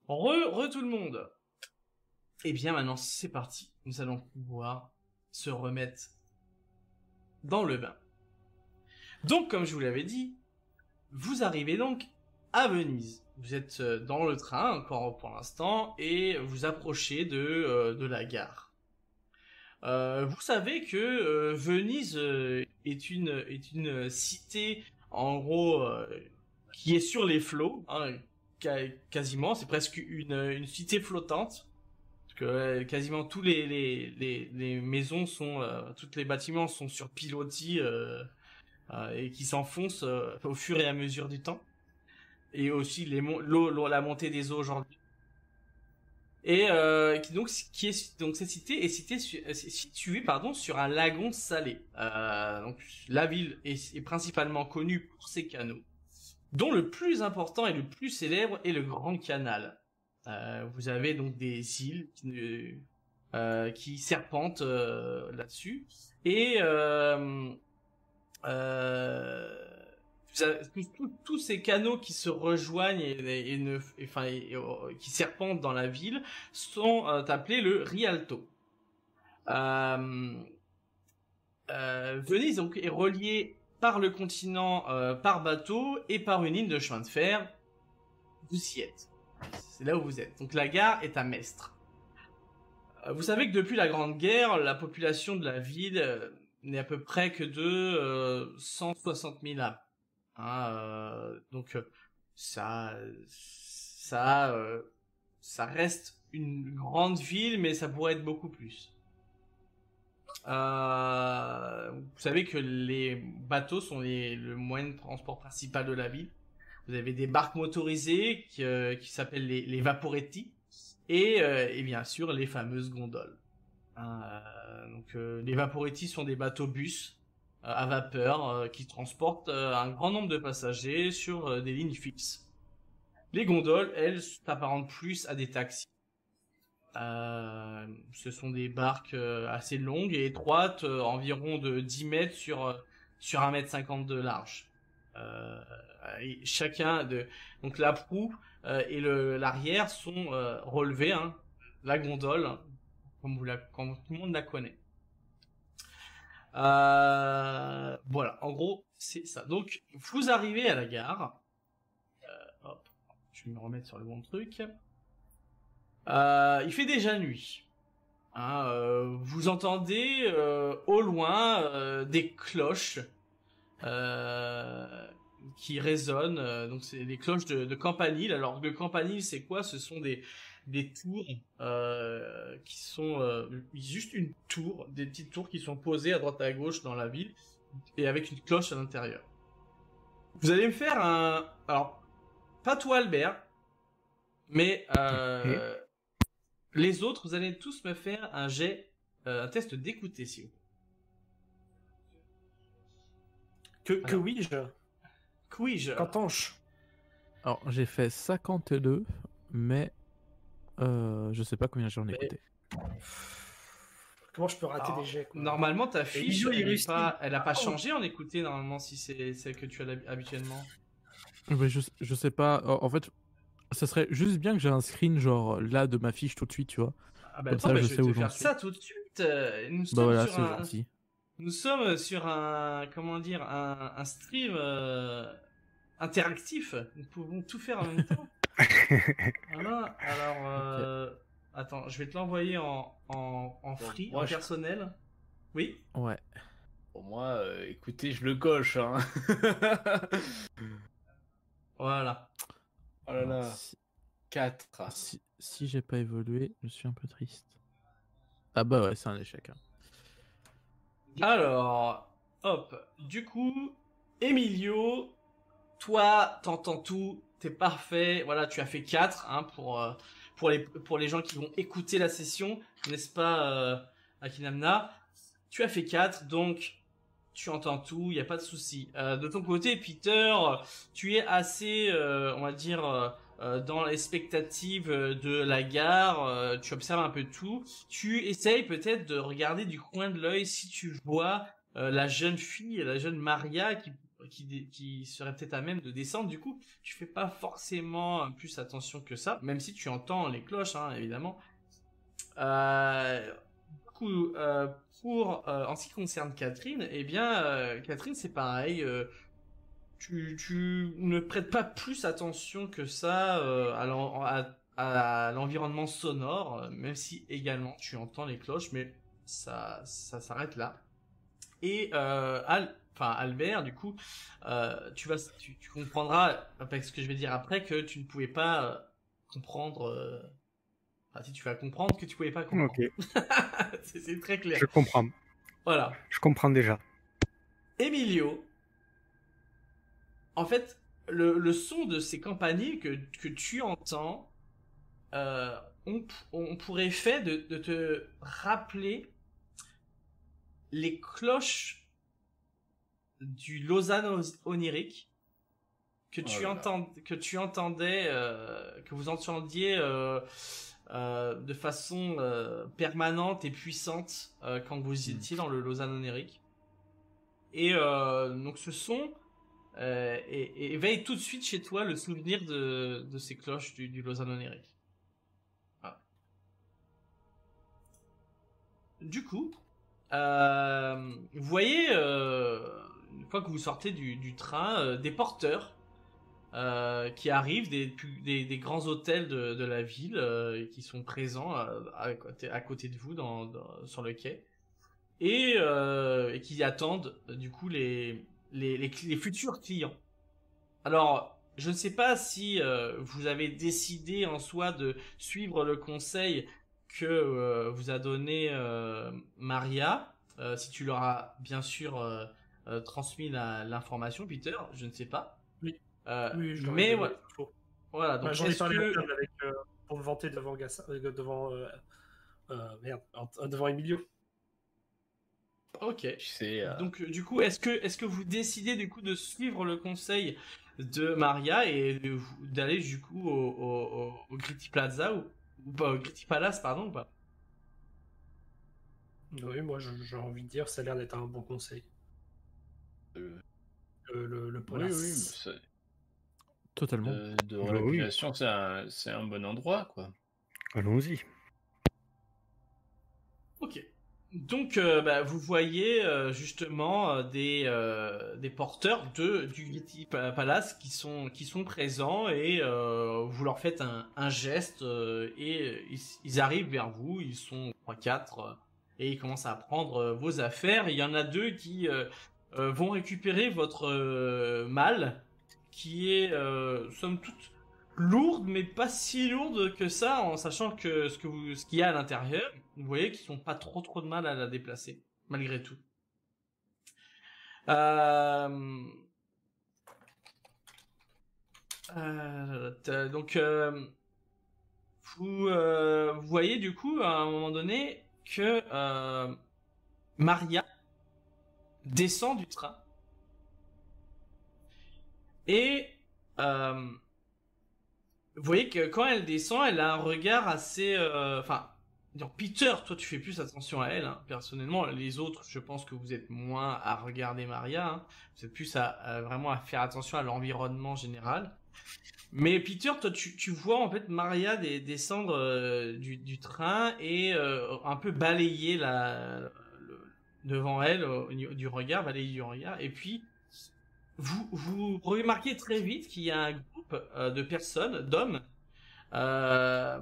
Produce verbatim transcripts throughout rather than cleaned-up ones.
Re, re tout le monde. Eh bien maintenant c'est parti. Nous allons pouvoir se remettre dans le bain. Donc comme je vous l'avais dit, vous arrivez donc à Venise. Vous êtes dans le train encore pour l'instant et vous approchez de, euh, de la gare. Euh, vous savez que euh, Venise euh, est une est une cité en gros euh, qui est sur les flots, hein, ca- quasiment. C'est presque une une cité flottante. Parce que euh, quasiment tous les les les, les maisons sont, euh, tous les bâtiments sont sur pilotis euh, euh, et qui s'enfoncent euh, au fur et à mesure du temps. Et aussi les mon- l'eau, l'eau- la montée des eaux aujourd'hui. Et euh, qui donc qui est donc cette cité est citée su- euh, c'est située pardon sur un lagon salé. Euh, donc la ville est, est principalement connue pour ses canaux, dont le plus important et le plus célèbre est le Grand Canal. Euh, vous avez donc des îles qui, euh, qui serpentent euh, là-dessus et euh, euh, vous avez- tous tous- tous ces canaux qui se rejoignent et, et, et ne, et, enfin, et- et, euh, qui serpentent dans la ville sont euh, appelés le Rialto. Euh, euh, Venise donc est reliée par le continent euh, par bateau et par une ligne de chemin de fer. Vous y êtes. C'est là où vous êtes. Donc la gare est à Mestre. Euh, vous savez que depuis la Grande Guerre, la population de la ville euh, n'est à peu près que de euh, cent soixante mille âmes. Hein, euh, donc euh, ça, ça, euh, ça reste une grande ville, mais ça pourrait être beaucoup plus. Euh, vous savez que les bateaux sont les, le moyen de transport principal de la ville. Vous avez des barques motorisées qui, euh, qui s'appellent les, les vaporetti et, euh, et bien sûr les fameuses gondoles. Hein, euh, donc euh, les vaporetti sont des bateaux bus euh, à vapeur euh, qui transportent euh, un grand nombre de passagers sur euh, des lignes fixes. Les gondoles, elles, s'apparentent plus à des taxis. Euh, ce sont des barques euh, assez longues et étroites, euh, environ de dix mètres sur euh, sur un mètre cinquante de large. Euh, et chacun de donc la proue euh, et le l'arrière sont euh, relevés. Hein, la gondole, comme vous la, comme tout le monde la connaît. Euh, voilà, en gros, c'est ça. Donc, vous arrivez à la gare. Euh, hop, je vais me remettre sur le bon truc. Euh, il fait déjà nuit. Hein, euh, vous entendez euh, au loin euh, des cloches euh, qui résonnent. euh, donc, c'est des cloches de, de campanile. Alors, le campanile, c'est quoi? Ce sont des des tours euh, qui sont euh, juste une tour, des petites tours qui sont posées à droite et à gauche dans la ville et avec une cloche à l'intérieur. Vous allez me faire un, alors pas toi Albert, mais Ok. euh, les autres, vous allez tous me faire un jet, euh, un test d'écouter si vous Que, que Alors. oui, je. quiz. Qu'entends-je? Alors, j'ai fait cinquante-deux, mais euh, je sais pas combien j'en ai Mais- écouté. Comment je peux rater Alors, des jets, quoi? normalement ta fiche, Idiot, il elle, est réussit. pas, elle a pas Oh. changé en écouté normalement si c'est celle que tu as l'hab- habituellement. Mais je, je sais pas. En en fait, ça serait juste bien que j'ai un screen, genre là, de ma fiche tout de suite, tu vois. Ah bah Comme attends, ça, bah, je je vais sais te où j'en faire suis. ça tout de suite. Euh, Nous Bah sommes voilà, sur c'est un, gentil. nous sommes sur un, comment dire, un, un stream euh, interactif. Nous pouvons tout faire en même temps. Voilà. Alors, euh, attends, je vais te l'envoyer en, en, en free, moi, en je- personnel. Oui. Ouais. Pour moi, euh, écoutez, je le coche. Hein. Voilà. Oh là Alors, là. si, quatre. si, si j'ai pas évolué, je suis un peu triste. Ah bah ouais, c'est un échec. Hein. Alors, hop. Du coup, Emilio, toi, t'entends tout, t'es parfait. Voilà, tu as fait quatre hein, pour, euh, pour, les, pour les gens qui vont écouter la session, n'est-ce pas, euh, Akinamna? Tu as fait quatre, donc tu entends tout, il n'y a pas de souci. Euh, de ton côté, Peter, tu es assez, euh, on va dire, euh, euh, dans l'expectative de la gare, euh, tu observes un peu tout. Tu essayes peut-être de regarder du coin de l'œil si tu vois euh, la jeune fille, la jeune Maria qui, qui, dé- qui serait peut-être à même de descendre. Du coup, tu fais pas forcément plus attention que ça, même si tu entends les cloches, hein, évidemment. Euh, du coup, euh, pour euh, en ce qui concerne Catherine, eh bien, euh, Catherine, c'est pareil. euh, tu, tu ne prêtes pas plus attention que ça euh, à l'en- à- à l'environnement sonore, euh, même si également tu entends les cloches, mais ça, ça s'arrête là. Et euh, Al, enfin Albert, du coup, euh, tu vas, tu, tu comprendras avec ce que je vais dire après que tu ne pouvais pas euh, comprendre. euh, Enfin, si tu vas comprendre que tu pouvais pas comprendre. Ok, c'est c'est très clair. je comprends. Voilà. Je comprends déjà. Emilio, en fait, le, le son de ces campagnes que, que tu entends, euh, on, p- on pourrait faire de, de te rappeler les cloches du Lausanne os- onirique que tu Oh là là. entends, que tu entendais, euh, que vous entendiez euh, euh, de façon euh, permanente et puissante euh, quand vous Hmm. étiez dans le Lausanne onirique. Et euh, donc ce son euh, é- é- éveille tout de suite chez toi le souvenir de, de ces cloches du, du Lausanne onirique. Voilà. Du coup, euh, vous voyez, euh, une fois que vous sortez du, du train, euh, des porteurs euh, qui arrivent des, pu- des, des grands hôtels de, de la ville euh, et qui sont présents euh, à, côté, à côté de vous dans, dans- sur le quai et, euh, et qui attendent euh, du coup les, les, les, cli- les futurs clients. Alors, je ne sais pas si euh, vous avez décidé en soi de suivre le conseil que euh, vous a donné euh, Maria, euh, si tu leur as bien sûr euh, euh, transmis la- l'information, Peter, je ne sais pas. Oui. Euh, Oui, je leur ai mais donné voilà, l'info. voilà, Bah, donc j'en ai est-ce parlé que... à table avec, euh, pour me vanter devant Gassa, euh, devant, euh, euh, merde, euh, devant Emilio. Ok. Tu sais, euh, Donc euh, du coup, est-ce que est-ce que vous décidez du coup de suivre le conseil de Maria et de vous- d'aller du coup au, au, au, au Gritty Plaza ou, ou pas au Gritty Palace, pardon, ou pas? Oui, moi je- j'ai envie de dire, ça a l'air d'être un bon conseil. euh, Le, le, le oui, Polace. oui, mais c'est- Totalement. de, de Bah oui. réputation, c'est un, c'est un bon endroit, quoi. Allons-y. Ok. Donc, euh, bah, vous voyez euh, justement euh, des, euh, des porteurs de, du Gritty Pa- Palace qui sont, qui sont présents et euh, vous leur faites un, un geste euh, et euh, ils, ils arrivent vers vous, ils sont trois quatre euh, et ils commencent à prendre euh, vos affaires. Et il y en a deux qui euh, euh, vont récupérer votre euh, malle qui est, euh, somme toute, lourde, mais pas si lourde que ça, en sachant que ce que vous, ce qu'il y a à l'intérieur, vous voyez qu'ils n'ont pas trop trop de mal à la déplacer, malgré tout. Euh... euh, t- donc, euh, vous, euh, vous voyez du coup à un moment donné que euh, Maria descend du train et euh, vous voyez que quand elle descend, elle a un regard assez... euh, Enfin, dire, Peter, toi tu fais plus attention à elle, hein, personnellement. Les autres, je pense que vous êtes moins à regarder Maria. Hein. Vous êtes plus à, à vraiment à faire attention à l'environnement général. Mais Peter, toi tu, tu vois en fait Maria des- descendre euh, du, du train et euh, un peu balayer la, le- devant elle au niveau du regard, balayer du regard. Et puis, vous, vous remarquez très vite qu'il y a un groupe euh, de personnes, d'hommes. Euh,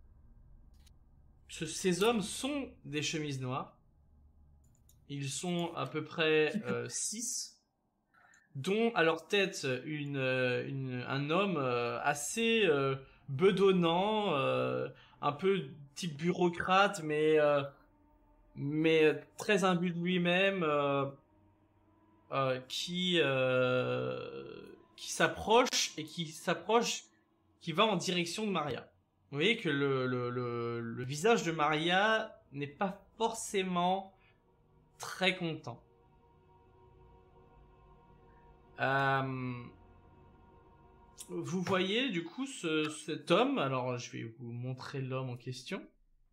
ce- ces hommes sont des chemises noires. Ils sont à peu près euh, six, dont à leur tête une, euh, une- un homme euh, assez euh, bedonnant, euh, un peu type bureaucrate, mais, euh, mais très imbu de lui-même. euh, euh, qui euh, qui s'approche et qui s'approche, qui va en direction de Maria. Vous voyez que le, le, le, le visage de Maria n'est pas forcément très content. Euh, vous voyez du coup ce, cet homme, alors je vais vous montrer l'homme en question.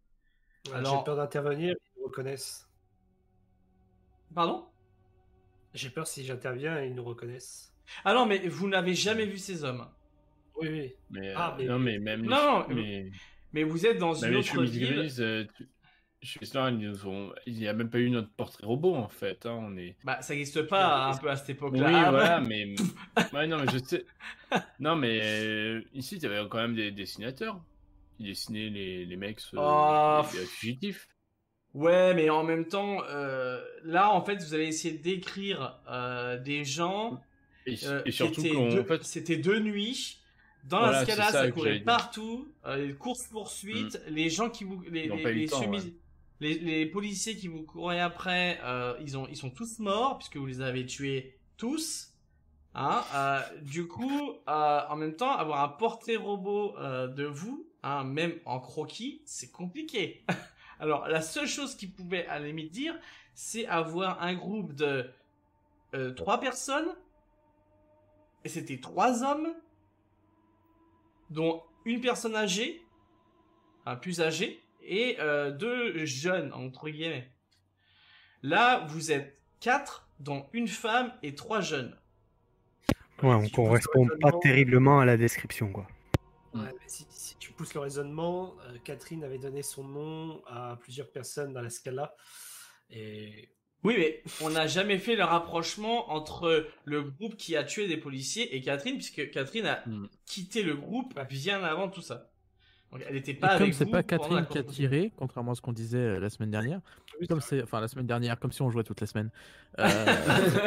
Ouais, Alors- J'ai peur d'intervenir, ils me reconnaissent. Pardon? J'ai peur si j'interviens et ils nous reconnaissent. Ah non, mais vous n'avez jamais vu ces hommes. Oui, oui. Mais, Ah, euh, mais- non, mais même les, Non, mais, Mais vous êtes dans même une les autre chemises ville. grises, euh, tu- chez Star, ils nous ont... il n'y a même pas eu notre portrait robot en fait. Hein, on est... Bah, ça n'existe pas un peu à cette Oui, époque-là. Ah, voilà, bah, mais. Ouais, non, mais je sais. Non, mais euh, ici, tu avais quand même des dessinateurs qui dessinaient les, les mecs, euh, Oh, les, les fugitifs. Ouais, mais en même temps, euh, là, en fait, vous allez essayer d'écrire euh, des gens. Et, euh, et qui surtout étaient qu'on. de- En fait, C'était de nuit. Dans Voilà, la c'est Scala, ça ça que courait j'allais dire. partout. Euh, les courses-poursuites, les gens qui vous. Les, Ils n'ont les, pas eu le les temps, chemises- ouais. les, les policiers qui vous couraient après, euh, ils, ont, ils sont tous morts, puisque vous les avez tués tous. Hein, euh, du coup, euh, en même temps, avoir un portrait robot euh, de vous, hein, même en croquis, c'est compliqué. Alors, la seule chose qu'ils pouvaient à la limite dire, c'est avoir un groupe de euh, trois personnes, et c'était trois hommes, dont une personne âgée, enfin plus âgée, et euh, deux jeunes, entre guillemets. Là, vous êtes quatre, dont une femme et trois jeunes. Ouais, on Si tu pousses correspond le pas raisonnement- terriblement à la description, quoi. Ouais, mais si, si tu pousses le raisonnement, euh, Catherine avait donné son nom à plusieurs personnes dans la Scala. Et Oui, mais on n'a jamais fait le rapprochement entre le groupe qui a tué des policiers et Catherine, puisque Catherine a Hmm. quitté le groupe bien avant tout ça. Donc elle n'était Et pas comme avec c'est vous pas pendant la Catherine qui a course. tiré, contrairement à ce qu'on disait euh, la semaine dernière, Oui, comme c'est c'est, enfin la semaine dernière, comme si on jouait toute la semaine. Euh,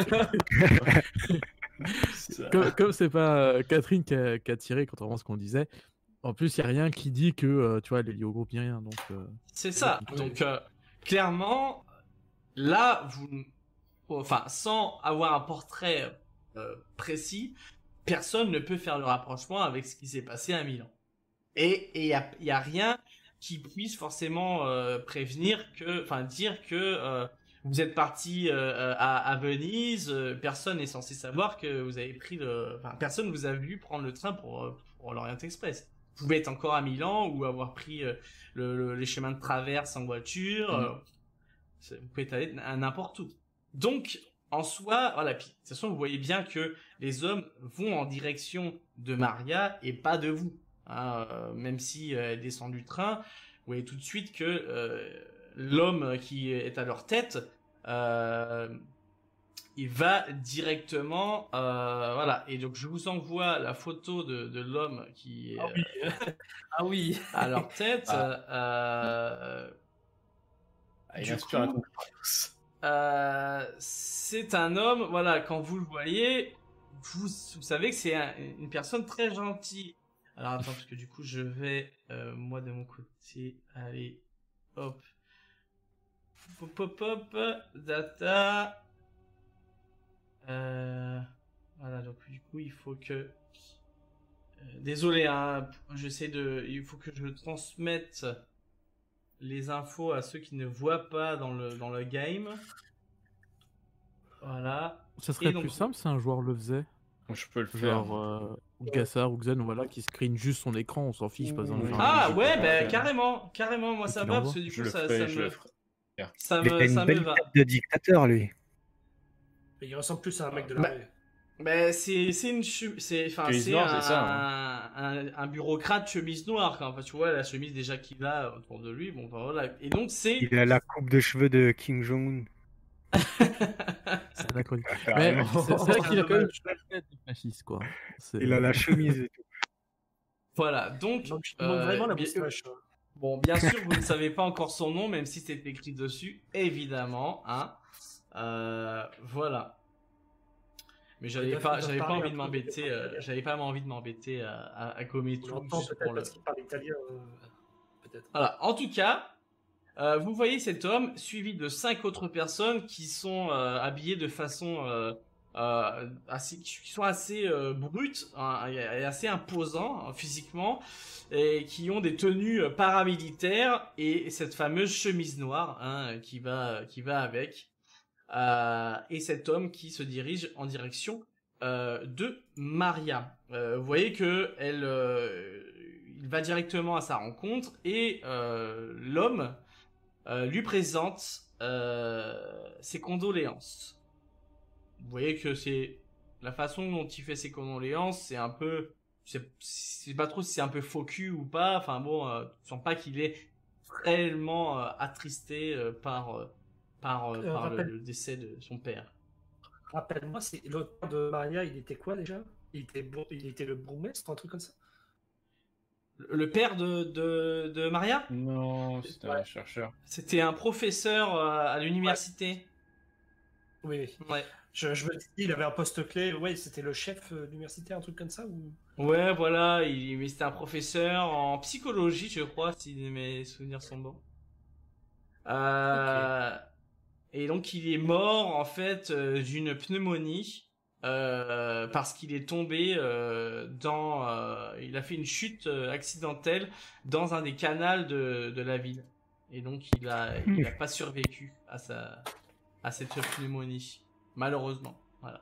Ça- comme, comme c'est pas euh, Catherine qui a, qui a tiré, contrairement à ce qu'on disait. En plus, il y a rien qui dit que euh, tu vois, elle est liée au groupe ni rien, donc. euh, C'est ça. Oui. Donc euh, clairement, là, vous, enfin, sans avoir un portrait euh, précis, personne ne peut faire le rapprochement avec ce qui s'est passé à Milan. Et il y a, y a rien qui puisse forcément euh, prévenir que, enfin, dire que euh, vous êtes parti euh, à, à Venise. euh, personne n'est censé savoir que vous avez pris le, enfin, personne vous a vu prendre le train pour, euh, pour l'Orient Express. Vous pouvez être encore à Milan ou avoir pris euh, le, le- les chemins de traverse en voiture. Mm. euh, c'est- vous pouvez aller à n'importe où. Donc, en soi, voilà. Puis, de toute façon, vous voyez bien que les hommes vont en direction de Maria et pas de vous. Hein, euh, même si euh, elle descend du train, vous voyez tout de suite que euh, l'homme qui est à leur tête, euh, il va directement, euh, voilà. Et donc je vous envoie la photo de, de l'homme qui est Ah oui. Ah oui. à leur tête. Ah. euh, Ah, il du inspire la coup, confiance. Euh, c'est un homme, voilà, quand vous le voyez, vous, vous savez que c'est un- une personne très gentille. Alors attends, parce que du coup, je vais, euh, moi de mon côté, allez, hop, hop, hop, hop, data, euh, voilà, donc du coup, il faut que, euh, désolé, hein, j'essaie de, il faut que je transmette les infos à ceux qui ne voient pas dans le, dans le game. Voilà. Ça serait Et donc- plus simple si un joueur le faisait. Je peux le faire. Genre euh, ou Gassar ou Xen, voilà, qui screen juste son écran, on s'en fiche, pas besoin de Oui. faire Ah un jeu. ouais, peux bah faire. carrément, carrément, moi Et ça qu'il me va, envoie. parce que du Je coup le ça, ferai, ça je me, le ferai. ça Il a me, ça une me belle va. tête de dictateur, lui. Il ressemble plus à un mec de Bah, l'armée. Bah c'est, c'est une, che- c'est, enfin Chemise c'est noire, un, c'est ça, hein. un, un bureaucrate chemise noire, quoi. Enfin tu vois la chemise déjà qu'il a autour de lui, bon enfin voilà. Et donc c'est, Il a la coupe de cheveux de Kim Jong-un. C'est anachronique. Ah, Mais carrément. c'est c'est vrai qu'il a quand même une belle tête de fasciste, quoi. C'est- Il a la chemise et tout. voilà, donc, Donc je demande euh, vraiment la bien- moustache. hein. Bon, bien sûr, vous ne savez pas encore son nom, même si c'est écrit dessus, évidemment, hein. Euh, voilà. Mais j'avais Peut-être pas, qu'il j'avais doit pas parler envie un de peu m'embêter, de- euh, j'avais pas envie de m'embêter à, à, à gommer On tout l'entend juste peut-être pour le. parce qu'il parle italien. euh, Peut-être. Voilà. En tout cas, euh, vous voyez cet homme suivi de cinq autres personnes qui sont euh, habillées de façon euh, euh, assez, qui sont assez euh, brutes hein, et assez imposants hein, physiquement et qui ont des tenues euh, paramilitaires et cette fameuse chemise noire hein, qui va qui va avec euh, et cet homme qui se dirige en direction euh, de Maria. Euh, vous voyez que elle, euh, il va directement à sa rencontre et euh, l'homme euh, lui présente euh, ses condoléances. vous voyez que c'est la façon dont il fait ses condoléances, c'est un peu, c'est, c'est pas trop si c'est un peu faux cul ou pas. Enfin bon, euh, je sens pas qu'il est réellement euh, attristé euh, par euh, par euh, Euh, par le, rappelle- le décès de son père. Rappelle-moi, c'est l'auteur de Maria, il était quoi déjà? Il était bon, il était le bourgmestre, un truc comme ça? Le le père de de, de Maria, Non, c'était Ouais. un chercheur. c'était un professeur euh, à l'université. Oui, oui. Ouais. Je, je me dis, il avait un poste clé. Ouais, c'était le chef euh, d'université, un truc comme ça ou... Ouais, voilà, il, mais c'était un professeur en psychologie, je crois, si mes souvenirs sont bons. Euh, Et donc il est mort en fait euh, d'une pneumonie euh, parce qu'il est tombé euh, dans, euh, il a fait une chute euh, accidentelle dans un des canals de, de la ville. Et donc il a, il a pas survécu à sa, à cette pneumonie, malheureusement. Voilà.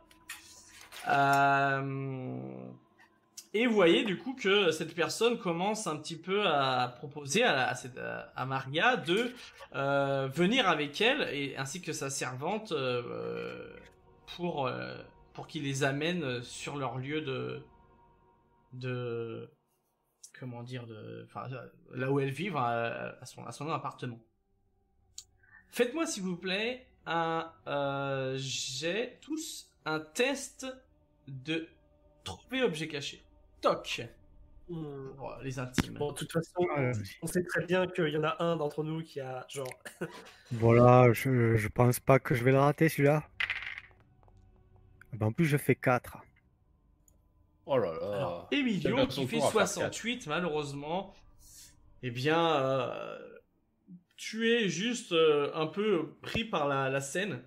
Euh, Et vous voyez du coup que cette personne commence un petit peu à proposer à, la- à, cette- à Maria de euh, venir avec elle et ainsi que sa servante euh, pour euh, pour qu'il les amène sur leur lieu de de comment dire de enfin là où elles vivent à, à son à son appartement. Faites-moi s'il vous plaît un euh, jet tous un test de trouver objet caché. Toc Hmm. pour euh, les intimes. Bon, de toute façon, Euh, on sait très bien qu'il y en a un d'entre nous qui a genre. Voilà, je, je pense pas que je vais le rater celui-là. Ben, en plus, je fais quatre. Oh là là. Alors, Emilio Chacun qui son fait tour à faire soixante-huit, malheureusement, eh bien, euh, tu es juste euh, un peu pris par la, la scène.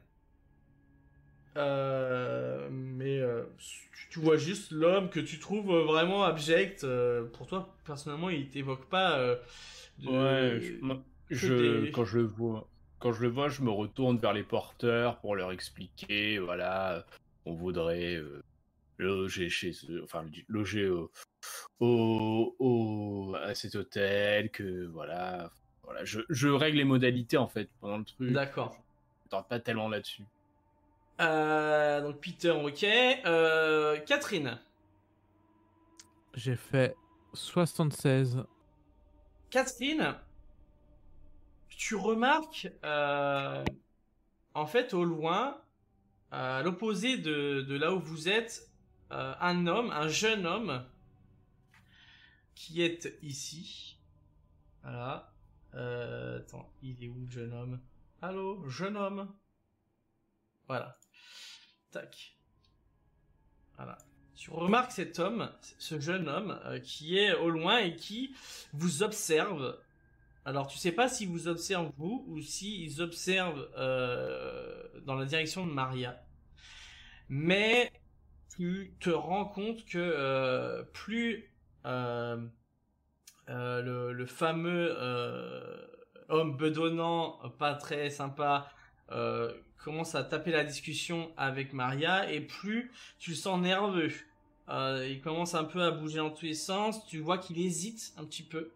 Euh, mais euh, tu, tu vois juste l'homme que tu trouves vraiment abject. euh, pour toi, personnellement, il t'évoque pas. euh, de- Ouais, je, moi, que je- des- quand je le vois, quand je le vois, je me retourne vers les porteurs pour leur expliquer, voilà, on voudrait euh, loger chez eux, enfin loger au, au, au- à cet hôtel, que voilà, voilà, je, je règle les modalités en fait pendant le truc. D'accord. Je tarde pas tellement là-dessus. Euh, donc Peter, ok. Euh, Catherine. J'ai fait soixante-seize. Catherine, tu remarques euh, en fait au loin, à l'opposé de, de là où vous êtes, euh, un homme, un jeune homme qui est ici. Voilà. Euh, attends, il est où le jeune homme? Allô, jeune homme. Voilà. Tac. Voilà. Tu remarques cet homme, ce jeune homme, euh, qui est au loin et qui vous observe. Alors, tu sais pas s'il vous observe vous ou s'ils observent euh, dans la direction de Maria. Mais tu te rends compte que euh, plus euh, euh, le, le fameux euh, homme bedonnant, pas très sympa, euh, commence à taper la discussion avec Maria, et plus tu le sens nerveux. Euh, il commence un peu à bouger dans tous les sens. Tu vois qu'il hésite un petit peu.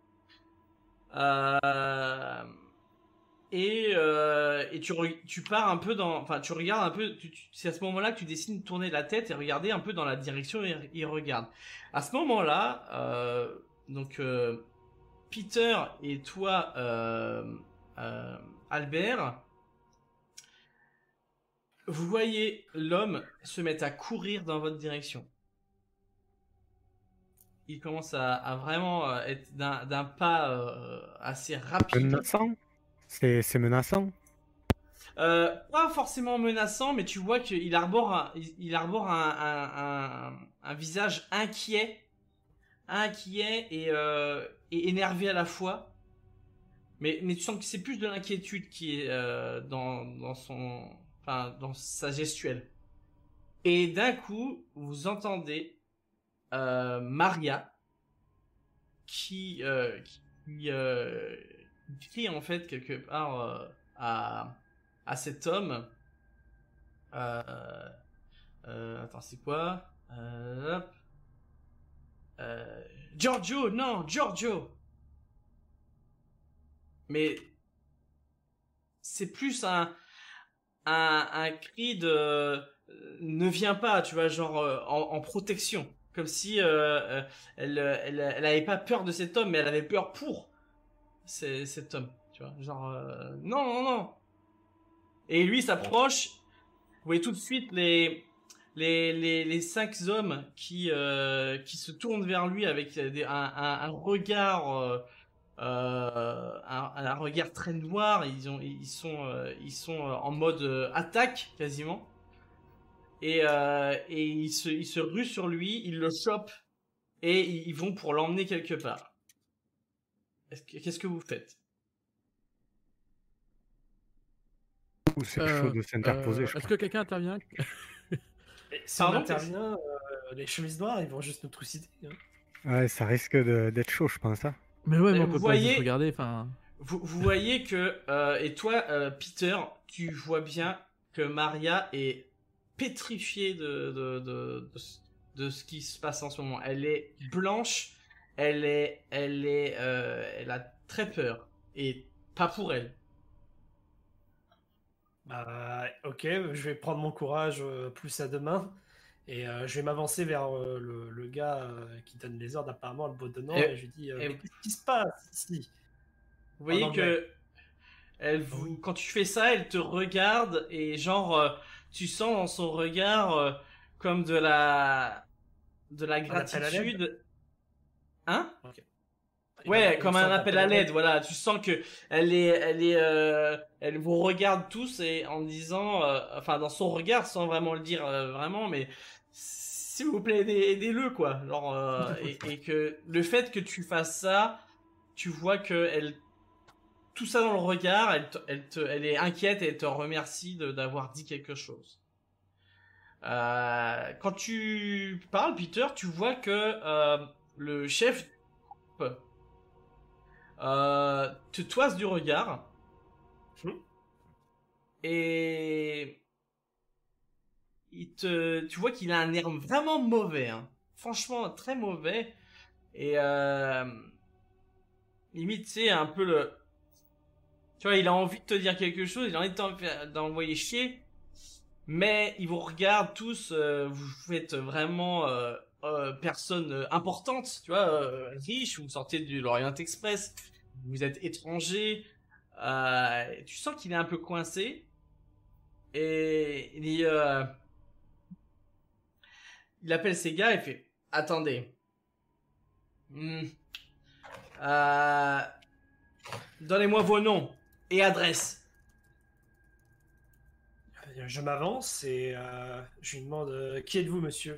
Euh, et euh, et tu re- tu pars un peu dans, enfin tu regardes un peu. Tu, tu- c'est à ce moment-là que tu décides de tourner la tête et regarder un peu dans la direction où il, il regarde. À ce moment-là, euh, donc euh, Peter et toi, euh, euh, Albert, vous voyez l'homme se mettre à courir dans votre direction. Il commence à, à vraiment euh, être d'un d'un pas euh, assez rapide. Menaçant? C'est c'est menaçant? Euh, pas forcément menaçant, mais tu vois qu'il arbore, un, il, il arbore un, un, un, un visage inquiet, inquiet et, euh, et énervé à la fois. Mais, mais tu sens que c'est plus de l'inquiétude qui est euh, dans, dans son, enfin, dans sa gestuelle. Et d'un coup, vous entendez euh, Maria qui, euh, qui euh, crie en fait quelque part euh, à, à cet homme. Euh, euh, attends, c'est quoi? euh, hop. Euh, Giorgio, non, Giorgio. Mais c'est plus un un, un cri de ne vient pas, tu vois, genre euh, en, en protection, comme si euh, euh, elle, elle, elle avait pas peur de cet homme, mais elle avait peur pour c'est- cet homme, tu vois, genre euh, non, non, non. Et lui s'approche, vous voyez tout de suite les les les, les cinq hommes qui euh, qui se tournent vers lui avec des, un, un, un regard euh, euh, un, un regard très noir. Ils ont ils sont euh, ils sont en mode euh, attaque quasiment. Et, euh, et ils se, ils se ruent sur lui, ils le chopent et ils vont pour l'emmener quelque part. Est-ce que- Qu'est-ce que vous faites? Ouh, c'est chaud Euh, de s'interposer, euh, je Est-ce crois. que quelqu'un intervient? Et si Pardon, on intervient, euh, les chemises noires, ils vont juste nous trucider. Hein. Ouais, ça risque de- d'être chaud, je pense. Hein. Mais ouais, mais Euh, on vous peut pas juste voyez- regarder, enfin... vous, vous voyez que euh, et toi, euh, Peter, tu vois bien que Maria est pétrifiée de de, de de ce- de ce qui se passe en ce moment. Elle est blanche, elle est elle est euh, elle a très peur et pas pour elle. Bah, ok, je vais prendre mon courage euh, plus à deux mains et euh, je vais m'avancer vers euh, le, le gars euh, qui donne les ordres, apparemment le beau donnant, Et- et, je lui dis euh, et- mais qu'est-ce qui se passe ici? Vous voyez En anglais. que elle vous, Oui. quand tu fais ça, elle te regarde et genre euh, tu sens dans son regard euh, comme de la de la appel à l'aide. gratitude. Hein? Ok. Ouais, Une comme un sorte appel à l'aide, voilà. Tu sens que elle est, elle est, euh, elle vous regarde tous et en disant, euh, enfin dans son regard, sans vraiment le dire euh, vraiment, mais s'il vous plaît, aidez- aidez-le quoi. Genre euh, et, et que le fait que tu fasses ça, tu vois que elle, tout ça dans le regard, elle, te, elle, te, elle est inquiète et elle te remercie de- d'avoir dit quelque chose. Euh, quand tu parles, Peter, tu vois que euh, le chef euh, te toise du regard Hmm. et il te, tu vois qu'il a un air vraiment mauvais, hein. Franchement très mauvais et euh, limite c'est un peu le, tu vois, il a envie de te dire quelque chose, il a envie de t'en- d'envoyer chier, mais il vous regarde tous, euh, vous faites vraiment euh, euh, personne euh, importante, tu vois, euh, riche, vous sortez du Lorient Express, vous êtes étranger, euh, tu sens qu'il est un peu coincé et il dit, euh, il appelle ses gars et fait, attendez, Hmm. Euh, donnez-moi vos noms et adresses. Euh, Je m'avance et euh, je lui demande euh, qui êtes-vous, monsieur?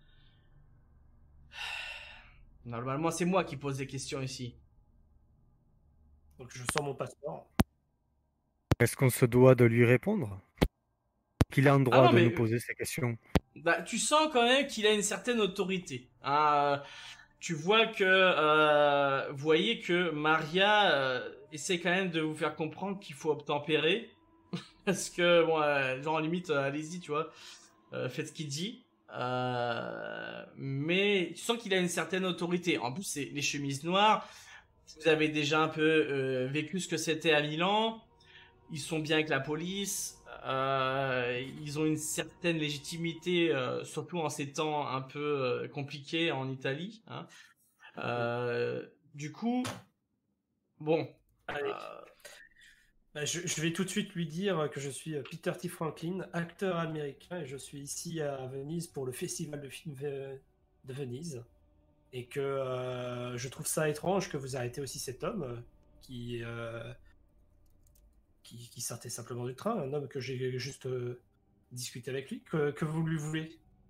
Normalement, c'est moi qui pose des questions ici. Donc je sors mon passeport. Est-ce qu'on se doit de lui répondre? Qu'il a en Ah droit non, de mais nous poser ces questions? bah, tu sens quand même qu'il a une certaine autorité. Hein. Euh, tu vois que, euh, vous voyez que Maria euh, essaie quand même de vous faire comprendre qu'il faut obtempérer, parce que bon, euh, genre limite, euh, allez-y, tu vois, euh, faites ce qu'il dit. Euh, mais tu sens qu'il a une certaine autorité. En plus, c'est les chemises noires. Vous avez déjà un peu euh, vécu ce que c'était à Milan. Ils sont bien avec la police. Euh, ils ont une certaine légitimité, euh, surtout en ces temps un peu euh, compliqués en Italie. Hein. Euh, du coup, bon. Allez. euh, Bah, je, je vais tout de suite lui dire que je suis euh, Peter T. Franklin, acteur américain, et je suis ici à Venise pour le Festival de films Ve- de Venise. Et que euh, je trouve ça étrange que vous arrêtez aussi cet homme euh, qui, euh, qui, qui sortait simplement du train, un homme que j'ai juste euh, discuté avec lui. Que, que vous lui voulez?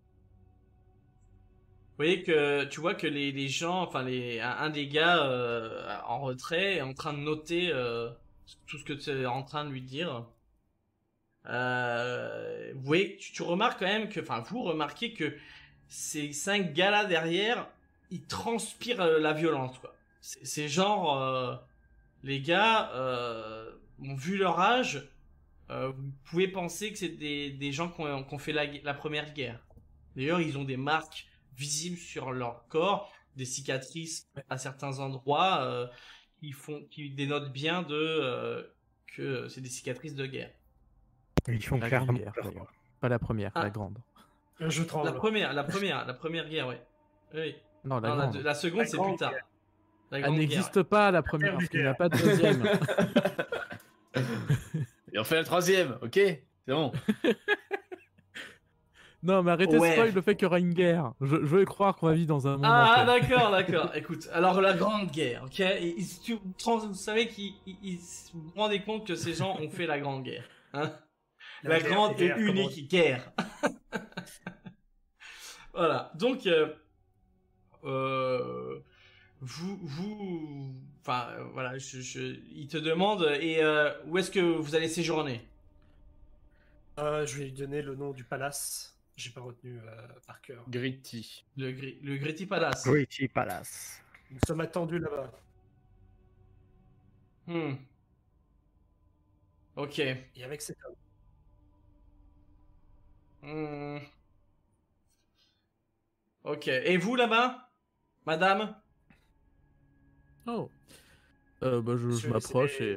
Vous voyez que tu vois que les, les gens, enfin les un, un des gars euh, en retrait est en train de noter euh, tout ce que tu es en train de lui dire. Euh, vous voyez, tu, tu remarques quand même que, enfin vous remarquez que ces cinq gars là derrière, ils transpirent euh, la violence quoi. C'est c'est genre euh, les gars euh, ont vu leur âge. Euh, vous pouvez penser que c'est des, des gens qui ont, qui ont fait la, gue- la première guerre. D'ailleurs, ils ont des marques visibles sur leur corps, des cicatrices à certains endroits euh, qui font, qui dénotent bien de euh, que c'est des cicatrices de guerre. Ils font La clairement Grande Guerre, peur, d'ailleurs. quoi. Pas la première, Ah. la grande. Je tremble. La première, la première, la première guerre, ouais. Oui. Non, la Non, la, grande. deux- la seconde, La c'est grande plus tard. guerre. La Elle grande guerre. n'existe pas, la première, du parce qu'il n'y a guerre. pas de deuxième. Et on fait la troisième, ok? C'est bon. Non, mais arrêtez Ouais. de spoil le fait qu'il y aura une guerre. Je, je veux croire qu'on va vivre dans un monde Ah, en paix. d'accord, d'accord. Écoute, alors la Grande Guerre, ok. Et, et, tu, trans- vous savez qu'ils ils- ils- vous vous rendez compte que ces gens ont fait la Grande Guerre, hein. La, guerre grande des et guerres, comme on unique dit. guerre. Voilà. Donc, euh, euh, vous, vous, enfin, euh, voilà, je, je, il te demande et euh, où est-ce que vous allez séjourner? Euh, je vais lui donner le nom du palace. J'ai pas retenu euh, par cœur. Gritty. Le, Gri- le Gritty Palace. Greedy Palace. Nous sommes attendus là-bas. Hmm. Ok. Et avec cet homme. Hmm. Ok. Et vous là-bas, madame? Oh. Euh, bah, je, je Monsieur, m'approche c'est- et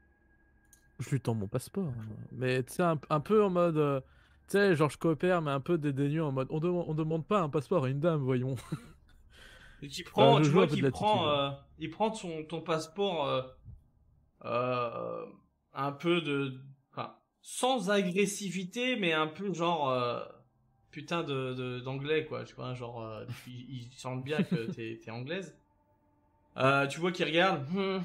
je lui tends mon passeport. Mais tu sais, un, un peu en mode. euh, Tu sais, genre je coopère, mais un peu dédaigneux en mode. On, dem- on demande pas un passeport à une dame, voyons. Et tu prends, je tu joue vois un peu de qu'il l'attitude, prend, ouais. euh, il prend ton, ton passeport euh, euh, un peu de, enfin, sans agressivité, mais un peu genre euh, putain de de- d'anglais quoi, tu vois, genre euh, ils, ils sentent bien que t'es t'es anglaise. Euh, tu vois qu'il regarde. Hmm.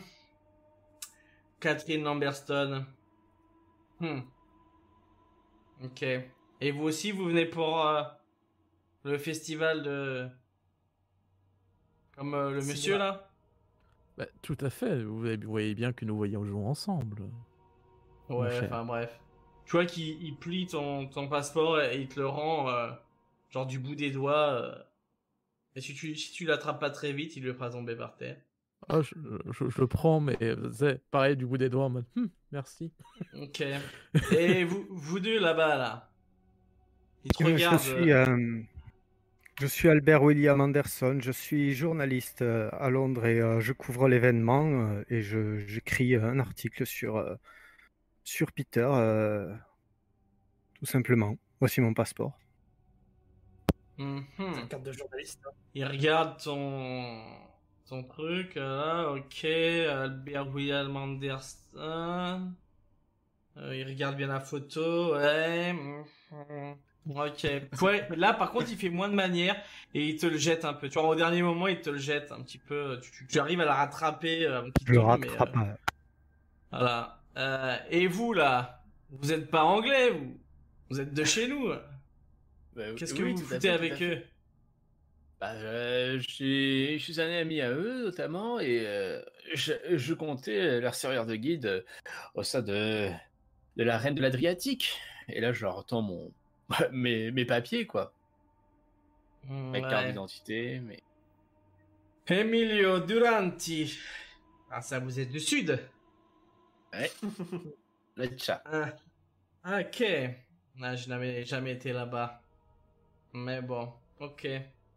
Catherine Lamberstone. Hmm. Ok. Et vous aussi, vous venez pour euh, le festival de, comme euh, le Cinéma. monsieur là? Bah, tout à fait. Vous, avez- vous voyez bien que nous voyageons ensemble. Mon Ouais, cher. enfin bref. Tu vois qu'il il plie ton, ton passeport et il te le rend euh, genre du bout des doigts. euh. Et si tu, si tu l'attrapes pas très vite, il le fera tomber par terre. Oh, je, je- je le prends, mais euh, c'est pareil du bout des doigts en mode. Hum, merci. Ok. Et vous, vous deux là-bas là. Il te Je regarde. suis, euh, je suis Albert William Anderson, je suis journaliste euh, à Londres et euh, je couvre l'événement euh, et je, j'écris un article sur, euh, sur Peter, euh, tout simplement. Voici mon passeport. Mhm. Une carte de journaliste. hein. Il regarde ton ton truc là, ok, Albert William Anderson. Euh, il regarde bien la photo, ouais. mhm. Ok. Ouais, là par contre il fait moins de manières et il te le jette un peu. Tu vois, au dernier moment il te le jette un petit peu. Tu, tu- tu arrives à la rattraper euh, un petit Je le tombe, mais, rattrape. euh, euh, voilà. Euh, et vous là, vous êtes pas anglais, vous Vous êtes de chez nous. Bah, Qu'est-ce que oui, vous tout à foutez fait, tout à avec fait. eux? Bah, euh, je suis je suis un ami à eux, notamment, et euh, je, je comptais leur servir de guide euh, au sein de, de la reine de l'Adriatique. Et là, je leur tends mon, mes, mes papiers, quoi. Ma carte Ouais. d'identité, mais... Emilio Duranti. Ah ça vous êtes du sud. Ouais, le chat. Ah, ok. Ah, je n'avais jamais été là-bas. Mais bon, ok.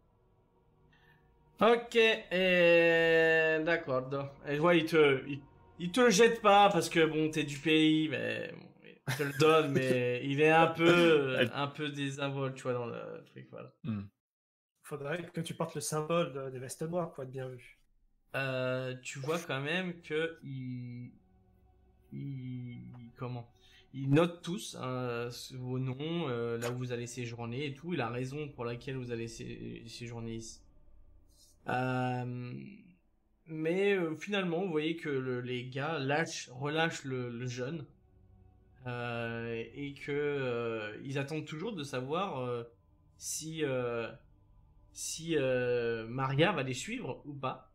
Ok, et... d'accord. donc. Et ouais, il te, il, il te le jette pas parce que bon, t'es du pays, mais bon, il te le donne, mais il est un peu, un peu désinvolte, tu vois, dans le truc, voilà. Hmm. Faudrait que tu portes le symbole de- des vestes noires pour être bien vu. Euh, tu vois quand même que il, il, comment, il note tous hein, vos noms, euh, là où vous allez séjourner et tout, et la raison pour laquelle vous allez sé- séjourner ici. Euh, mais euh, finalement, vous voyez que le- les gars lâchent, relâchent le, le jeune euh, et que euh, ils attendent toujours de savoir euh, si euh, si euh, Maria va les suivre ou pas,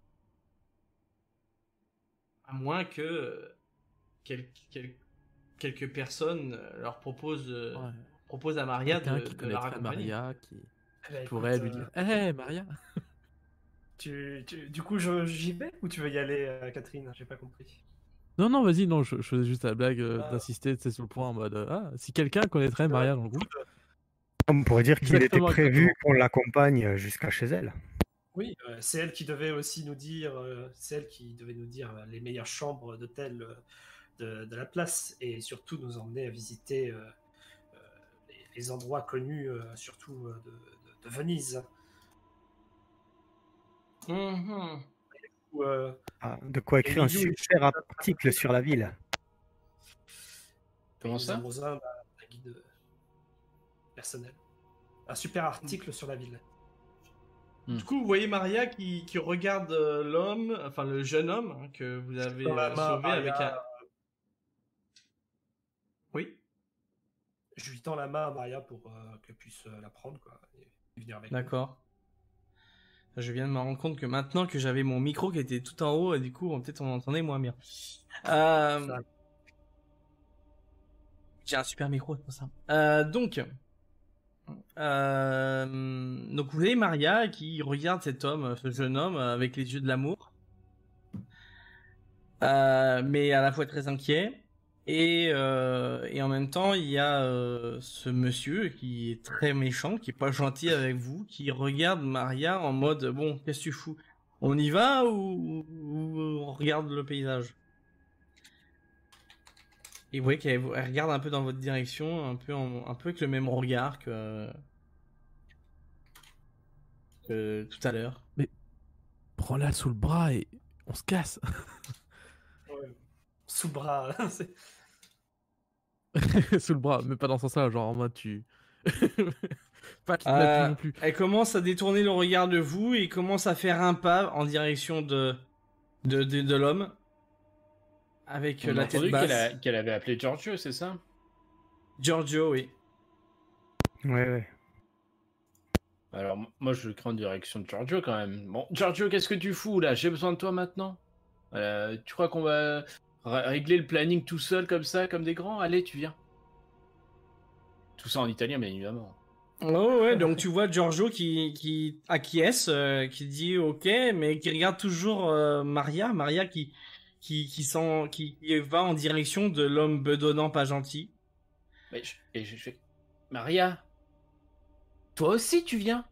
à moins que euh, quel- quel- quelques personnes euh, leur proposent euh, Ouais. proposent à Maria Quelqu'un de, qui de la connaîtrait raccompagner. Maria, qui Eh ben, pourrait écoute, lui euh, dire Hé, Maria. tu, tu- du coup, je- j'y vais ou tu veux y aller, euh, Catherine? J'ai pas compris. Non, non, vas-y, non, je, je faisais juste la blague euh, Ah. d'insister tu sais, sur le point en mode euh, Ah, si quelqu'un connaîtrait Maria dans le groupe. On pourrait dire qu'il était Exactement, prévu exactement. qu'on l'accompagne jusqu'à chez elle. Oui, euh, c'est elle qui devait aussi nous dire, euh, c'est elle qui devait nous dire euh, les meilleures chambres d'hôtel euh, de, de la place et surtout nous emmener à visiter euh, euh, les, les endroits connus, euh, surtout euh, de, de, de Venise. Mhm. Où, euh, Ah, de quoi écrire un Emilio, il- super article sur la ville. Comment nous ça? avons besoin d'un d'un guide euh, personnel. Un super article sur la ville. Du coup, vous voyez Maria qui, qui regarde euh, l'homme, enfin le jeune homme hein, que vous avez Dans la euh, main, sauvé Maria, avec un. Oui, Je lui tends la main à Maria pour euh, qu'elle puisse euh, la prendre, quoi, et venir avec nous. d'accord. Je viens de me rendre compte que maintenant que j'avais mon micro qui était tout en haut, et du coup, on- peut-être on entendait moins bien. Euh, Ça- J'ai un super micro, c'est pour ça. Euh, donc, euh, donc vous voyez Maria qui regarde cet homme, ce jeune homme, avec les yeux de l'amour, euh, mais à la fois très inquiet. Et, euh, et en même temps, il y a euh, ce monsieur qui est très méchant, qui est pas gentil avec vous, qui regarde Maria en mode bon, qu'est-ce que tu fous? On y va ou, ou on regarde le paysage? Et vous voyez qu'elle elle regarde un peu dans votre direction, un peu, en- un peu avec le même regard que, que tout à l'heure. Prends-la sous le bras et on se casse. ouais. Sous le bras. c'est- Sous le bras, mais pas dans ce sens-là, genre en mode tu. Pas te la Euh, pue non plus. elle commence à détourner le regard de vous et commence à faire un pas en direction de, de, de, de l'homme. Avec On a la tête entendu basse. qu'elle a- qu'elle avait appelé Giorgio, c'est ça? Giorgio, oui. Ouais, ouais. Alors, m- moi, je crains en direction de Giorgio quand même. Bon, Giorgio, qu'est-ce que tu fous là? J'ai besoin de toi maintenant. Euh, tu crois qu'on va r- régler le planning tout seul comme ça, comme des grands? Allez, tu viens. Tout ça en italien, bien évidemment. Oh ouais, donc tu vois Giorgio qui, qui acquiesce, euh, qui dit ok, mais qui regarde toujours euh, Maria, Maria qui, qui, qui, sent, qui, qui va en direction de l'homme bedonnant pas gentil. Mais je- et je fais, Maria, toi aussi, tu viens?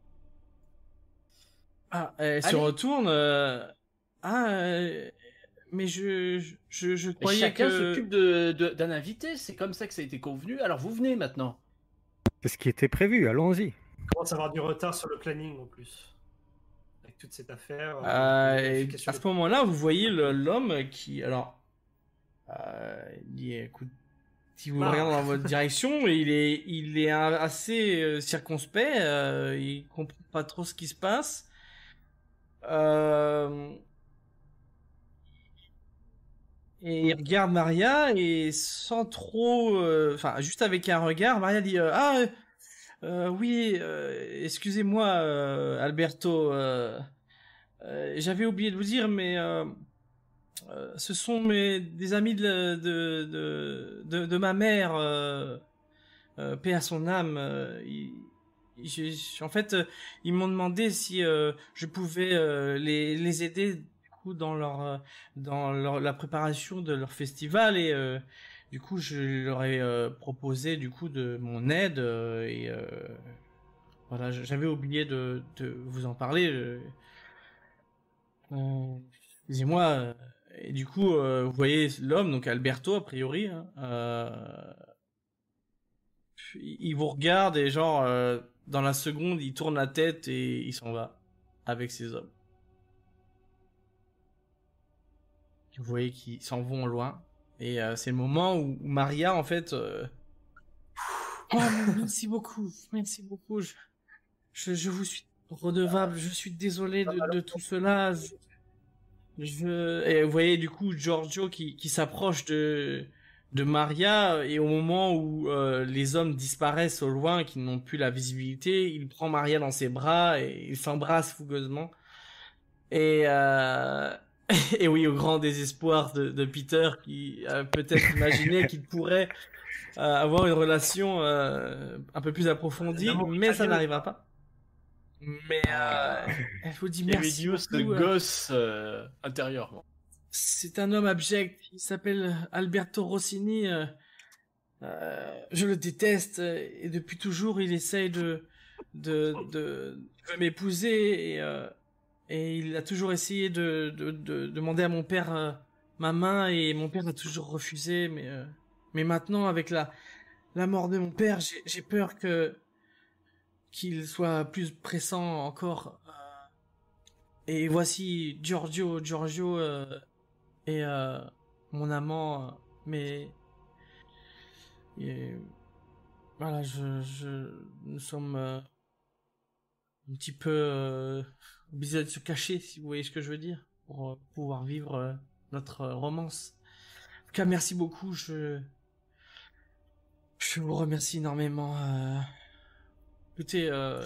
Ah, elle se Allez. retourne. euh, Ah, euh, mais je, je, je Mais croyais chacun que... s'occupe de, de- d'un invité, c'est comme ça que ça a été convenu. Alors vous venez maintenant. C'est ce qui était prévu, allons-y. Il commence à avoir du retard sur le planning en plus. Avec toute cette affaire. Euh, de et vérification à ce des- moment-là, vous voyez le- l'homme qui, alors, euh, il dit, écoute, si vous Ah. regardez dans votre direction, il est, il est un- assez euh, circonspect, euh, il comprend pas trop ce qui se passe. Euh, et il regarde Maria et sans trop, euh, enfin, juste avec un regard, Maria dit, euh, ah, euh, oui, euh, excusez-moi, euh, Alberto. euh, Euh, j'avais oublié de vous dire, mais euh, euh, ce sont mes, des amis de, de, de, de, de ma mère, euh, euh, paix à son âme. Euh, ils- j'ai- en fait, euh, ils m'ont demandé si euh, je pouvais euh, les, les aider du coup, dans, leur, euh, dans leur, la préparation de leur festival et euh, du coup, je leur ai euh, proposé du coup de mon aide euh, et euh, voilà, j'avais oublié de, de vous en parler. Je- Euh, Excusez-moi. euh, Et du coup, euh, vous voyez l'homme, donc Alberto, a priori, hein, euh, il il vous regarde et genre, euh, dans la seconde, il tourne la tête et il s'en va avec ses hommes. Vous voyez qu'ils s'en vont au loin. Et euh, c'est le moment où, où Maria, en fait... euh, Oh, merci beaucoup, merci beaucoup. Je, je, je vous suis redevable, je suis désolé de, de tout cela. Je, Je... Et vous voyez du coup Giorgio qui, qui s'approche de, de Maria et au moment où euh, les hommes disparaissent au loin, qui n'ont plus la visibilité, il prend Maria dans ses bras et il s'embrasse fougueusement. Et, euh... et oui, au grand désespoir de, de Peter qui a peut-être imaginé qu'il pourrait euh, avoir une relation euh, un peu plus approfondie, D'amour mais ça italien. n'arrivera pas. Mais euh, elle vous dit merci Emilio, ce beaucoup. euh, gosse euh, intérieurement. C'est un homme abject. Il s'appelle Alberto Rossini. euh, euh, je le déteste euh, et depuis toujours il essaye de de de, de m'épouser et euh, et il a toujours essayé de de, de demander à mon père euh, ma main et mon père a toujours refusé. Mais euh, mais maintenant avec la la mort de mon père, j'ai, j'ai peur que qu'il soit plus pressant encore. euh, Et voici Giorgio, Giorgio euh, est euh, mon amant, euh, mais et, voilà, je, je, nous sommes euh, un petit peu euh, obligés de se cacher, si vous voyez ce que je veux dire, pour euh, pouvoir vivre euh, notre euh, romance. En tout cas, merci beaucoup. Je, je vous remercie énormément. Euh... Écoutez, euh...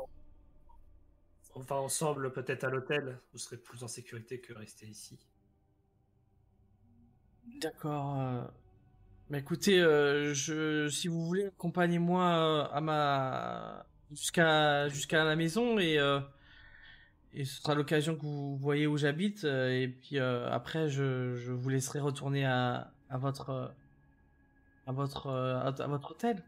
On va ensemble peut-être à l'hôtel. Vous serez plus en sécurité que rester ici. d'accord. Euh... Mais écoutez, euh, je, si vous voulez, accompagnez-moi euh, à ma jusqu'à jusqu'à la maison et euh, et ce sera l'occasion que vous voyez où j'habite euh, et puis euh, après je, je vous laisserai retourner à à votre euh, à votre euh, à, à votre hôtel.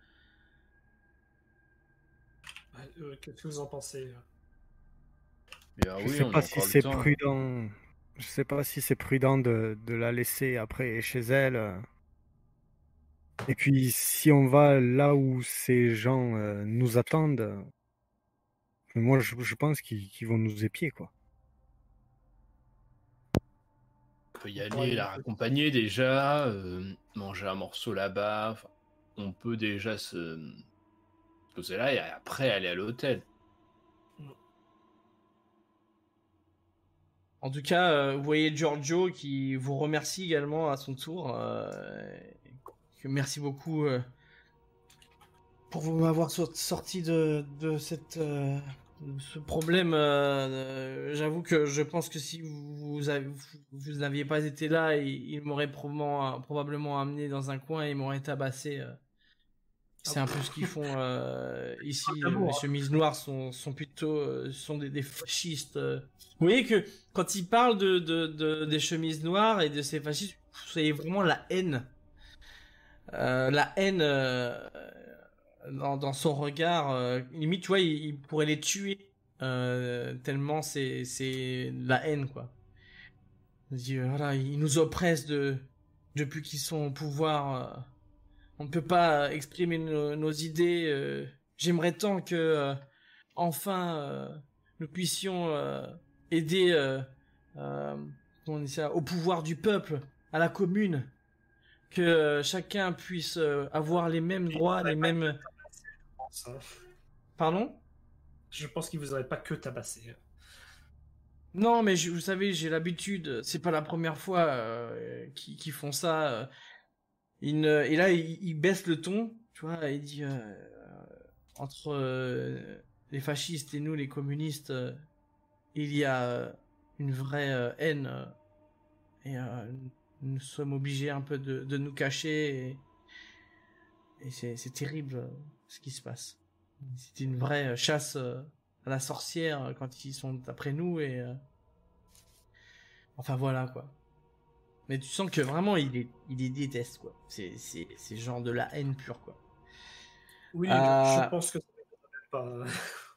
Euh, Qu'est-ce que vous en pensez? Bien Je oui, sais on a pas si encore le c'est temps. prudent. Je sais pas si c'est prudent de, de la laisser après chez elle. euh. Et puis si on va là où ces gens euh, nous attendent, euh, moi je, je pense qu'ils qu'ils vont nous épier quoi. On peut y On pourra aller, y la aller. raccompagner déjà, euh, manger un morceau là-bas. Enfin, on peut déjà se se poser là et après aller à l'hôtel. En tout cas, euh, vous voyez Giorgio qui vous remercie également à son tour. Euh, que merci beaucoup euh, pour vous m'avoir sor- sorti de, de cette euh, de ce problème. euh, euh, j'avoue que je pense que si vous, avez, vous, vous n'aviez pas été là, il, il m'aurait probablement, probablement amené dans un coin et il m'aurait tabassé. euh. C'est un peu ce qu'ils font euh, ici. euh, Les D'amour, hein. chemises noires sont, sont plutôt euh, sont des, des fascistes. euh. Vous voyez que quand ils parlent de, de, de- des chemises noires et de ces fascistes, c'est vraiment la haine. Euh, la haine euh, dans, dans son regard. euh, limite, tu vois, il, il pourrait les tuer euh, tellement c'est c'est la haine, quoi. Il dit, euh, voilà, ils nous oppressent de depuis qu'ils sont au pouvoir. euh, On ne peut pas exprimer nos, nos idées. euh. J'aimerais tant que, euh, enfin, euh, nous puissions euh, aider euh, euh, comment on dit ça, au pouvoir du peuple, à la commune, que euh, chacun puisse euh, avoir les mêmes droits, les mêmes. Je pense, hein. Pardon? Je pense qu'ils vous auraient pas que tabassé. Non, mais je- vous savez, j'ai l'habitude. C'est pas la première fois euh, qu'ils qu'ils font ça. euh. Ils ne- Et là, il, il baisse le ton, tu vois, il dit. euh, entre euh, les fascistes et nous, les communistes, euh, il y a euh, une vraie euh, haine euh, et euh, nous sommes obligés un peu de, de nous cacher et, et c'est, c'est terrible euh, ce qui se passe. C'est une vraie euh, chasse euh, à la sorcière euh, quand ils sont après nous et euh, enfin voilà quoi. Mais tu sens que vraiment il les, il les déteste quoi. C'est, c'est, c'est genre de la haine pure quoi. Oui, Euh, je, je pense que ça m'étonnerait pas.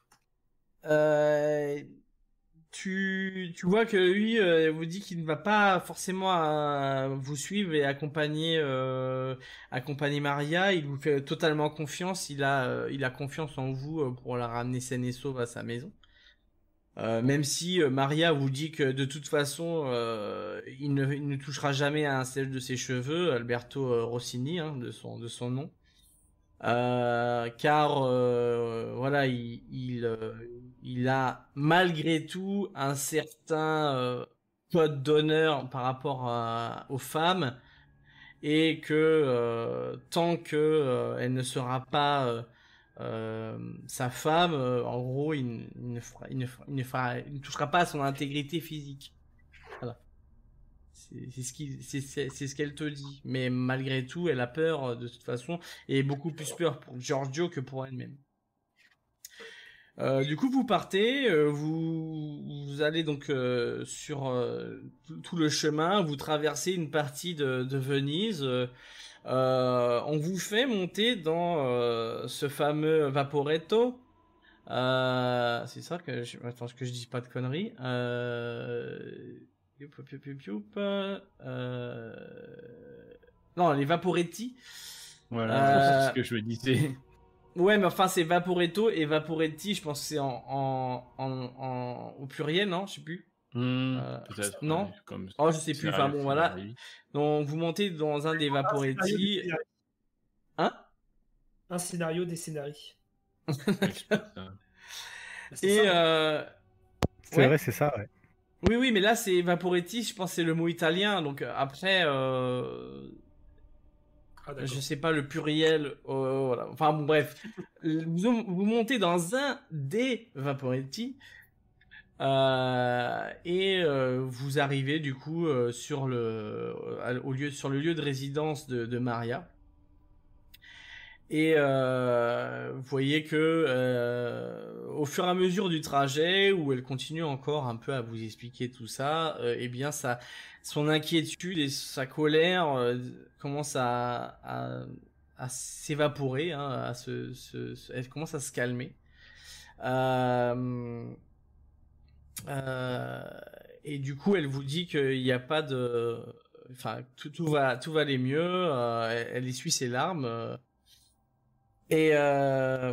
Euh, tu, tu vois que lui euh, vous dit qu'il ne va pas forcément euh, vous suivre et accompagner euh, accompagner Maria. Il vous fait totalement confiance. Il a euh, il a confiance en vous euh, pour la ramener saine et sauve à sa maison. Euh, même si euh, Maria vous dit que de toute façon euh, il, ne, il ne touchera jamais à un seul de ses cheveux, Alberto euh, Rossini hein, de son de son nom. Euh, car euh, voilà, il, il, euh, il a malgré tout un certain euh, code d'honneur par rapport à- aux femmes et que euh, tant que euh, elle ne sera pas euh, euh, sa femme, euh, en gros, il, ne- il ne fera, il ne fera- il ne fera- il ne touchera pas à son intégrité physique. Voilà. C'est c'est ce qui, c'est c'est- c'est ce qu'elle te dit. Mais malgré tout, elle a peur euh, de toute façon et beaucoup plus peur pour Giorgio que pour elle-même. Euh, du coup, vous partez, euh, vous, vous allez donc euh, sur euh, tout, tout le chemin, vous traversez une partie de, de Venise. euh, euh, on vous fait monter dans euh, ce fameux Vaporetto. Euh, c'est ça que je... Attends, que je dis pas de conneries. Euh... Youp, youp, youp, youp, youp. Euh... Non, les Vaporetti. Voilà, Euh, c'est ce que je me disais. Ouais, mais enfin, c'est Vaporetto et Vaporetti, je pense que c'est en, en, en, en- au pluriel, non? Je sais plus. Hmm, Euh, peut-être, non? ouais, comme Oh, je sais plus. Enfin scénario, bon, voilà. scénario. Donc, vous montez dans un des Un scénario des Vaporetti. scénarii. Hein? Un scénario des scénarii. Ouais, c'est pas ça. C'est Et, ça, hein. euh, C'est ouais. vrai, c'est ça, ouais. Oui, oui, mais là, c'est Vaporetti, je pense que c'est le mot italien. Donc, euh, après, euh, Ah, d'accord. je sais pas le pluriel. euh, voilà. Enfin, bon, bref. Vous, vous montez dans un des Vaporetti. Euh, et euh, vous arrivez du coup euh, sur le euh, au lieu sur le lieu de résidence de, de Maria. Et euh, vous voyez que euh, au fur et à mesure du trajet, où elle continue encore un peu à vous expliquer tout ça, euh, eh bien ça, son inquiétude et sa colère euh, commencent à, à, à s'évaporer, hein, à se, se, se- elle commence à se calmer. Euh, euh, et du coup, elle vous dit qu'il n'y a pas de, enfin tout, tout va tout va aller mieux. Euh, elle, elle essuie ses larmes. euh, Et, euh,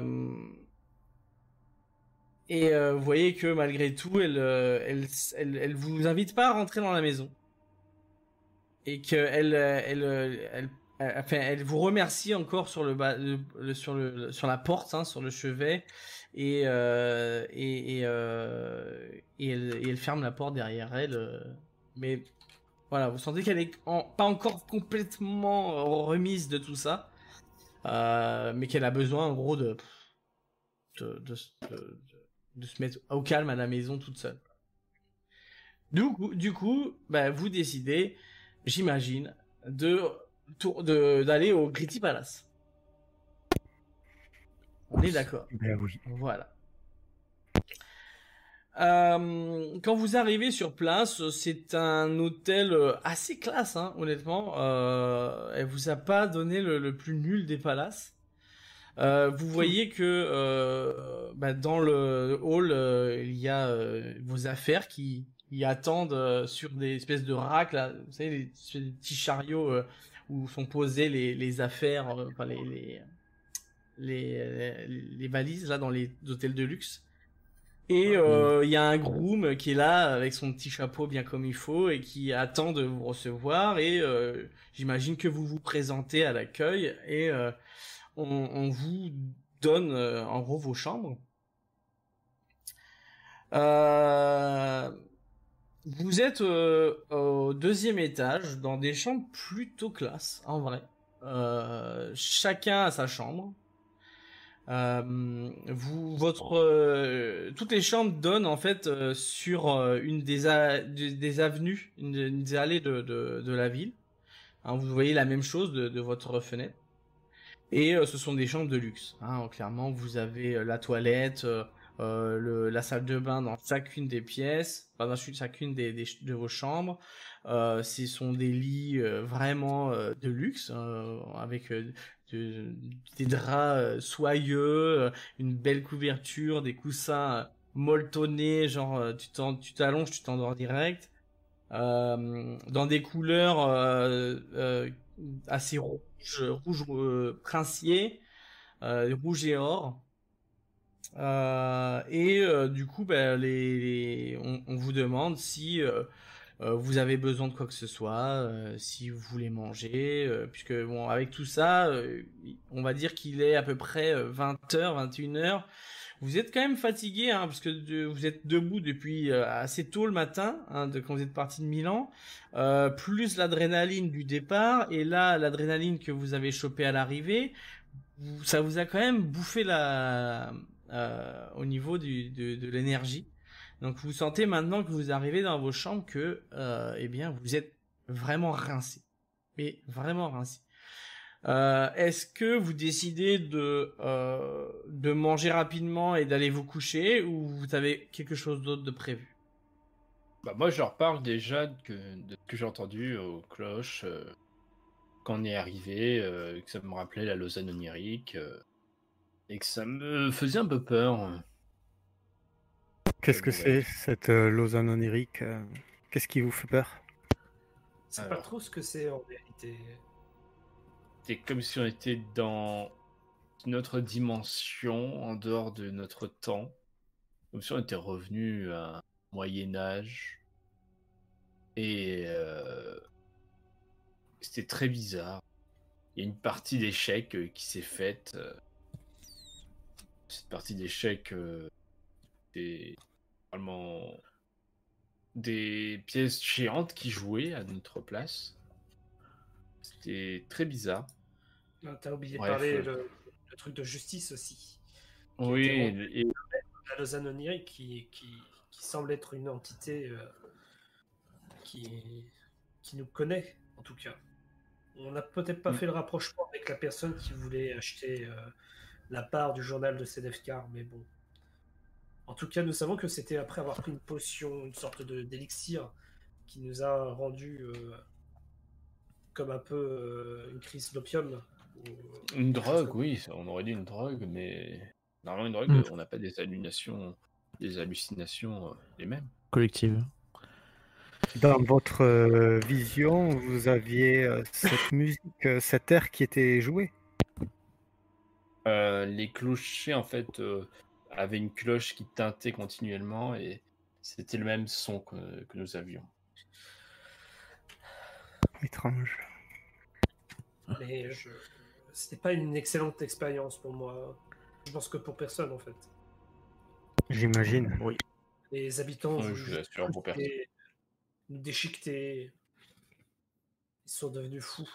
et euh, vous voyez que malgré tout, elle, euh, elle, elle, elle vous invite pas à rentrer dans la maison. Et qu'elle, elle, elle, elle, elle, enfin, elle vous remercie encore sur le bas, le, le- sur le, sur la porte, hein, sur le chevet, et euh, et et, euh, et, elle, et elle ferme la porte derrière elle. euh. Mais voilà, vous sentez qu'elle est en- pas encore complètement remise de tout ça, euh, mais qu'elle a besoin en gros de de, de, de, de se mettre au calme à la maison toute seule. Du coup, du coup bah, vous décidez, j'imagine, de tour- de d'aller au Gritty Palace. On est d'accord. Ben oui. Voilà. Euh, quand vous arrivez sur place, c'est un hôtel euh, assez classe, hein, honnêtement. Euh, elle vous a pas donné le, le plus nul des palaces. Euh, vous voyez que euh, bah, dans le hall, euh, il y a euh, vos affaires qui, qui attendent euh, sur des espèces de racks, là, vous savez, les espèces de petits chariots euh, où sont posées les, les affaires, euh, enfin les, les, les, les valises là dans les hôtels de luxe. Et euh, il y a un groom qui est là avec son petit chapeau bien comme il faut et qui attend de vous recevoir. Et euh, j'imagine que vous vous présentez à l'accueil et euh, on, on vous donne euh, en gros vos chambres. Euh, vous êtes euh, au deuxième étage dans des chambres plutôt classe en vrai. Euh, chacun a sa chambre. Euh, vous, votre, euh, toutes les chambres donnent en fait euh, sur euh, une des, a- des, des avenues, une, une des allées de, de, de la ville. Hein, vous voyez la même chose de, de votre fenêtre. Et euh, ce sont des chambres de luxe. Hein, clairement, vous avez euh, la toilette, euh, euh, le, la salle de bain dans chacune des pièces, enfin, dans chacune des, des de vos chambres. Euh, ce sont des lits euh, vraiment euh, de luxe, euh, avec euh, de- des draps euh, soyeux, euh, une belle couverture, des coussins euh, molletonnés, genre euh, tu t'en- tu t'allonges, tu t'endors direct. Euh, dans des couleurs euh, euh, assez rouges, rouge euh, princier, euh, rouge et or. Euh, et euh, du coup, bah, les, les- on, on vous demande si euh, euh, vous avez besoin de quoi que ce soit, euh, si vous voulez manger, euh, puisque bon, avec tout ça, euh, on va dire qu'il est à peu près euh, vingt heures, vingt et une heures. Vous êtes quand même fatigué, hein, parce que de- vous êtes debout depuis euh, assez tôt le matin, hein, de, quand vous êtes parti de Milan, euh, plus l'adrénaline du départ, et là, l'adrénaline que vous avez chopée à l'arrivée, vous- ça vous a quand même bouffé la, euh, au niveau du, de, de l'énergie. Donc vous sentez maintenant que vous arrivez dans vos chambres que, euh, eh bien, vous êtes vraiment rincé, mais vraiment rincé. Euh, est-ce que vous décidez de euh, de manger rapidement et d'aller vous coucher ou vous avez quelque chose d'autre de prévu? Bah, moi, je leur parle déjà que, de ce que j'ai entendu aux cloches euh, quand on est arrivé, euh, que ça me rappelait la Lausanne onirique euh, et que ça me faisait un peu peur. Qu'est-ce que J'avouerai. c'est, cette euh, Lausanne onirique euh, Qu'est-ce qui vous fait peur? C'est pas Alors. trop ce que c'est en vérité. c'était comme si on était dans une autre dimension, en dehors de notre temps. Comme si on était revenu à un Moyen-Âge. Et euh, c'était très bizarre. Il y a une partie d'échecs euh, qui s'est faite. euh, Cette partie d'échecs, euh, c'est vraiment des pièces géantes qui jouaient à notre place. C'était très bizarre. Ah, T'as oublié de Bref, parler euh, le, le truc de justice aussi. Qui Oui, était rendu et à Lausanne onirique, qui, qui, qui semble être une entité euh, qui, qui nous connaît, en tout cas. On n'a peut-être pas Mm. fait le rapprochement avec la personne qui voulait acheter euh, la part du journal de Sedefkar, mais bon. En tout cas, nous savons que c'était après avoir pris une potion, une sorte de d'élixir, qui nous a rendu euh, comme un peu euh, une crise d'opium. ou- une quelque chose drogue, comme- oui, ça, on aurait dit une drogue, mais normalement une drogue, Mm. euh, on n'a pas des hallucinations, des hallucinations euh, les mêmes. Collective. Dans votre euh, vision, vous aviez euh, cette musique, euh, cet air qui était joué. Euh, les clochers, en fait, euh, avaient une cloche qui tintait continuellement et c'était le même son que, que nous avions. Étrange. Mais je... c'était pas une excellente expérience pour moi. Je pense que pour personne, en fait. J'imagine. Oui. Les habitants Oui, voulaient je vous juste assure, pour personne. déchiqueter, nous déchiqueter. Ils sont devenus fous.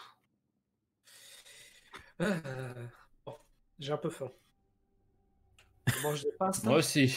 Ah, bon, j'ai un peu faim. On mange des pastes. Moi aussi.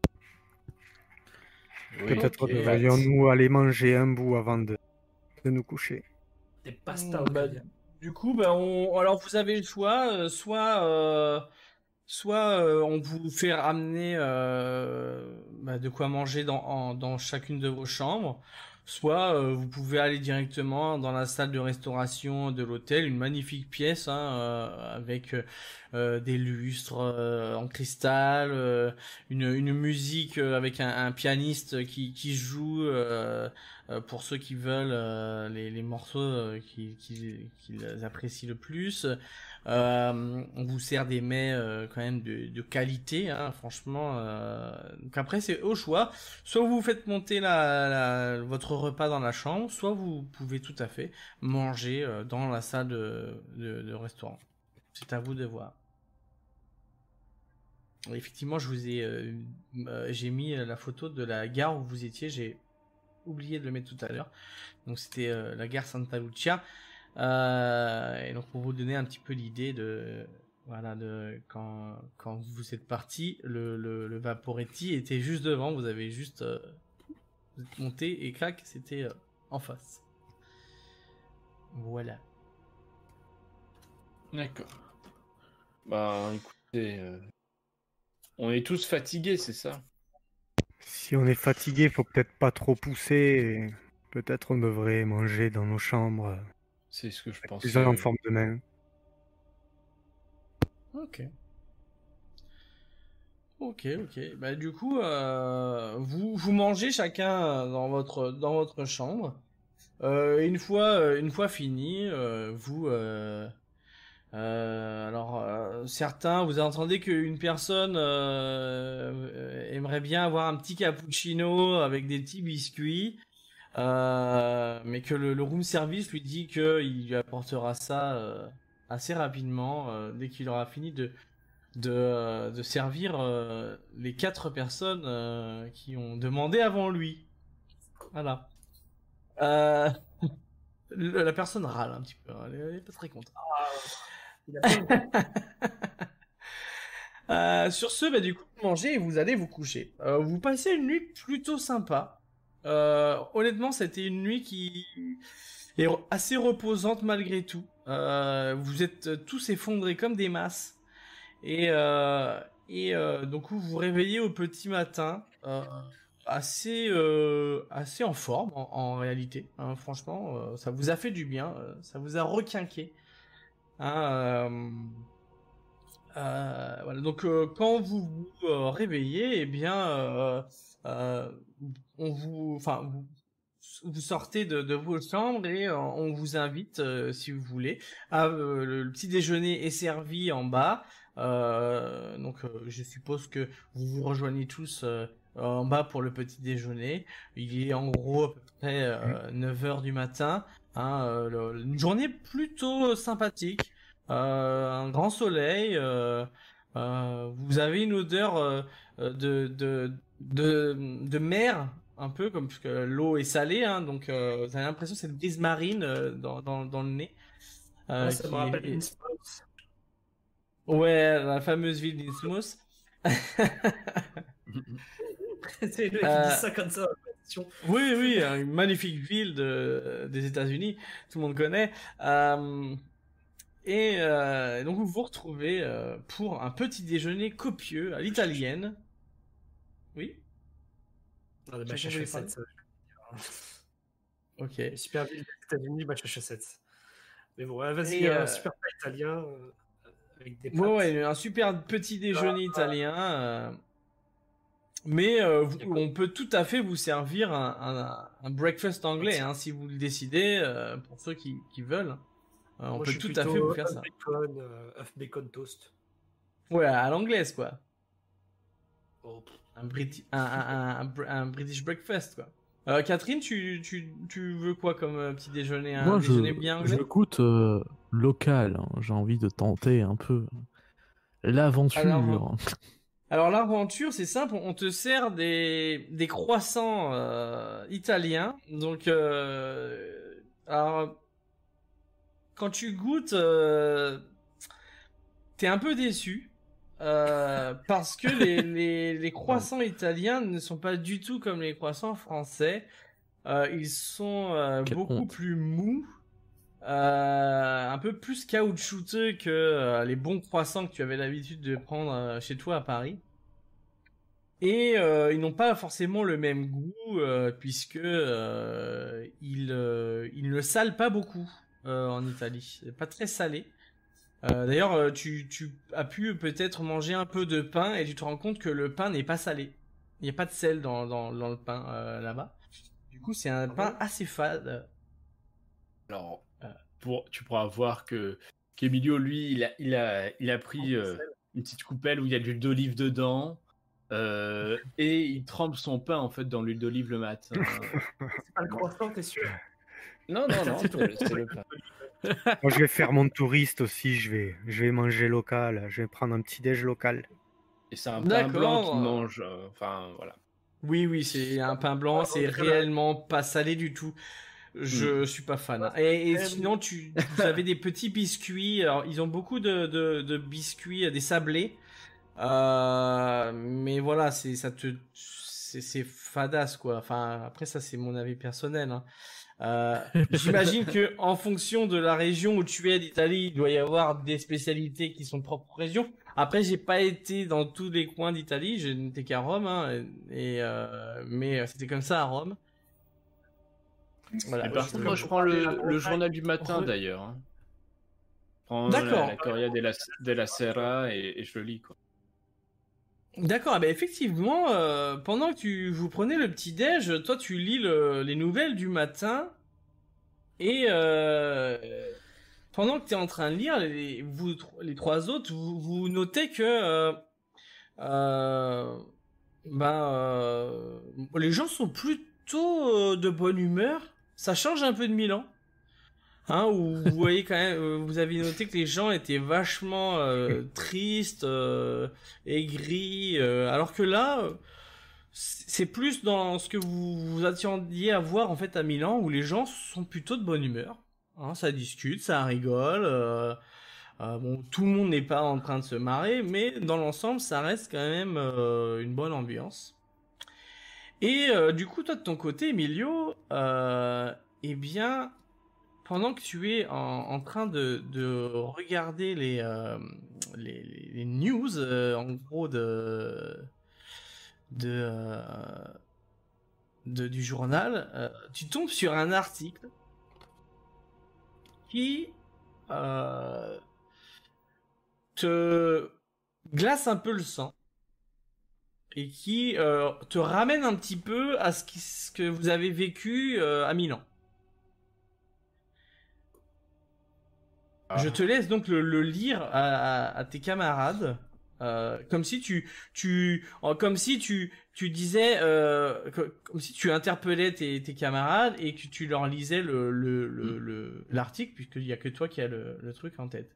Oui, Peut-être ok. devrions-nous aller manger un bout avant de, de nous coucher. Des pastas au Bah, caviar. du coup, bah, on... alors vous avez le choix, euh, soit, euh, soit euh, on vous fait ramener euh, bah, de quoi manger dans, en- dans chacune de vos chambres, soit euh, vous pouvez aller directement dans la salle de restauration de l'hôtel, une magnifique pièce hein, euh, avec euh, euh, des lustres euh, en cristal, euh, une, une musique euh, avec un, un pianiste qui, qui joue. Euh, euh, pour ceux qui veulent euh, les, les morceaux euh, qui, qui, qu'ils apprécient le plus. Euh, on vous sert des mets euh, quand même de, de qualité, hein, franchement. Euh... Donc après c'est au choix. Soit vous faites monter la, la, votre repas dans la chambre, soit vous pouvez tout à fait manger euh, dans la salle de, de, de restaurant. C'est à vous de voir. Effectivement, je vous ai, euh, euh, j'ai mis la photo de la gare où vous étiez. J'ai oublié de le mettre tout à l'heure. Donc c'était euh, la gare Santa Lucia. Euh, et donc pour vous donner un petit peu l'idée de voilà de quand quand vous êtes parti, le, le, le Vaporetti était juste devant. Vous avez juste euh, vous êtes monté et clac, c'était euh, en face. Voilà. D'accord. Bah, écoutez, euh, on est tous fatigués, c'est ça? Si on est fatigué, faut peut-être pas trop pousser. Et peut-être on devrait manger dans nos chambres, C'est ce que je plus pensais. en oui. forme demain. Ok. Ok, ok. Bah du coup, euh, vous vous mangez chacun dans votre dans votre chambre. Euh, une fois euh, une fois fini, euh, vous euh, euh, alors euh, certains vous entendez qu'une personne euh, euh, aimerait bien avoir un petit cappuccino avec des petits biscuits, euh, mais que le, le room service lui dit que il lui apportera ça euh, assez rapidement euh, dès qu'il aura fini de de, euh, de servir euh, les quatre personnes euh, qui ont demandé avant lui. Voilà. Euh, le- la personne râle un petit peu, hein, elle est pas très contente. Il a pas le droit. Euh, sur ce, bah, du coup, vous mangez et vous allez vous coucher. Euh, vous passez une nuit plutôt sympa. Euh, honnêtement, c'était une nuit qui est re- assez reposante malgré tout. Euh, vous êtes tous effondrés comme des masses. Et, euh, et euh, donc vous vous réveillez au petit matin, euh, assez, euh, assez en forme en, en réalité. Hein, franchement, euh, ça vous a fait du bien, euh, ça vous a requinqué. Hein, euh, euh, voilà. Donc euh, quand vous vous euh, réveillez, eh bien, euh, euh, on vous, enfin, vous, vous sortez de, de vos chambres et euh, on vous invite, euh, si vous voulez, à euh, le, le petit déjeuner est servi en bas. Euh, donc, euh, je suppose que vous vous rejoignez tous euh, en bas pour le petit déjeuner. Il est en gros à peu près euh, neuf heures du matin. Hein, euh, le- une journée plutôt sympathique. Euh, un grand soleil. Euh, euh, vous avez une odeur euh, euh, de, de, de, de mer, un peu, comme parce que l'eau est salée. Hein, donc, euh, vous avez l'impression que c'est une brise marine euh, dans, dans, dans le nez. Euh, Moi, ça qui me rappelle est- Innsmouth. Ouais, la fameuse ville d'Innsmouth. C'est le mec qui Euh, dit ça comme ça. Attention. Oui, oui, hein, une magnifique ville de, des États-Unis, tout le monde connaît. Euh, et euh, donc vous vous retrouvez euh, pour un petit déjeuner copieux à l'italienne. Oui, Non, le J'ai match à compris, chaussettes. ça. ok. Les super villes des États-Unis, match à chaussettes. Mais bon, ouais, vas-y, Et, un euh, super plat italien euh, avec des pâtes. Ouais, ouais, un super petit déjeuner italien. euh, mais euh, vous- on peut tout à fait vous servir un, un, un breakfast anglais, hein, si vous le décidez, euh, pour ceux qui, qui veulent. Euh, on Moi, peut je suis tout à fait plutôt vous faire œuf ça. bacon, euh, œuf bacon toast. Ouais, à l'anglaise, quoi. Oh, pff, Un, Briti- un, un, un, un- un British breakfast, quoi. Euh, Catherine, tu, tu, tu veux quoi comme euh, petit déjeuner? Un Moi, je, déjeuner bien je anglais? goûte euh, local. Hein. J'ai envie de tenter un peu l'aventure. Alors, alors l'aventure, c'est simple, on te sert des, des croissants euh, italiens. Donc, euh, alors, quand tu goûtes, euh, t'es un peu déçu. euh, parce que les, les, les croissants italiens ne sont pas du tout comme les croissants français. Euh, ils sont euh, Quelle beaucoup honte. plus mous, euh, un peu plus caoutchouteux que euh, les bons croissants que tu avais l'habitude de prendre euh, chez toi à Paris. Et euh, ils n'ont pas forcément le même goût euh, puisque euh, ils, euh, ils ne salent pas beaucoup euh, en Italie. C'est pas très salé. Euh, D'ailleurs, euh, tu, tu as pu peut-être manger un peu de pain et tu te rends compte que le pain n'est pas salé. Il n'y a pas de sel dans, dans, dans le pain euh, là-bas. Du coup, c'est un Ah pain bon assez fade. Alors, Euh. pour, tu pourras voir que qu'Emilio, lui, il a, il a, il a pris Oh, euh, sel. une petite coupelle où il y a de l'huile d'olive dedans. euh, et il trempe son pain en fait dans l'huile d'olive le matin. C'est pas le croissant, t'es sûr? Non, non, non, c'est le, c'est le pain. Moi, je vais faire mon touriste aussi. Je vais, je vais manger local. Je vais prendre un petit déj local. Et c'est un pain blanc D'accord. qu'il mange. euh, Enfin, voilà. Oui, oui, c'est un pain blanc, c'est réellement pas salé du tout. Je suis pas fan. hein. Et, et sinon, tu, vous avez des petits biscuits. Alors, ils ont beaucoup de, de, de biscuits, euh, des sablés. Euh, mais voilà, c'est ça te, c'est c'est fadasse quoi. Enfin, après ça, c'est mon avis personnel. hein. Euh, J'imagine que en fonction de la région où tu es d'Italie, il doit y avoir des spécialités qui sont propres aux régions. Après, j'ai pas été dans tous les coins d'Italie, je n'étais qu'à Rome, hein, et euh, mais c'était comme ça à Rome. Voilà. Mais par je- contre, moi, je prends le, le journal du matin Re- d'ailleurs. hein. Je prends la, D'accord. la Corriere della, della Sera et, et je le lis quoi. D'accord, ah ben effectivement, euh, pendant que tu vous prenez le petit déj, toi tu lis le- les nouvelles du matin et euh, pendant que tu es en train de lire, les, vous les trois autres, vous, vous notez que euh, euh, ben euh, les gens sont plutôt euh, de bonne humeur. Ça change un peu de Milan. Hein, où vous voyez quand même, euh, vous avez noté que les gens étaient vachement euh, tristes, euh, aigris, euh, alors que là, euh, c'est plus dans ce que vous vous attendiez à voir en fait à Milan, où les gens sont plutôt de bonne humeur. Hein, ça discute, ça rigole. Euh, euh, bon, tout le monde n'est pas en train de se marrer, mais dans l'ensemble, ça reste quand même euh, une bonne ambiance. Et euh, du coup, toi de ton côté, Emilio, euh, eh bien pendant que tu es en, en train de, de regarder les, euh, les, les- les news, euh, en gros, de, de, euh, de- du journal, euh, tu tombes sur un article qui euh, te glace un peu le sang. et qui euh, te ramène un petit peu à ce, qui, ce que vous avez vécu euh, à Milan. Ah. Je te laisse donc le, le lire à, à, à tes camarades, euh, comme si tu, tu, oh, comme si tu, tu disais, euh, que- comme si tu interpellais tes, tes camarades et que tu leur lisais le, le, le, le- l'article, puisqu'il y a que toi qui as le, le truc en tête.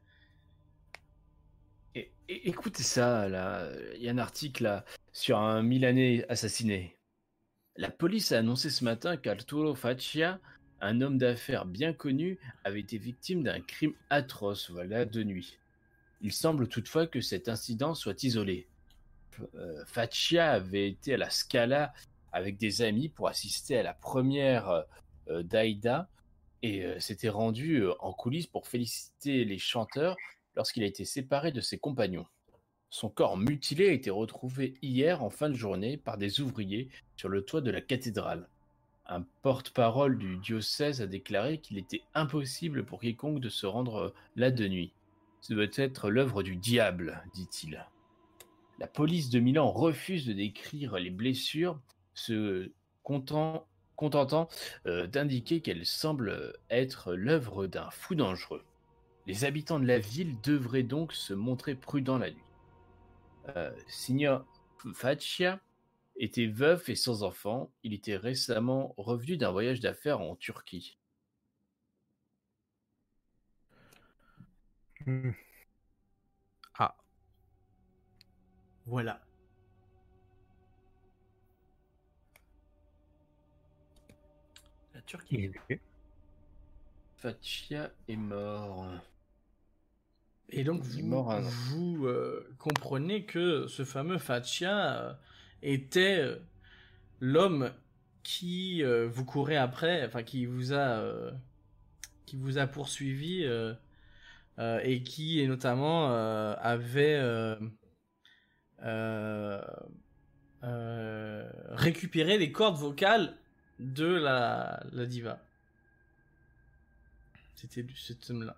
Et, et- écoutez ça, là. Il y a un article là sur un Milanais assassiné. La police a annoncé ce matin qu'Arturo Faccia, un homme d'affaires bien connu, avait été victime d'un crime atroce, voilà, de nuit. Il semble toutefois que cet incident soit isolé. Euh, Faccia avait été à la Scala avec des amis pour assister à la première euh, d'Aïda et euh, s'était rendu euh, en coulisses pour féliciter les chanteurs lorsqu'il a été séparé de ses compagnons. Son corps mutilé a été retrouvé hier en fin de journée par des ouvriers sur le toit de la cathédrale. Un porte-parole du diocèse a déclaré qu'il était impossible pour quiconque de se rendre là de nuit. Ce doit être l'œuvre du diable, dit-il. La police de Milan refuse de décrire les blessures, se content- contentant euh, d'indiquer qu'elles semblent être l'œuvre d'un fou dangereux. Les habitants de la ville devraient donc se montrer prudents la nuit. Euh, Signor Faccia était veuf et sans enfant. Il était récemment revenu d'un voyage d'affaires en Turquie. Hmm. Ah, Voilà. La Turquie. Ok. Faccia est mort. Et donc Il est vous, mort, hein. vous euh, comprenez que ce fameux Faccia euh, était euh, l'homme qui euh, vous courait après, enfin qui vous a euh, qui vous a poursuivi euh, euh, et qui et notamment euh, avait euh, euh, euh, récupéré les cordes vocales de la, la diva. C'était du- cet homme-là.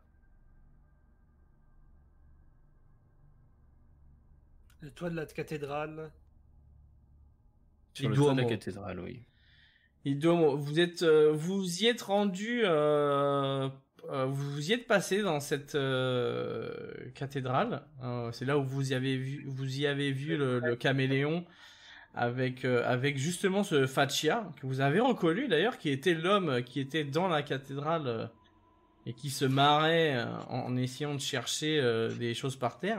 Le toit de la cathédrale. Sur Il le doit toit de la mort. cathédrale, oui. Il doit- vous êtes, euh, vous y êtes rendu, euh, euh, vous y êtes passé dans cette euh, cathédrale. Euh, c'est là où vous y avez vu, vous y avez vu le, le caméléon avec, euh, avec justement ce Faccia que vous avez reconnu d'ailleurs, qui était l'homme qui était dans la cathédrale euh, et qui se marrait euh, en, en essayant de chercher euh, des choses par terre.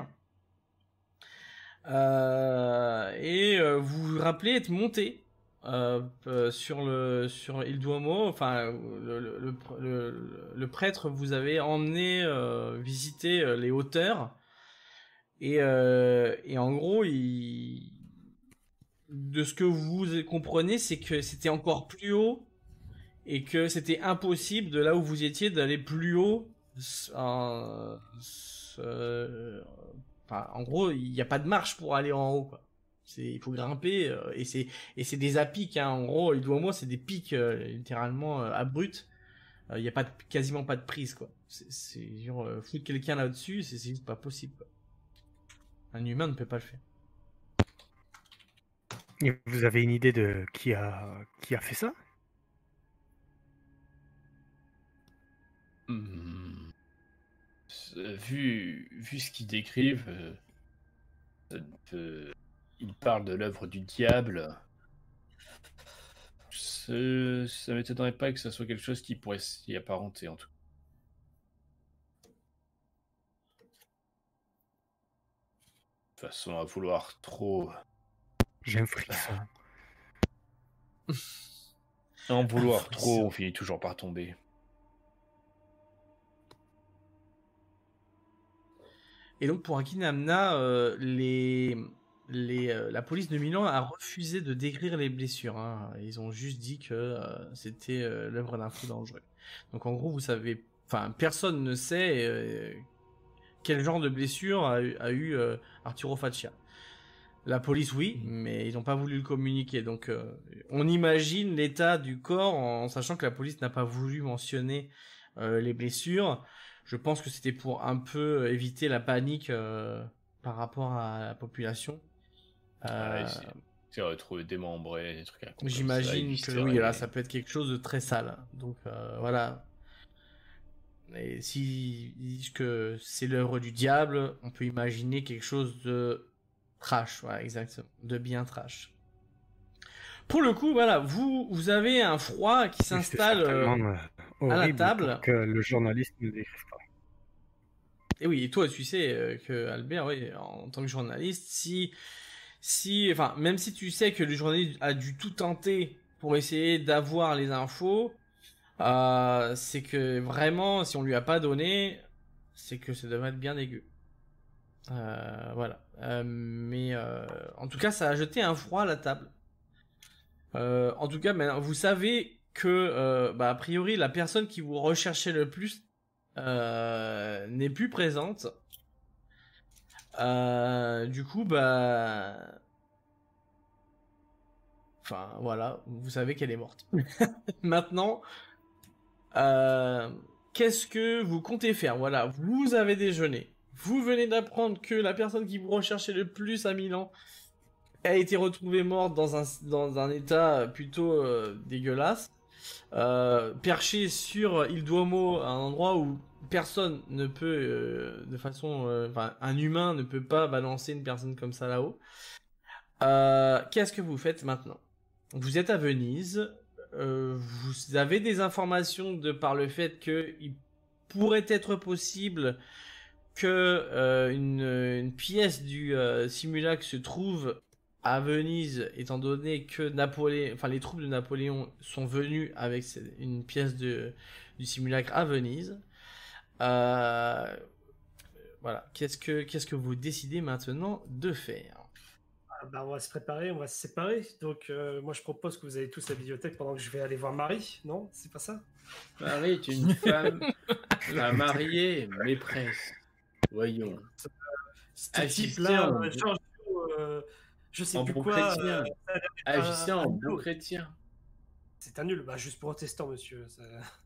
Euh, et euh, vous vous rappelez être monté euh, euh, sur le sur Il Duomo, enfin le, le, le, le- le prêtre vous avait emmené euh, visiter euh, les hauteurs et, euh, et en gros il, de ce que vous comprenez c'est que c'était encore plus haut et que c'était impossible de là où vous étiez d'aller plus haut. euh, euh, Enfin, en gros, il n'y a pas de marche pour aller en haut, quoi. C'est, il faut grimper euh, et c'est et c'est des apics, hein. En gros, il doit moi, c'est des pics euh, littéralement euh, abrupts. Euh, Il n'y a pas de- quasiment pas de prise, quoi. C'est, c'est genre euh, foutre quelqu'un là-dessus, c'est, c'est juste pas possible, quoi. Un humain ne peut pas le faire. Et vous avez une idée de qui a, qui a fait ça? Hmm. Euh, Vu, vu ce qu'ils décrivent, euh, ça peut- ils parlent de l'œuvre du diable. Ce- Ça m'étonnerait pas que ça soit quelque chose qui pourrait s'y apparenter, en tout cas. De toute façon, à vouloir trop... J'ai un frisson. À en vouloir Un trop, frisson. on finit toujours par tomber. Et donc pour Akinamna, euh, les, les, euh, la police de Milan a refusé de décrire les blessures, hein. Ils ont juste dit que euh, c'était euh, l'œuvre d'un fou dangereux. Donc en gros, vous savez, enfin personne ne sait euh, quel genre de blessure a eu, a eu euh, Arturo Faccia. La police, oui, mais ils n'ont pas voulu le communiquer. Donc euh, on imagine l'état du corps en sachant que la police n'a pas voulu mentionner euh, les blessures. Je pense que c'était pour un peu éviter la panique euh, par rapport à la population. Euh, Ouais, c'est- c'est retrouvé démembré, des trucs à la con comme ça, J'imagine que éviscéré. oui, là, ça peut être quelque chose de très sale. Donc euh, voilà. Et s'ils disent que c'est l'œuvre du diable, on peut imaginer quelque chose de trash, voilà, exactement, de bien trash. Pour le coup, voilà, vous, vous avez un froid qui C'est s'installe euh, certainement euh, à la horrible table. pour que le journaliste ne le décrive pas. Et oui, et toi, tu sais euh, que Albert, oui, en tant que journaliste, si, si, enfin, même si tu sais que le journaliste a dû tout tenter pour essayer d'avoir les infos, euh, c'est que vraiment, si on lui a pas donné, c'est que ça devrait être bien dégueu. Euh, voilà. Euh, mais euh, en tout cas, ça a jeté un froid à la table. Euh, en tout cas, maintenant, vous savez que, euh, bah, a priori, la personne qui vous recherchait le plus euh, n'est plus présente. Euh, du coup, bah, enfin, voilà, vous savez qu'elle est morte. Maintenant, euh, qu'est-ce que vous comptez faire? Voilà, vous avez déjeuné. Vous venez d'apprendre que la personne qui vous recherchait le plus à Milan a été retrouvée morte dans un, dans un état plutôt euh, dégueulasse, euh, perchée sur Il Duomo, un endroit où personne ne peut, euh, de façon, euh, enfin, un humain ne peut pas balancer une personne comme ça là-haut. Euh, qu'est-ce que vous faites maintenant? Vous êtes à Venise, euh, vous avez des informations de par le fait que il pourrait être possible que euh, une, une pièce du euh, simulacre se trouve à Venise, étant donné que Napoléon, enfin les troupes de Napoléon sont venues avec une pièce de, du simulacre à Venise. Euh, voilà. Qu'est-ce que qu'est-ce que vous décidez maintenant de faire? Ah bah, on va se préparer, on va se séparer. Donc, euh, moi, je propose que vous allez tous à la bibliothèque pendant que je vais aller voir Marie. Non, c'est pas ça? Marie est une femme à marier, mais presque. Voyons. Ce Agissez type-là, en, euh, Giorgio, euh, je sais en plus bon quoi. chrétien. euh, Agissez un- en un bon nul. chrétien. C'est un nul, bah, juste protestant, monsieur. ça-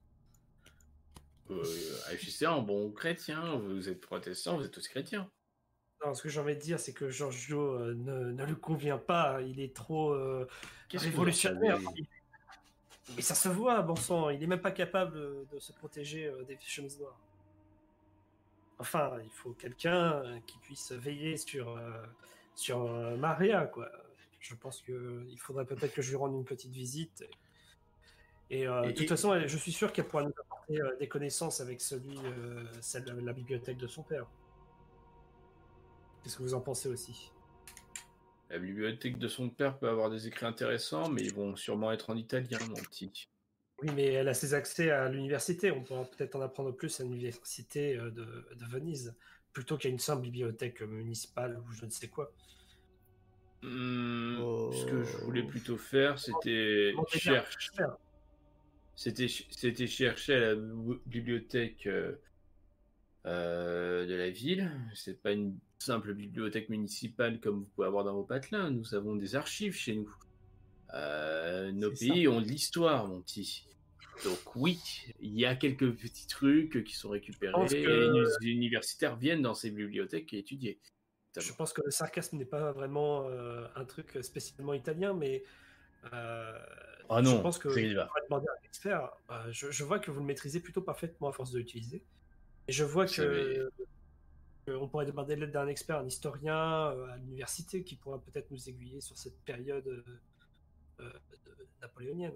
Euh, agissez en bon chrétien. Vous êtes protestant, vous êtes tous chrétiens. Non, ce que j'ai envie de dire, c'est que Giorgio euh, ne, ne lui convient pas. Il est trop euh, Qu'est-ce que vous en révolutionnaire. savez? Il- Mais ça se voit, bon sang. Il est même pas capable de, de se protéger euh, des chemises noires. Enfin, il faut quelqu'un euh, qui puisse veiller sur, euh, sur euh, Maria, quoi. Je pense qu'il faudrait peut-être que je lui rende une petite visite. Et euh, Et- de toute et- façon, elle- je suis sûr qu'elle pourra nous apporter euh, des connaissances avec celui, euh, celle de la bibliothèque de son père. Qu'est-ce que vous en pensez aussi? La bibliothèque de son père peut avoir des écrits intéressants, mais ils vont sûrement être en italien, mon petit. Oui, mais elle a ses accès à l'université. On pourra peut-être en apprendre plus à l'université euh, de, de Venise, plutôt qu'à une simple bibliothèque municipale ou je ne sais quoi. Hmm, Oh. Ce que je voulais plutôt faire, c'était Comment dire, chercher, faire. c'était, c'était chercher à la bi- bibliothèque euh, euh, de la ville. C'est pas une simple bibliothèque municipale comme vous pouvez avoir dans vos patelins. Nous avons des archives chez nous. Euh, nos C'est pays ont de l'histoire, mon petit. Donc oui, il y a quelques petits trucs qui sont récupérés pense que- et les universitaires viennent dans ces bibliothèques et étudier. Je pense que le sarcasme n'est pas vraiment euh, un truc spécialement italien, mais euh, Ah je non, pense que c'est on là. va demander à un expert. Euh, je, je vois que vous le maîtrisez plutôt parfaitement à force de l'utiliser. Et je vois Vous que, savez. que on pourrait demander l'aide d'un expert, un historien euh, à l'université qui pourra peut-être nous aiguiller sur cette période euh, euh, de- napoléonienne.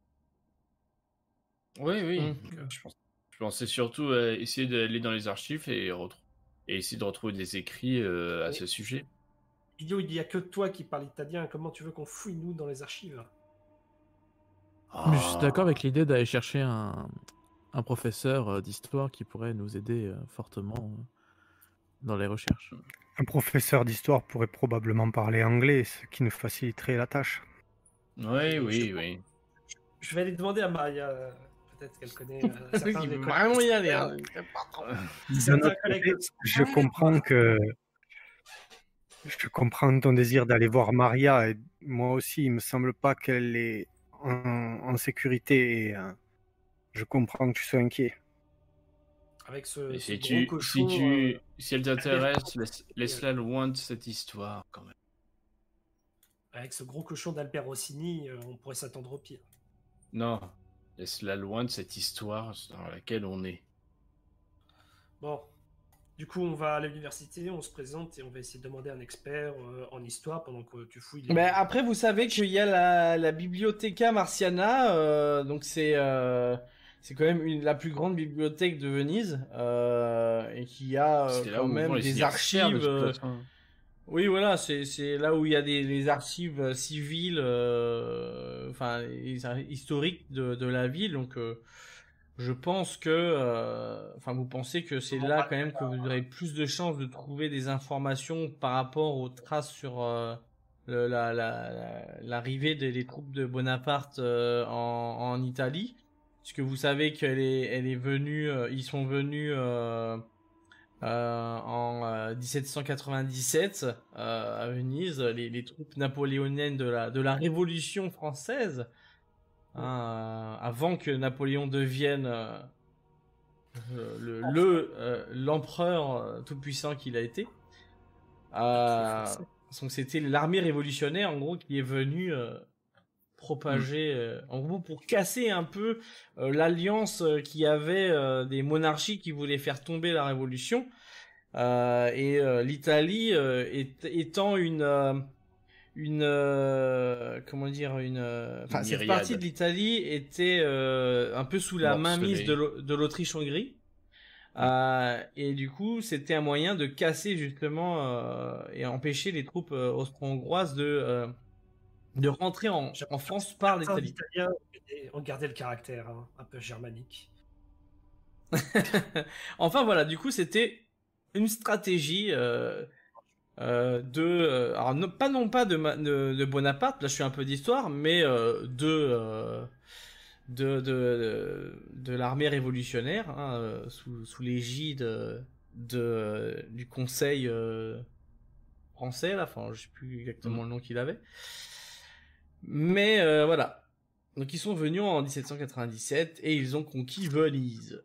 Oui, oui. Mm. Je, pense, je pensais surtout à essayer d'aller dans les archives et, retrou- et essayer de retrouver des écrits euh, à Oui. ce sujet. Idiot, il n'y a que toi qui parles italien. Comment tu veux qu'on fouille, nous, dans les archives? Mais je suis d'accord avec l'idée d'aller chercher un, un professeur euh, d'histoire qui pourrait nous aider euh, fortement euh, dans les recherches. Un professeur d'histoire pourrait probablement parler anglais, ce qui nous faciliterait la tâche. Oui, Je- oui, oui. Je vais aller demander à Maria. euh, Peut-être qu'elle connaît. euh, Il certains veut des vraiment y aller. Hein. De Certains notre collègues- côté, je comprends que je comprends ton désir d'aller voir Maria et moi aussi, il me semble pas qu'elle est en, en sécurité et euh, je comprends que tu sois inquiet. Avec ce, Et ce si, gros tu, cochon. si, tu, euh, si elle t'intéresse, laisse, laisse-la loin de cette histoire quand même. Avec ce gros cochon d'Albert Rossini, euh, on pourrait s'attendre au pire. Non, laisse-la loin de cette histoire dans laquelle on est. Bon, du coup, on va à l'université, on se présente et on va essayer de demander à un expert euh, en histoire pendant que tu fouilles les... Mais après, vous savez qu'il y a la, la Bibliotheca Marciana, euh, donc c'est euh, c'est quand même une, la plus grande bibliothèque de Venise, euh, et qui a euh, C'est là quand où vont même les des universitaires, de archives. toute euh, façon. Oui, voilà, c'est c'est là où il y a des les archives euh, civiles, euh, enfin les ar- historiques de de la ville. Donc, euh, je pense que, euh, enfin, vous pensez que c'est là quand même que vous aurez plus de chances de trouver des informations par rapport aux traces sur euh, le- la la la- l'arrivée des, des troupes de Bonaparte euh, en en Italie, puisque vous savez qu'elle est elle est venue, euh, ils sont venus. Euh, euh, en euh, dix-sept cent quatre-vingt-dix-sept euh, à Venise, les, les troupes napoléoniennes de la de la Révolution française, hein, euh, avant que Napoléon devienne euh, le le euh, l'empereur euh, tout puissant qu'il a été. Euh, donc c'était l'armée révolutionnaire en gros qui est venue euh, propager, euh, en gros pour casser un peu euh, l'alliance euh, qu'il y avait euh, des monarchies qui voulaient faire tomber la révolution. Euh, et euh, l'Italie euh, est, étant une euh, une euh, comment dire une enfin Une cette myriade. partie de l'Italie était euh, un peu sous la mainmise Morcelée. de l'Au- de l'Autriche-Hongrie. Euh, et du coup c'était un moyen de casser justement euh, et empêcher les troupes euh, austro-hongroises de euh, de rentrer en, en France par Certains l'Italie. Italiens ont gardé le caractère hein, un peu germanique. Enfin voilà, du coup c'était une stratégie euh, euh, de, euh, alors non, pas non pas de, ma- de, de Bonaparte, là je suis un peu d'histoire, mais euh, de, euh, de, de, de, de l'armée révolutionnaire, hein, euh, sous, sous l'égide euh, de, euh, du conseil euh, français, là, enfin je sais plus exactement le nom qu'il avait. Mais euh, voilà. Donc ils sont venus en dix-sept cent quatre-vingt-dix-sept et ils ont conquis Venise.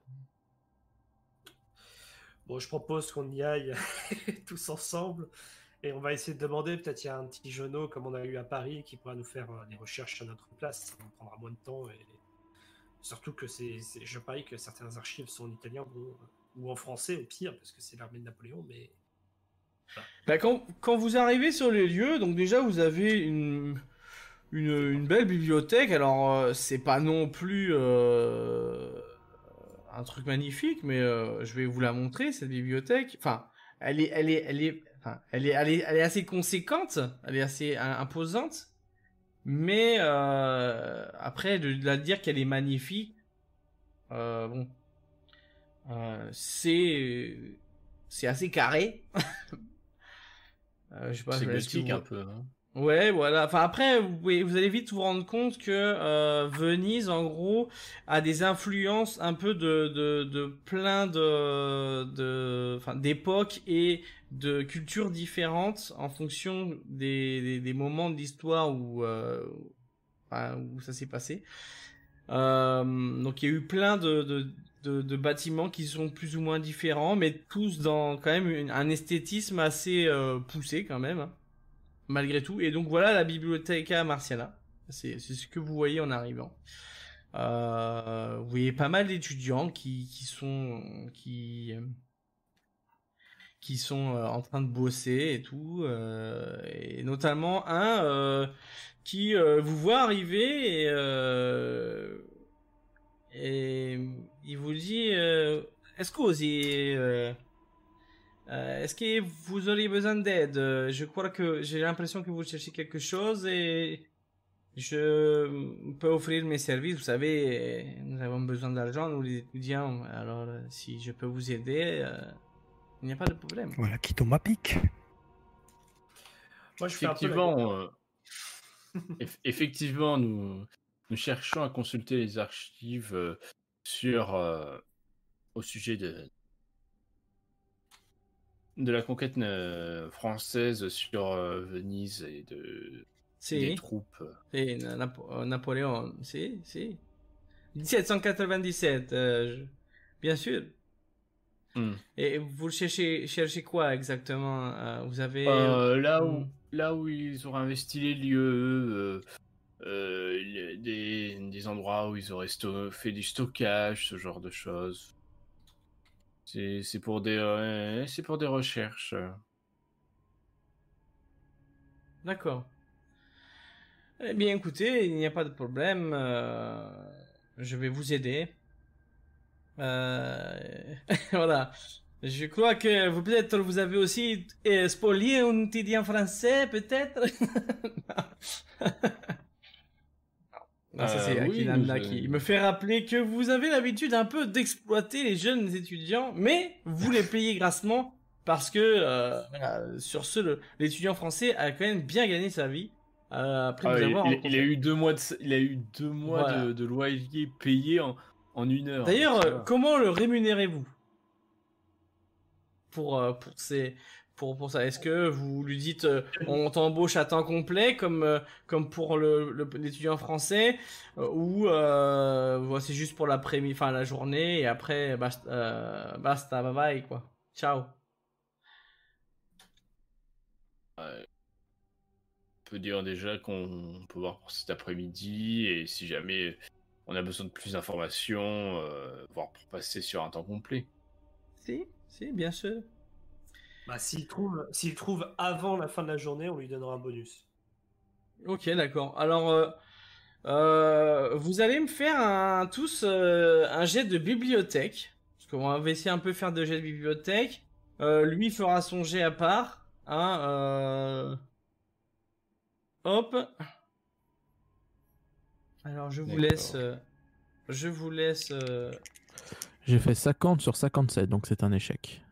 Bon, je propose qu'on y aille tous ensemble et on va essayer de demander, peut-être il y a un petit genou comme on a eu à Paris qui pourra nous faire euh, des recherches à notre place, ça nous prendra moins de temps et surtout que c'est, c'est- je parie que certains archives sont en italien bon, ou en français au pire parce que c'est l'armée de Napoléon, mais Bah, quand, quand vous arrivez sur les lieux, donc déjà vous avez une, une, une belle bibliothèque. Alors euh, c'est pas non plus euh, un truc magnifique, mais euh, je vais vous la montrer cette bibliothèque. Enfin, elle est, elle est, elle est, enfin, elle est, elle est, elle est assez conséquente, elle est assez euh, imposante. Mais euh, après de, de la dire qu'elle est magnifique, euh, bon, euh, c'est c'est assez carré. Euh, je sais pas, C'est est-ce que gothique vous- un peu. Hein. Ouais, voilà. Enfin après, vous, pouvez- vous allez vite vous rendre compte que euh, Venise, en gros, a des influences un peu de de, de plein de de enfin d'époques et de cultures différentes en fonction des des, des moments de l'histoire où euh, enfin, où ça s'est passé. Euh, donc il y a eu plein de, de de de bâtiments qui sont plus ou moins différents, mais tous dans quand même une- un esthétisme assez euh, poussé quand même, hein, malgré tout. Et donc voilà la Bibliotheca Marciana. C'est c'est ce que vous voyez en arrivant. Euh, vous voyez pas mal d'étudiants qui qui sont qui euh, qui sont euh, en train de bosser et tout, euh, et notamment un euh, qui euh, vous voit arriver et euh, et il vous dit euh, est-ce que vous y- euh, euh, est-ce que vous auriez besoin d'aide? Euh, Je crois que j'ai l'impression que vous cherchez quelque chose et je peux offrir mes services. Vous savez, nous avons besoin d'argent, nous les étudiants. Alors, euh, si je peux vous aider, euh, il n'y a pas de problème. Voilà qui tombe à pic. moi je fais un peu la Effectivement, euh, eff- effectivement, nous, nous cherchons à consulter les archives euh, sur euh, au sujet de de la conquête euh, française sur euh, Venise et de des Si, troupes. si, Napo- euh, Napoléon, si, si. dix-sept cent quatre-vingt-dix-sept, euh, je- bien sûr. Hmm. Et vous cherchez, cherchez quoi exactement? Euh, Vous avez... Euh, là où Hmm. là où ils auraient investi les lieux, euh, euh, les- des, des endroits où ils auraient sto- fait du stockage, ce genre de choses. C'est c'est pour des euh, c'est pour des recherches. D'accord. Eh bien, écoutez, il n'y a pas de problème. euh, Je vais vous aider. Euh, Voilà. Je crois que vous peut-être vous avez aussi euh, spolié un étudiant français, peut-être. Non, ça Euh, c'est oui, nous, Akinanda euh, qui me fait rappeler que vous avez l'habitude un peu d'exploiter les jeunes étudiants, mais vous les payez grassement parce que euh, voilà, sur ce, le- l'étudiant français a quand même bien gagné sa vie euh, après ah, vous il, avoir il- il a rencontré. eu deux mois de il a eu deux mois Voilà. de, de loyer payé en, en une heure. donc D'ailleurs, ça euh, va. comment le rémunérez-vous pour euh, pour ces pour pour ça? Est-ce que vous lui dites euh, on t'embauche à temps complet comme euh, comme pour le le- l'étudiant français euh, ou euh, voilà, c'est juste pour l'après-midi, enfin la journée et après basta, euh, basta bye bye quoi. Ciao. Ouais. On peut dire déjà qu'on peut voir pour cet après-midi et si jamais on a besoin de plus d'informations, euh, voir pour passer sur un temps complet. Si, si, bien sûr. Bah, s'il trouve, s'il trouve avant la fin de la journée, on lui donnera un bonus. Ok, d'accord. Alors euh, euh, vous allez me faire un tous euh, un jet de bibliothèque parce qu'on va essayer un peu faire de jet de bibliothèque. Euh, lui fera son jet à part. Hein, euh... Hop. Alors je vous D'accord. laisse. euh, Je vous laisse. euh, J'ai fait cinquante sur cinquante-sept, donc c'est un échec.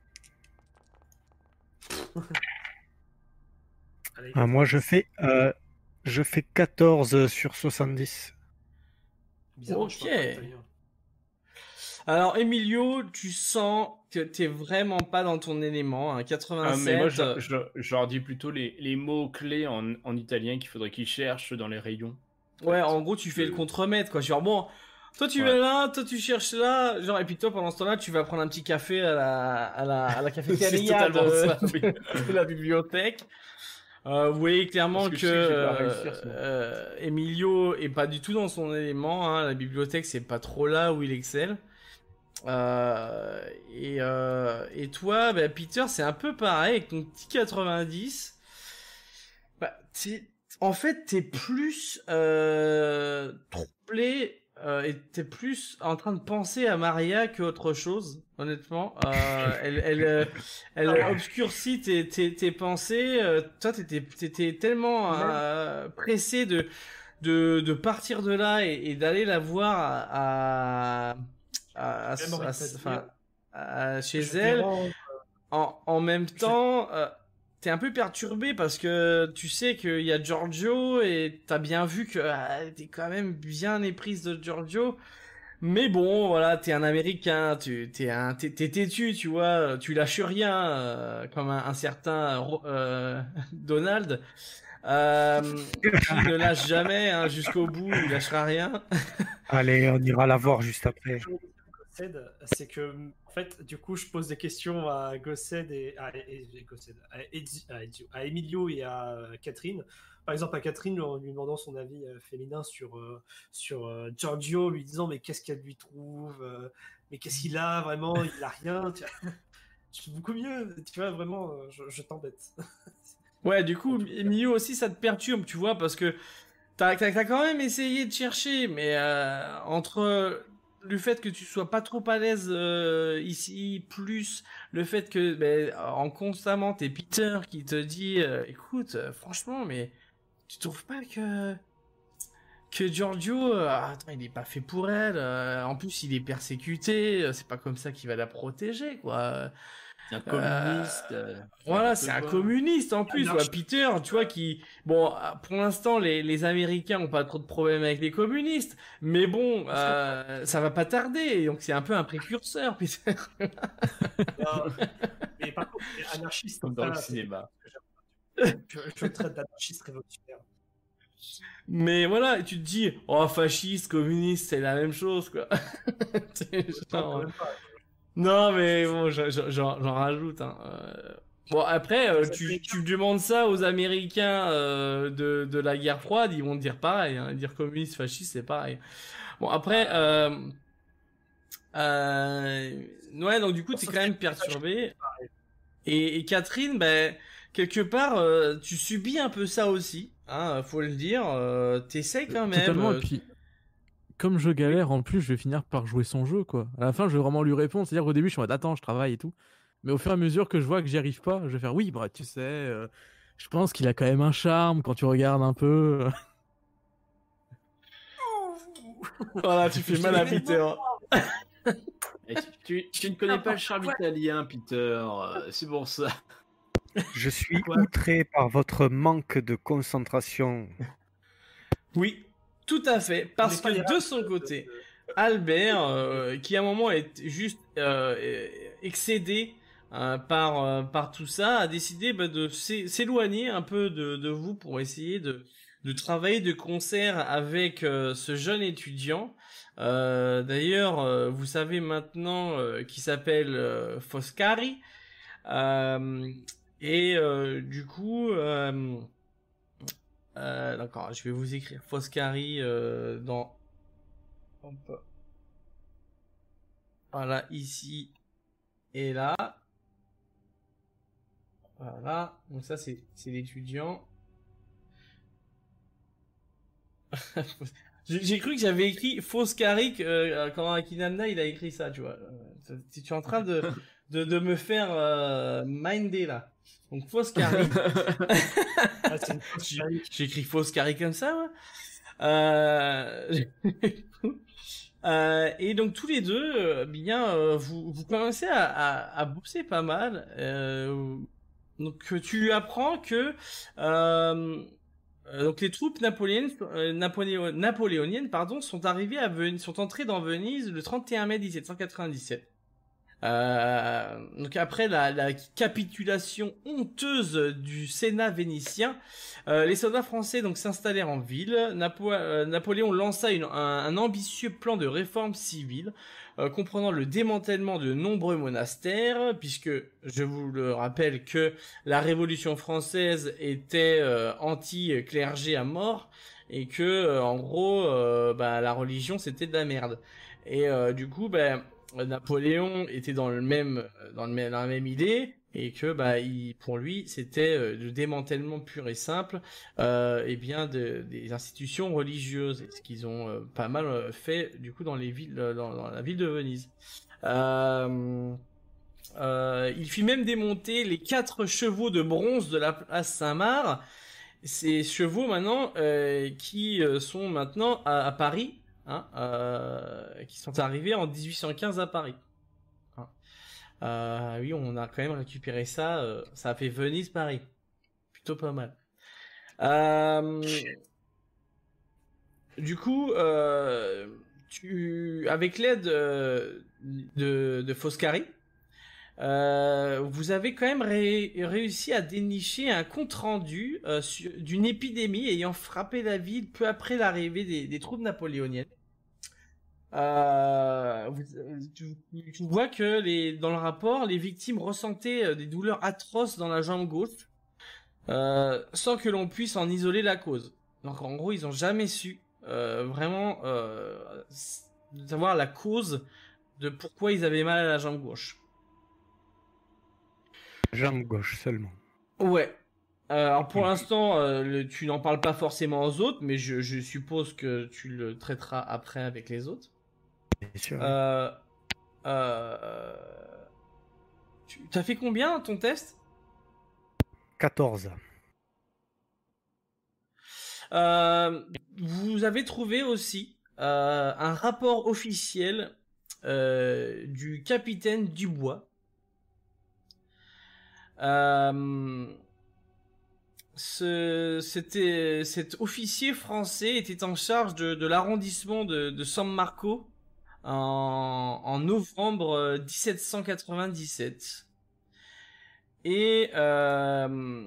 Allez, Ah, moi, je fais, euh, je fais quatorze sur soixante-dix. bizarrement, je Ok. vois pas l'italien. Alors Emilio, tu sens que t'es vraiment pas dans ton élément. Hein. Ah, mais moi, quatre-vingt-sept. je, euh, je, je leur dis plutôt les, les mots-clés en, en italien qu'il faudrait qu'ils cherchent dans les rayons. Ouais, fait. en gros, tu fais le Euh, contre-maître, quoi. Genre, bon, toi tu Ouais. es là, toi tu cherches là. Genre, et puis toi, pendant ce temps-là, tu vas prendre un petit café à la, à la, à la cafétéria C'est totalement de, ça, oui. de la bibliothèque. Euh, vous voyez clairement Parce que, que je sais que je vais pas euh, réussir, sinon. euh, Emilio est pas du tout dans son élément. Hein. La bibliothèque, c'est pas trop là où il excelle. Euh, et, euh, et toi, bah, Peter, c'est un peu pareil avec ton petit quatre-vingt-dix. Bah, t'es- en fait, t'es plus euh, troublé euh, et t'es plus en train de penser à Maria qu'autre chose, honnêtement. Euh, elle, elle, euh, elle obscurcit tes, tes, tes pensées. Euh, toi, t'étais, t'étais tellement euh, pressé de, de, de partir de là et, et d'aller la voir à, à, à, à- Même envie à- de te enfin, dire, à- chez je elle. dérange. En, en même Je- temps, euh, t'es un peu perturbé parce que tu sais qu'il y a Giorgio et t'as bien vu que ah, t'es quand même bien éprise de Giorgio. Mais bon, voilà, t'es un Américain, tu t'es un, t'es, t'es têtu, tu vois, tu lâches rien, euh, comme un, un certain Ro- euh, Donald, euh, qui ne lâche jamais, hein, jusqu'au bout, il lâchera rien. Allez, on ira la voir juste après. Gossed, c'est que, en fait, du coup, je pose des questions à Gossed et à, et- et Gossed, à, Edi- à Edi- à Emilio et à euh, Catherine. Par exemple, à Catherine, en lui demandant son avis euh, féminin sur, euh, sur euh, Giorgio, lui disant mais qu'est-ce qu'elle lui trouve, euh, mais qu'est-ce qu'il a vraiment, il a rien. Tu vois. Je suis beaucoup mieux, tu vois, vraiment, euh, je, je t'embête. Ouais, du coup, En tout cas. Emilio aussi, ça te perturbe, tu vois, parce que t'as, t'as, t'as quand même essayé de chercher, mais euh, entre le fait que tu sois pas trop à l'aise euh, ici, plus le fait que, ben, en constamment, t'es Peter qui te dit, euh, écoute, euh, franchement, mais tu trouves pas que que Giorgio, euh, attends, il est pas fait pour elle. euh, en plus, il est persécuté. euh, C'est pas comme ça qu'il va la protéger, quoi. Un communiste, communiste. euh, Voilà, n'importe c'est un quoi. communiste en plus, Anarchiste. ouais, Peter, tu vois, qui... Bon, euh, pour l'instant, les, les Américains ont pas trop de problèmes avec les communistes, mais bon, euh, ça va pas tarder, donc c'est un peu un précurseur, Peter. Non, mais par contre, les anarchistes, Comme dans le ça, c'est- cinéma. Je, je le traite d'anarchiste révolutionnaire. Mais voilà, et tu te dis, oh, fasciste, communiste, c'est la même chose, quoi. C'est Non, quand genre... même pas. Non, mais bon, j'en j'en- j'en rajoute. Hein. Euh, Bon, après, euh, tu, tu demandes ça aux Américains euh, de, de la guerre froide, ils vont te dire pareil. Hein. Dire communiste, fasciste, c'est pareil. Bon, après, euh, euh, ouais, donc du coup, t'es quand même perturbé. Et, et Catherine, ben, quelque part, euh, tu subis un peu ça aussi. Hein, faut le dire. Euh, T'essayes quand même. Totalement, euh, et puis comme je galère, en plus, je vais finir par jouer son jeu, quoi. À la fin, je vais vraiment lui répondre. C'est-à-dire qu'au début, je suis en mode attends, je travaille et tout. Mais au fur et à mesure que je vois que j'y arrive pas, je vais faire oui, bah tu sais, euh, je pense qu'il a quand même un charme quand tu regardes un peu. Voilà, tu fais mal à Peter. Eh, tu, tu- tu ne connais pas le charme italien, Peter. euh, C'est pour ça. Je suis Quoi outré par votre manque de concentration. Oui, tout à fait. Parce On est pas que des de son côté, Albert, euh, qui à un moment est juste euh, excédé euh, par, euh, par tout ça, a décidé bah, de s'é- s'éloigner un peu de, de vous pour essayer de, de travailler de concert avec euh, ce jeune étudiant. Euh, D'ailleurs, euh, vous savez maintenant euh, qu'il s'appelle euh, Foscari. Euh, et euh, du coup... Euh, euh, d'accord, je vais vous écrire Foscari euh, dans... Hop. Voilà, ici et là. Voilà, donc ça c'est c'est l'étudiant. J'ai j'ai cru que j'avais écrit Foscari euh, quand Akinanda il a écrit ça, tu vois. Euh, Tu tu es en train de, de, de me faire euh, minder là. Donc Foscari. Ah, c'est une fausse J'ai panique. j'ai écrit Foscari comme ça, ouais. Euh... Euh, et donc tous les deux, euh, bien, euh, vous, vous commencez à, à, à bosser pas mal. Euh, donc tu lui apprends que euh, euh, donc les troupes napoléoniennes, euh, napoléo- napoléoniennes pardon, sont arrivées à Venise, sont entrées dans Venise le trente et un mai mille sept cent quatre-vingt-dix-sept. Euh, donc après la, la capitulation honteuse du Sénat vénitien, euh, les soldats français donc s'installèrent en ville. Napo euh, Napoléon lança une, un, un ambitieux plan de réforme civile euh, comprenant le démantèlement de nombreux monastères, puisque je vous le rappelle que la Révolution française était euh, anti-clergé à mort et que euh, en gros euh, bah, la religion c'était de la merde. Et euh, du coup ben Napoléon était dans le même dans le même, dans la même idée et que bah il, pour lui c'était euh, le démantèlement pur et simple euh, et bien de, des institutions religieuses, et ce qu'ils ont euh, pas mal euh, fait du coup dans les villes dans, dans la ville de Venise. Euh, euh, il fit même démonter les quatre chevaux de bronze de la place Saint-Marc. Ces chevaux maintenant euh, qui euh, sont maintenant à, à Paris. Hein, euh, qui sont arrivés en dix-huit cent quinze à Paris. Hein. Euh, oui, on a quand même récupéré ça. Euh, ça a fait Venise-Paris. Plutôt pas mal. Euh, du coup, euh, tu, avec l'aide euh, de, de Foscari, euh, vous avez quand même ré réussi à dénicher un compte-rendu euh, d'une épidémie ayant frappé la ville peu après l'arrivée des, des troupes napoléoniennes. Euh, vous, tu, tu vois que les, dans le rapport, les victimes ressentaient euh, des douleurs atroces dans la jambe gauche, euh, sans que l'on puisse en isoler la cause. Donc en gros, ils ont jamais su euh, vraiment euh, savoir la cause de pourquoi ils avaient mal à la jambe gauche. Jambe gauche seulement. Ouais. Euh, alors pour l'instant, euh, le- tu n'en parles pas forcément aux autres, mais je, je suppose que tu le traiteras après avec les autres. Bien sûr. Euh, euh, tu t'as fait combien ton test? quatorze. Euh, vous avez trouvé aussi euh, un rapport officiel euh, du capitaine Dubois. Euh, ce, c'était, cet officier français était en charge de, de l'arrondissement de, de San Marco en, en novembre dix-sept cent quatre-vingt-dix-sept. Et euh,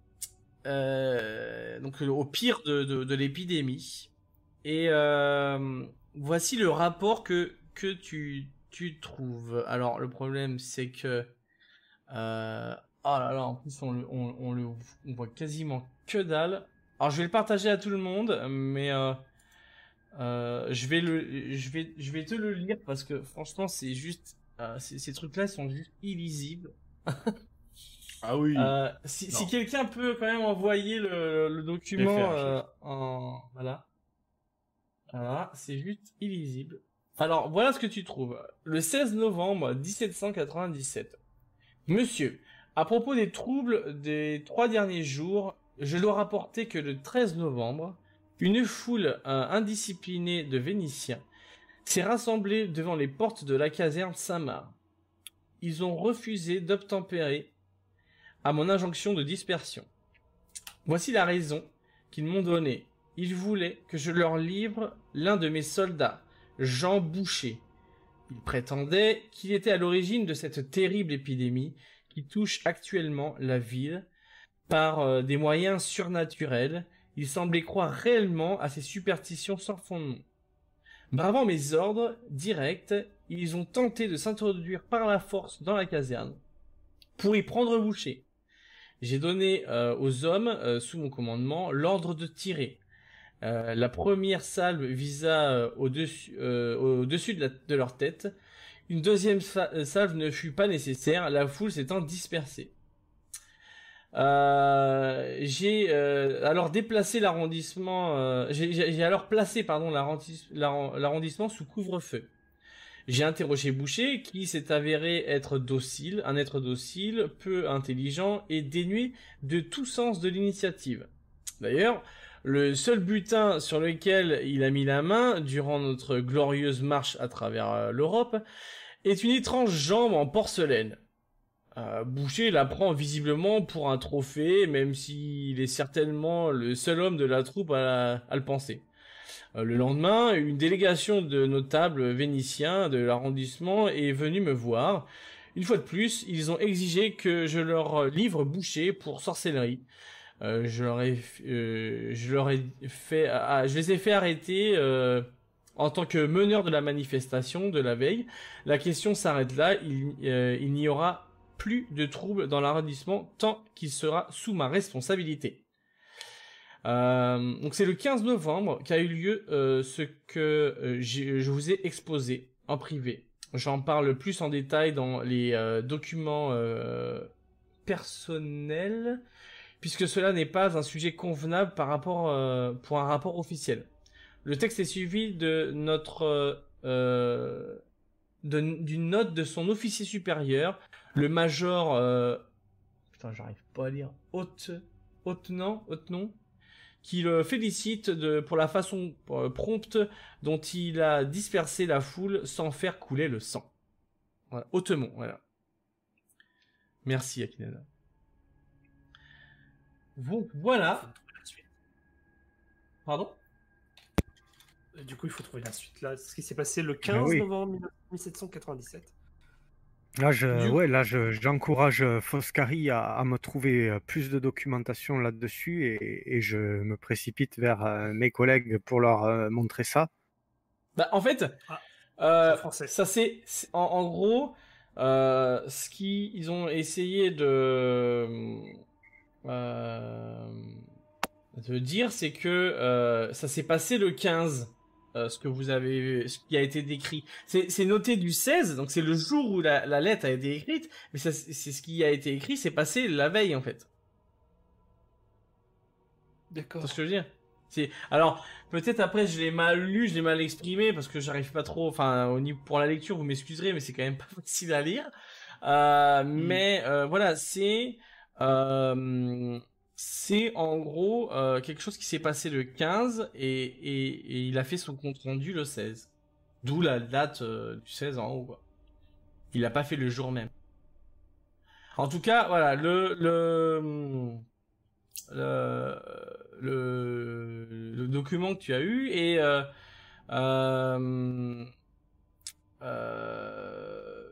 euh, donc au pire de, de, de l'épidémie. Et euh, voici le rapport que, que tu, tu trouves? Alors, le problème, c'est que... Euh... Oh là là, en plus, on le, on, on le on voit quasiment que dalle. Alors, je vais le partager à tout le monde, mais... Euh... Euh, je vais le, je vais, je vais te le lire parce que franchement, c'est juste, euh, ces, ces trucs-là sont juste illisibles. Ah oui. Euh, si si quelqu'un peut quand même envoyer le, le document faire, euh, en, voilà, voilà, c'est juste illisible. Alors voilà ce que tu trouves. Le seize novembre dix-sept cent quatre-vingt-dix-sept. Monsieur, à propos des troubles des trois derniers jours, je dois rapporter que le treize novembre. Une foule euh, indisciplinée de Vénitiens s'est rassemblée devant les portes de la caserne Saint-Marc. Ils ont refusé d'obtempérer à mon injonction de dispersion. Voici la raison qu'ils m'ont donnée. Ils voulaient que je leur livre l'un de mes soldats, Jean Boucher. Ils prétendaient qu'il était à l'origine de cette terrible épidémie qui touche actuellement la ville par euh, des moyens surnaturels. Ils semblaient croire réellement à ces superstitions sans fondement. Bravant mes ordres directs, ils ont tenté de s'introduire par la force dans la caserne pour y prendre boucher. J'ai donné euh, aux hommes euh, sous mon commandement l'ordre de tirer. Euh, la première salve visa euh, au-dessus, euh, au-dessus de, la, de leur tête. Une deuxième salve ne fut pas nécessaire, la foule s'étant dispersée. Euh, j'ai euh, alors déplacé l'arrondissement, euh, j'ai, j'ai alors placé pardon l'arrondi, l'arrondissement sous couvre-feu. J'ai interrogé Boucher, qui s'est avéré être docile, un être docile, peu intelligent et dénué de tout sens de l'initiative. D'ailleurs, le seul butin sur lequel il a mis la main durant notre glorieuse marche à travers euh, l'Europe est une étrange jambe en porcelaine. Euh, Boucher la prend visiblement pour un trophée, même s'il est certainement le seul homme de la troupe à, la, à le penser. Euh, le lendemain, une délégation de notables vénitiens de l'arrondissement est venue me voir. Une fois de plus, ils ont exigé que je leur livre Boucher pour sorcellerie. Euh, je leur ai, euh, je leur ai fait, ah, je les ai fait arrêter euh, en tant que meneur de la manifestation de la veille. La question s'arrête là. Il, euh, il n'y aura plus de troubles dans l'arrondissement tant qu'il sera sous ma responsabilité. Euh, donc c'est le quinze novembre qu'a eu lieu euh, ce que euh, je vous ai exposé en privé. J'en parle plus en détail dans les euh, documents euh, personnels, puisque cela n'est pas un sujet convenable par rapport euh, pour un rapport officiel. Le texte est suivi de notre euh, de, d'une note de son officier supérieur, le major, euh... putain, j'arrive pas à lire, Haute, Hautenant, Hautenon, qui le félicite de, pour la façon euh, prompte dont il a dispersé la foule sans faire couler le sang. Voilà, Hautemont, voilà. Merci, Akinada. Bon, voilà. Pardon ? Du coup, il faut trouver la suite là. Ce qui s'est passé le quinze oui. novembre mille sept cent quatre-vingt-dix-sept. Là, je, Du- ouais, là, je, j'encourage euh, Foscari à, à me trouver euh, plus de documentation là-dessus et, et je me précipite vers euh, mes collègues pour leur euh, montrer ça. Bah, en fait, Ah, euh, en français. ça c'est, c'est- en, en gros, euh, ce qu'ils ont essayé de, euh, de dire, c'est que euh, ça s'est passé le quinze. Euh, ce que vous avez, ce qui a été décrit, c'est, c'est noté du seize, donc c'est le jour où la, la lettre a été écrite, mais ça, c'est c'est ce qui a été écrit, c'est passé la veille en fait. D'accord. C'est ce que je veux dire. C'est alors peut-être après je l'ai mal lu, je l'ai mal exprimé parce que j'arrive pas trop. Enfin au niveau pour la lecture, vous m'excuserez, mais c'est quand même pas facile à lire. Euh, Mais euh, voilà, c'est euh, c'est en gros euh, quelque chose qui s'est passé le quinze et, et, et il a fait son compte rendu le seize. D'où la date euh, du seize en haut, quoi. Il a pas fait le jour même. En tout cas, voilà, le le le, le, le document que tu as eu et euh, euh, euh,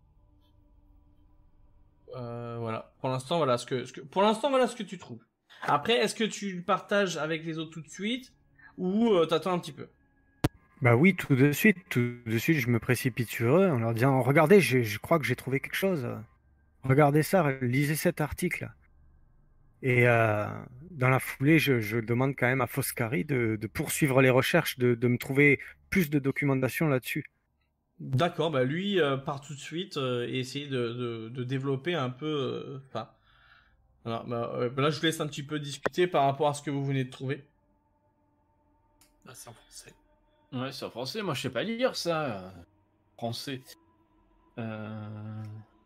euh, voilà. Pour l'instant, voilà ce que, ce que pour l'instant voilà ce que tu trouves. Après, est-ce que tu le partages avec les autres tout de suite ou euh, t'attends un petit peu? Bah oui, tout de suite, tout de suite, je me précipite sur eux en leur disant, regardez, je, je crois que j'ai trouvé quelque chose. Regardez ça, lisez cet article. Et euh, dans la foulée, je, je demande quand même à Foscari de, de poursuivre les recherches, de, de me trouver plus de documentation là-dessus. D'accord, bah lui euh, part tout de suite euh, et essayer de, de, de développer un peu. Enfin, voilà, bah, euh, bah là je vous laisse un petit peu discuter par rapport à ce que vous venez de trouver. Ah, c'est en français. Ouais, c'est en français. Moi, je sais pas lire ça. euh, Français. Euh...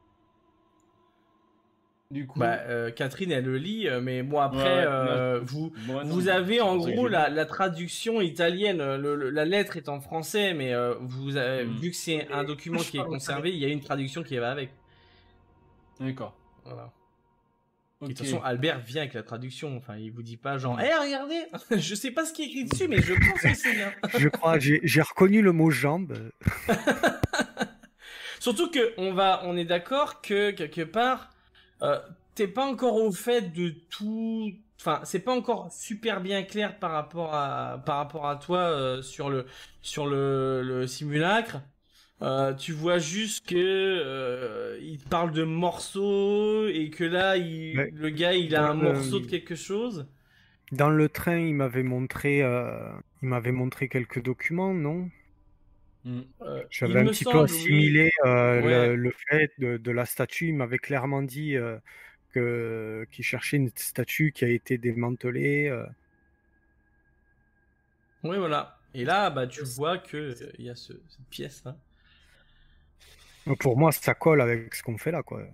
Du coup. Bah, euh, Catherine, elle le lit, euh, mais bon, après, Ouais, ouais, euh, moi, vous, moi, non, vous mais avez c'est en pour ça que gros j'ai la, lu. la traduction italienne. euh, Le, le- la lettre est en français, mais euh, vous avez, Hmm. vu que c'est un document qui est conservé, il y a une traduction qui va avec. D'accord. Voilà. Et Ok. de toute façon, Albert vient avec la traduction. Enfin, il vous dit pas genre, Mm. hé, regardez, je sais pas ce qui est écrit dessus, mais je pense que c'est bien. Je crois, j'ai j'ai reconnu le mot jambe. Surtout que on va, on est d'accord que quelque part, euh, t'es pas encore au fait de tout. Enfin, c'est pas encore super bien clair par rapport à par rapport à toi euh, sur le sur le, le simulacre. Euh, tu vois juste que euh, il parle de morceaux et que là, il, Ouais. le gars, il a Dans un le- morceau de quelque chose. Dans le train, il m'avait montré, euh, il m'avait montré quelques documents, non? Mm. Euh, il J'avais un me petit peu semble, oui. assimilé euh, Ouais. le, le fait de, de la statue. Il m'avait clairement dit euh, que qu'il cherchait une statue qui a été démantelée. euh. Oui, voilà. Et là, bah, tu vois que euh, il y a ce, cette pièce là. Donc, pour moi, ça colle avec ce qu'on fait là, quoi.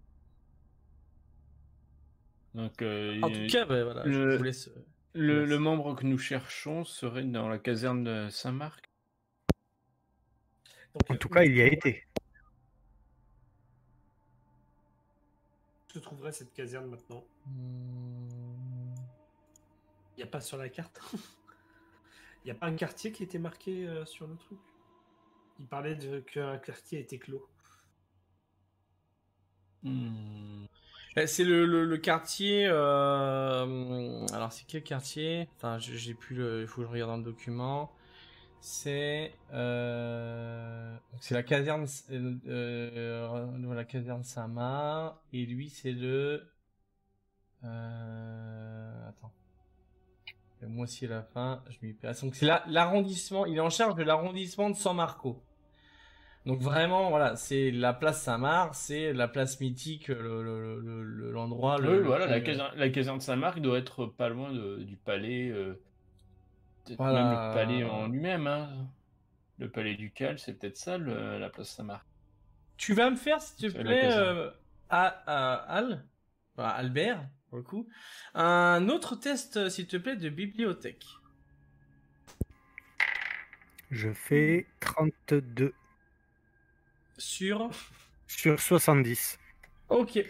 Donc, euh, En tout cas, bah, voilà, je le, vous laisse. euh, le, laisse. le membre que nous cherchons serait dans la caserne de Saint-Marc. Donc, En euh, tout où cas, se il y a trouverait- été. où se trouverait cette caserne maintenant? Hmm. Il n'y a pas sur la carte. Il n'y a pas un quartier qui était marqué euh, sur le truc. Il parlait de qu'un quartier était clos. Hmm. Eh, C'est le, le, le quartier. euh, Alors, c'est quel quartier? Enfin, je- j'ai plus le. Il faut que je regarde dans le document. C'est. euh, donc C'est la caserne. euh, euh, la caserne Sama. Et lui, c'est le. Euh... Attends. Moi aussi à la fin, je m'y perds. Donc c'est la- l'arrondissement, il est en charge de l'arrondissement de San Marco. Donc vraiment, voilà, c'est la place Saint-Marc, c'est la place mythique, le- le- le- le- l'endroit. Le, Oui, le voilà, la plus- caserne, la caserne Saint-Marc doit être pas loin de- du palais. euh, peut-être Voilà. même le palais en lui-même. Hein. Le palais ducal, c'est peut-être ça, le- la place Saint-Marc. Tu vas me faire, s'il te C'est la plaît, caserne. euh, à, à- Al, enfin, Albert, pour le coup, un autre test, s'il te plaît, de bibliothèque. Je fais trente-deux Sur. sur soixante-dix. Ok.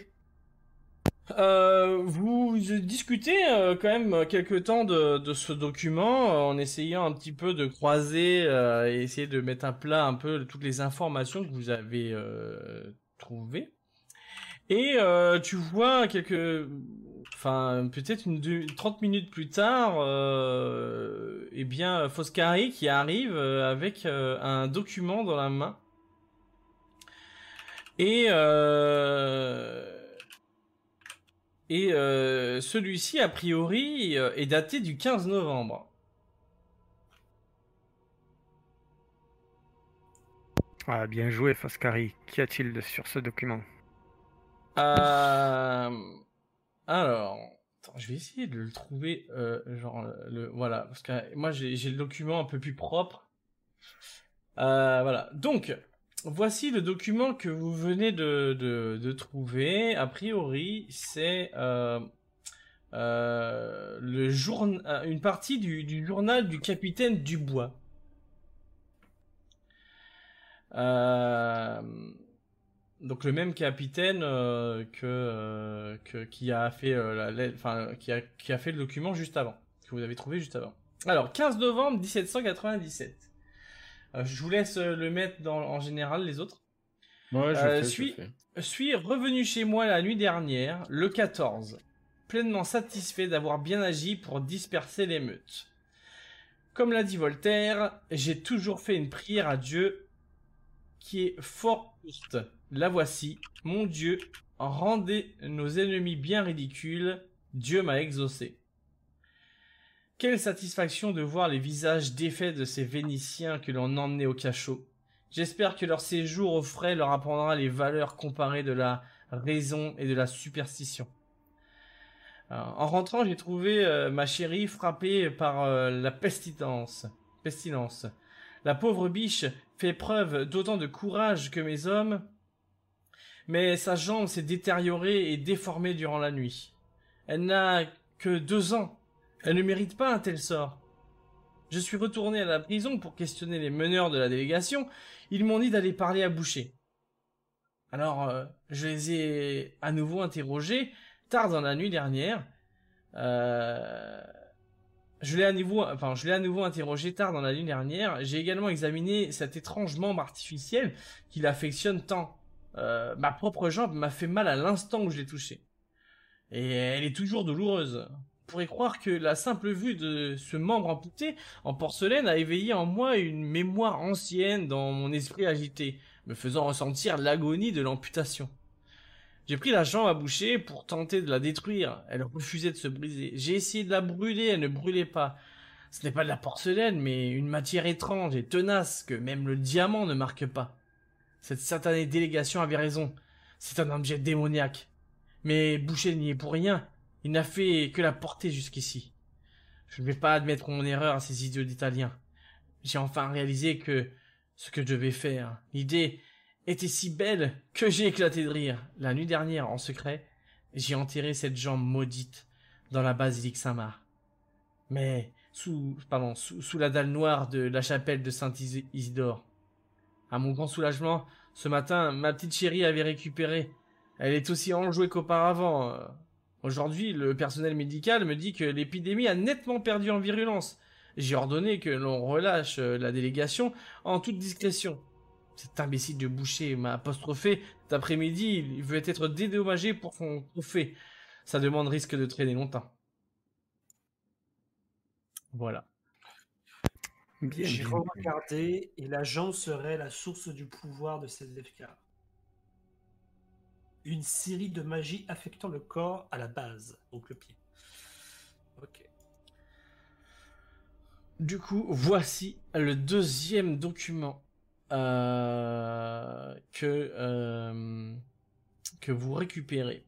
Euh, vous discutez euh, quand même quelques temps de, de ce document euh, en essayant un petit peu de croiser euh, et essayer de mettre à plat un peu toutes les informations que vous avez euh, trouvées. Et euh, tu vois quelques, enfin peut-être une deux- trente minutes plus tard, euh, eh bien Foscari qui arrive euh, avec euh, un document dans la main. Et euh, Et euh, celui-ci, a priori, euh, est daté du quinze novembre. Ah, bien joué, Foscari. Qu'y a-t-il de- sur ce document? Euh... Alors, attends, je vais essayer de le trouver, euh, genre, le, voilà, parce que moi, j'ai j'ai le document un peu plus propre. Euh, voilà, donc, voici le document que vous venez de, de, de trouver. A priori, c'est... Euh... Euh, le journ- euh, une partie du, du journal du capitaine Dubois. Euh, donc le même capitaine euh, que, euh, que qui a fait euh, la lettre- enfin qui a qui a fait le document juste avant, que vous avez trouvé juste avant. Alors quinze novembre dix-sept cent quatre-vingt-dix-sept. Euh, je vous laisse euh, le mettre dans en général les autres. Ouais, je Euh, fais, suis- je fais. Je suis revenu chez moi la nuit dernière, le quatorze, pleinement satisfait d'avoir bien agi pour disperser l'émeute. Comme l'a dit Voltaire, j'ai toujours fait une prière à Dieu qui est fort juste. La voici, mon Dieu, rendez nos ennemis bien ridicules, Dieu m'a exaucé. Quelle satisfaction de voir les visages défaits de ces Vénitiens que l'on emmenait au cachot. J'espère que leur séjour au frais leur apprendra les valeurs comparées de la raison et de la superstition. En rentrant, j'ai trouvé euh, ma chérie frappée par euh, la pestilence. pestilence. La pauvre biche fait preuve d'autant de courage que mes hommes, mais sa jambe s'est détériorée et déformée durant la nuit. Elle n'a que deux ans. Elle ne mérite pas un tel sort. Je suis retourné à la prison pour questionner les meneurs de la délégation. Ils m'ont dit d'aller parler à Boucher. Alors, euh, je les ai à nouveau interrogés tard dans la nuit dernière. Euh... Je l'ai à nouveau, enfin, je l'ai à nouveau interrogé tard dans la nuit dernière. J'ai également examiné cet étrange membre artificiel qui l'affectionne tant. Euh, ma propre jambe m'a fait mal à l'instant où je l'ai touchée. Et elle est toujours douloureuse. On pourrait croire que la simple vue de ce membre amputé en porcelaine a éveillé en moi une mémoire ancienne dans mon esprit agité, me faisant ressentir l'agonie de l'amputation. J'ai pris la jambe à Boucher pour tenter de la détruire. Elle refusait de se briser. J'ai essayé de la brûler, elle ne brûlait pas. Ce n'est pas de la porcelaine, mais une matière étrange et tenace que même le diamant ne marque pas. Cette satanée délégation avait raison. C'est un objet démoniaque. Mais Boucher n'y est pour rien. Il n'a fait que la porter jusqu'ici. Je ne vais pas admettre mon erreur à ces idiots d'Italiens. J'ai enfin réalisé que ce que je devais faire, l'idée était si belle que j'ai éclaté de rire. La nuit dernière, en secret, j'ai enterré cette jambe maudite dans la basilique Saint-Marc. Mais sous, pardon, sous, sous la dalle noire de la chapelle de Saint-Isidore. À mon grand soulagement, ce matin, ma petite chérie avait récupéré. Elle est aussi enjouée qu'auparavant. Aujourd'hui, le personnel médical me dit que l'épidémie a nettement perdu en virulence. J'ai ordonné que l'on relâche la délégation en toute discrétion. Cet imbécile de Boucher m'a apostrophé. Cet après-midi, il veut être dédommagé pour son trophée. Sa demande risque de traîner longtemps. Voilà. Bien, J'ai bien, bien. regardé et la jambe serait la source du pouvoir de ces F K. Une série de magies affectant le corps à la base, donc le pied. Ok. Du coup, voici le deuxième document euh, que, euh, que vous récupérez.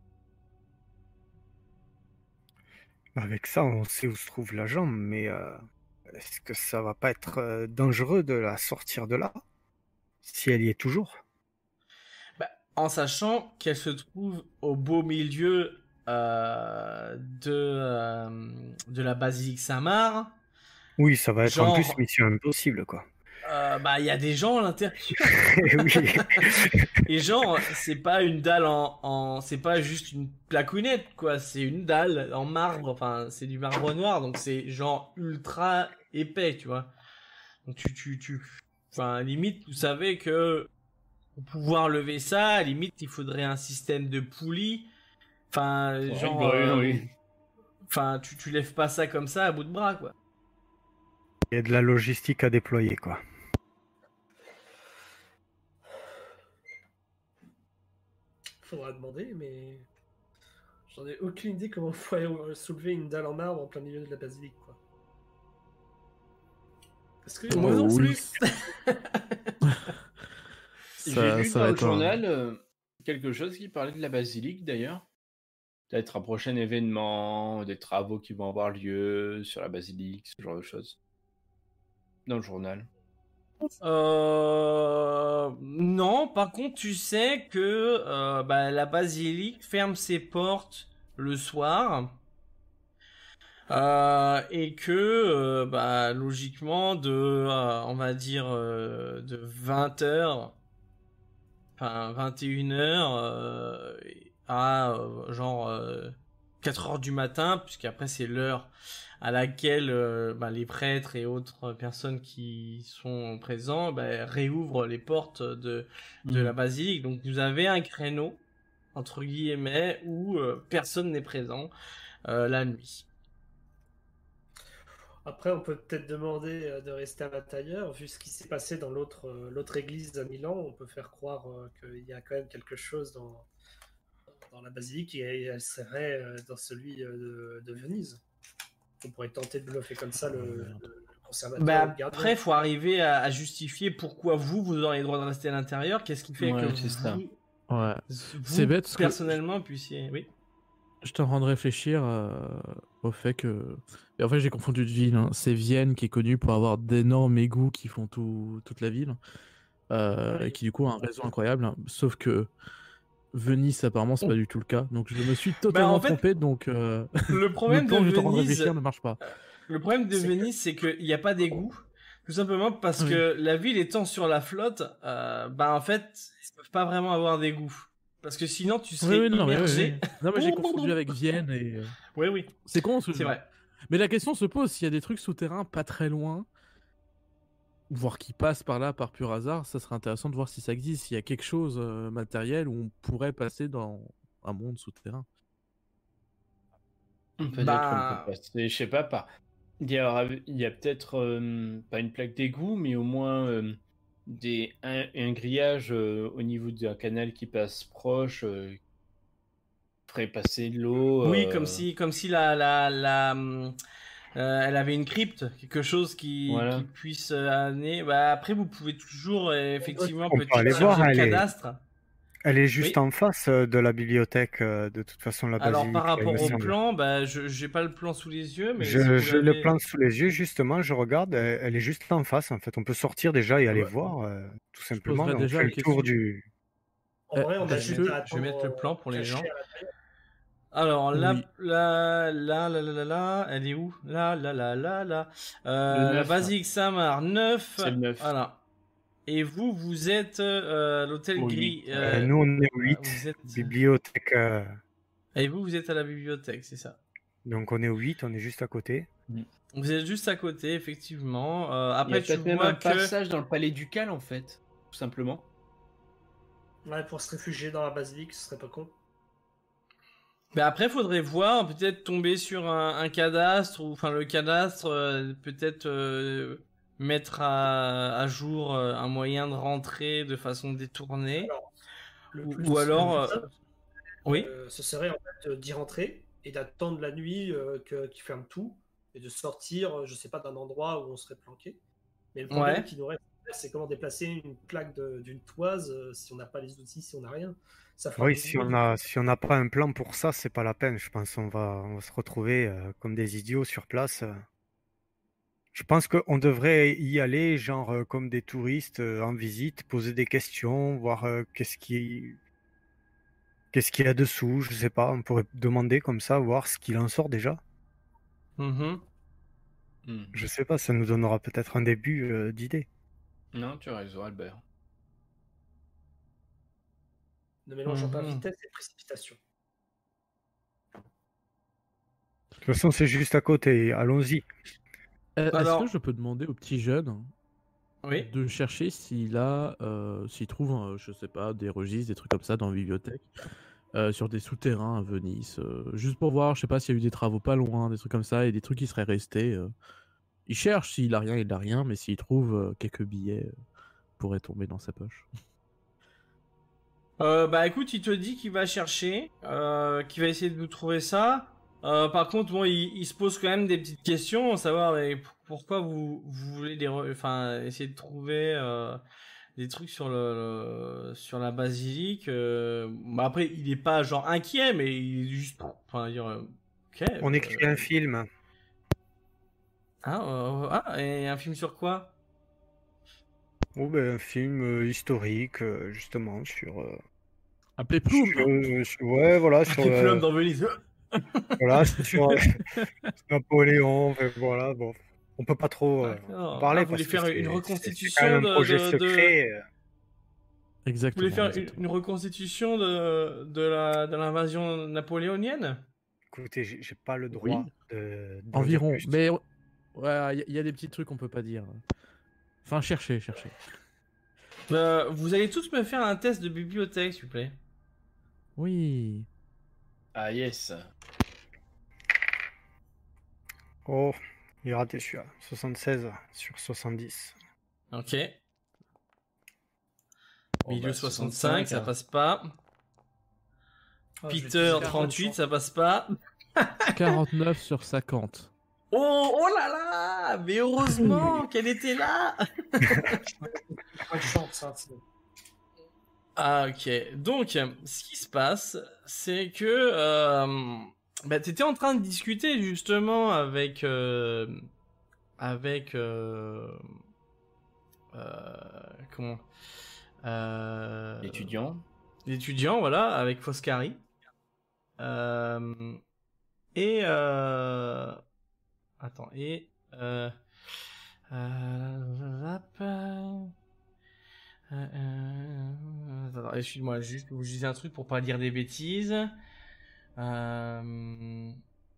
Avec ça, on sait où se trouve la jambe, mais euh, est-ce que ça va pas être euh, dangereux de la sortir de là? Si elle y est toujours? Bah, en sachant qu'elle se trouve au beau milieu euh, de, euh, de la basilique Saint-Marc. Oui, ça va être en Genre- plus mission impossible, quoi. Euh, bah, il y a des gens à l'intérieur. Oui. Et genre, c'est pas une dalle en, en, c'est pas juste une placounette, quoi. C'est une dalle en marbre. Enfin, c'est du marbre noir, donc c'est genre ultra épais, tu vois. Donc tu, tu, tu, enfin, limite, vous savez que pour pouvoir lever ça, limite, il faudrait un système de poulie. Enfin, Ouais, genre, bah oui, euh, oui. enfin, tu, tu lèves pas ça comme ça à bout de bras, quoi. Il y a de la logistique à déployer, quoi. Faudra demander, mais j'en ai aucune idée comment faut euh, soulever une dalle en marbre en plein milieu de la basilique, quoi. Est-ce que Moi Oh, non oui. plus. J'ai Ça, lu ça dans va le être un- journal euh, quelque chose qui parlait de la basilique d'ailleurs. Peut-être un prochain événement, des travaux qui vont avoir lieu sur la basilique, ce genre de choses. Dans le journal. Euh... Non, par contre, tu sais que euh, bah, la basilique ferme ses portes le soir. Euh, et que, euh, bah, logiquement, de, euh, on va dire, euh, de vingt heures, enfin vingt et une heures, euh, à euh, genre euh, quatre heures du matin, puisqu'après c'est l'heure à laquelle euh, bah, les prêtres et autres personnes qui sont présents bah, réouvrent les portes de, de Mm. la basilique. Donc vous avez un créneau, entre guillemets, où euh, personne n'est présent euh, la nuit. Après, on peut peut-être demander euh, de rester à l'intérieur. Vu ce qui s'est passé dans l'autre euh, l'autre église à Milan, on peut faire croire euh, qu'il y a quand même quelque chose dans, dans la basilique et elle serait euh, dans celui euh, de, de Venise. On pourrait tenter de bluffer comme ça le, le- le conservateur. Bah, ou le gardien. après, il faut arriver à, à justifier pourquoi vous, vous aurez le droit de rester à l'intérieur. Qu'est-ce qui fait Ouais, que c'est vous, ça. Ouais. vous, C'est bête, parce que- personnellement, puissiez... Oui. Je te rends de réfléchir euh, au fait que. Et en fait, j'ai confondu de ville. Hein. C'est Vienne qui est connue pour avoir d'énormes égouts qui font tout, toute la ville. Euh, Oui. Et qui, du coup, a un réseau incroyable. Hein. Sauf que Venise, apparemment, c'est pas du tout le cas. Donc, je me suis totalement Bah, en fait, trompé. Donc, euh, Le le problème plan de que je te rends de Venise, réfléchir ne marche pas. le problème de C'est que- Venise, c'est qu'il n'y a pas d'égout. Tout simplement parce Oui. que la ville étant sur la flotte, euh, bah en fait, ils peuvent pas vraiment avoir d'égout. Parce que sinon, tu Oui, serais oui, non, mais, oui, immergé. oui. Non, mais j'ai confondu avec Vienne. Et... euh, Oui, oui, C'est con, ce c'est jeu. vrai. Mais la question se pose s'il y a des trucs souterrains pas très loin, voire qui passent par là par pur hasard, ça serait intéressant de voir si ça existe, s'il y a quelque chose euh, matériel où on pourrait passer dans un monde souterrain. Peut-être Bah- qu'on peut passer, je sais pas, par. Il y a, il y a peut-être euh, pas une plaque d'égout, mais au moins euh, des, un, un grillage euh, au niveau d'un canal qui passe proche, euh, ferait passer de l'eau. Oui, euh, comme si, comme si la, la, la, hum, euh, elle avait une crypte, quelque chose qui, Voilà. qui puisse euh, amener. Bah après, vous pouvez toujours euh, effectivement On peut peut-être aller charger voir, le elle est- cadastre. Elle est juste Oui. en face euh, de la bibliothèque, euh, de toute façon, la Alors basilique. par il rapport me au semble. plan, bah je j'ai pas le plan sous les yeux, mais si Je, vous je le l'avez- plan sous les yeux, justement, je regarde, elle, elle est juste en face, en fait. On peut sortir déjà et aller Ouais. voir, euh, tout simplement. poserais Mais on déjà fait la le tour question. du... En Euh, vrai, on a est-ce juste que- à je vais mettre le plan pour les caché gens. à l'intérieur. Alors là, Oui. là, là, là, là, là, là, elle est où? Là, là, là, là, là. Euh, Le neuf. Basilique Samar, neuf. C'est le neuf. Voilà. Et vous, vous êtes euh, l'hôtel Au gris. huit. euh, Euh, nous, on est au huit, vous êtes... bibliothèque. euh, Et vous, vous êtes à la bibliothèque, c'est ça. Donc, on est au huit, on est juste à côté. Vous êtes juste à côté, effectivement. Euh, Il y après, a tu peut-être même vois un que... passage dans le palais ducal, en fait, tout simplement. Ouais, pour se réfugier dans la basilique, ce serait pas con. Mais après, faudrait voir, peut-être tomber sur un, un cadastre, ou enfin le cadastre, euh, peut-être euh, mettre à, à jour euh, un moyen de rentrer de façon détournée. Alors, Le Ou- plus- ou alors, le euh, plus simple, Oui. euh, ce serait en fait euh, d'y rentrer et d'attendre la nuit euh, que- qui ferme tout et de sortir, euh, je sais pas, d'un endroit où on serait planqué. Mais le problème Ouais. qui nous reste, c'est comment déplacer une plaque de- d'une toise euh, si on n'a pas les outils, si on n'a rien. Ça fera Oui, beaucoup de si on bruit. a, si on n'a pas un plan pour ça, c'est pas la peine. Je pense qu'on va, on va se retrouver euh, comme des idiots sur place. euh. Je pense qu'on devrait y aller, genre euh, comme des touristes euh, en visite, poser des questions, voir euh, qu'est-ce qui, qu'est-ce qu'il y a dessous. Je sais pas. On pourrait demander comme ça, voir ce qu'il en sort déjà. Mhm. Hmm. Je sais pas, ça nous donnera peut-être un début euh, d'idée. Non, tu as raison, Albert. Ne mélangeons pas Mhm. vitesse et précipitation. De toute façon, c'est juste à côté. Allons-y. Euh, Alors- Est-ce que je peux demander au petit jeune Oui. de chercher s'il a, euh, s'il trouve, euh, je sais pas, des registres, des trucs comme ça dans la bibliothèque, euh, sur des souterrains à Venise, euh, juste pour voir, je sais pas s'il y a eu des travaux pas loin, des trucs comme ça, et des trucs qui seraient restés. euh. Il cherche, s'il a rien, il a rien, mais s'il trouve euh, quelques billets, euh, pourrait tomber dans sa poche. Euh, bah écoute, il te dit qu'il va chercher, euh, qu'il va essayer de vous trouver ça. Euh, par contre, bon, il, il se pose quand même des petites questions, savoir mais, p- pourquoi vous, vous voulez les re- enfin, essayer de trouver euh, des trucs sur le, le- sur la basilique. euh. Bah, après, il est pas genre inquiet, mais il est juste, enfin, dire, euh, ok. On euh, écrit un film. Ah, euh, ah, et un film sur quoi? Oh, ben, un film euh, historique, euh, justement, sur. euh, Appelez Plume. sur- sur- ouais, voilà, sur. Les euh, plumes dans Venise. Voilà, sur euh, Napoléon. Enfin, voilà, bon. On peut pas trop euh, D'accord. en parler Ah, vous voulez parce que faire c'est- une c'est- reconstitution c'est quand même de- un projet de- de- secret. euh. Vous Exactement. voulez faire une, exactement. une reconstitution de, de la, de l'invasion napoléonienne? Écoutez, j'ai j'ai pas le droit Oui. de. d'en Environ. dire plus. Mais ouais, il y, y a des petits trucs qu'on peut pas dire. Enfin, cherchez, cherchez. Euh, vous allez tous me faire un test de bibliothèque, s'il vous plaît. Oui. Ah, yes. Oh, Il est raté celui-là. soixante-seize sur soixante-dix. Ok. Bon, Milieu bah, soixante-cinq, ça hein. passe pas. Ah, je vais Peter utiliser trente-huit, un ça passe pas. quarante-neuf sur cinquante. Oh, oh là là! Mais heureusement qu'elle était là! peu de chance, hein, c'est- Ah, ok. Donc, ce qui se passe, c'est que euh, bah, t'étais en train de discuter justement avec euh, avec euh, euh, comment euh, L'étudiant. l'étudiant, voilà, avec Foscari. Euh, et euh, attends, et euh, euh, hop, euh, euh, attends, excuse-moi, juste, je disais un truc pour pas dire des bêtises. Euh...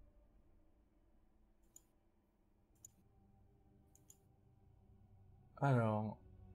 Alors.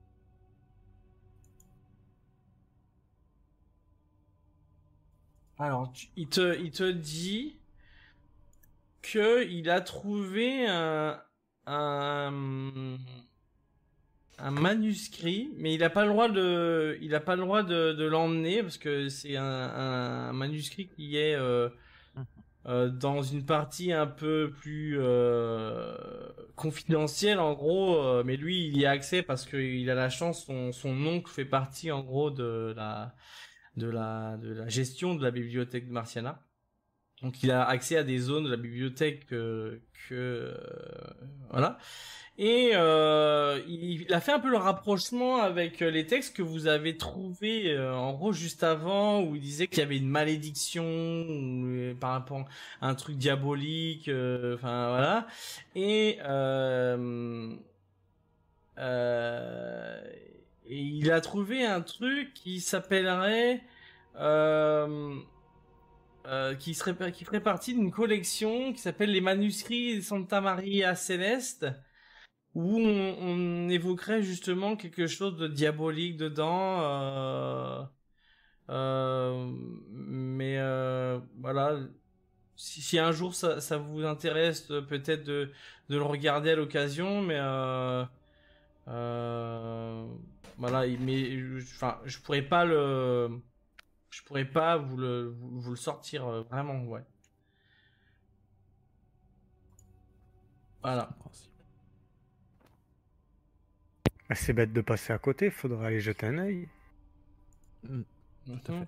Alors, tu- il te, il te dit que il a trouvé un, un, un manuscrit, mais il a pas le droit de, il a pas le droit de, de l'emmener parce que c'est un, un manuscrit qui est euh, euh, dans une partie un peu plus euh, confidentielle en gros, euh, mais lui il y a accès parce qu'il a la chance, son, son oncle fait partie en gros de la, de la, de la gestion de la bibliothèque de Marciana. Donc il a accès à des zones de la bibliothèque que, que euh, voilà. Et euh, il, il a fait un peu le rapprochement avec les textes que vous avez trouvés euh, en gros juste avant où il disait qu'il y avait une malédiction ou, euh, par rapport à un truc diabolique. euh, Enfin voilà. Et euh, euh, et il a trouvé un truc qui s'appellerait euh, euh, qui serait qui ferait partie d'une collection qui s'appelle les manuscrits de Santa Maria Celeste, où on, on évoquerait justement quelque chose de diabolique dedans. Euh, euh, mais euh, voilà, si, si un jour ça, ça vous intéresse, euh, peut-être de, de le regarder à l'occasion, mais euh, euh, voilà, il- mais enfin, je pourrais pas le je pourrais pas vous le vous, vous le sortir euh, vraiment, ouais. Voilà. Ah, c'est bête de passer à côté, faudra aller jeter un œil. Mm, Tout à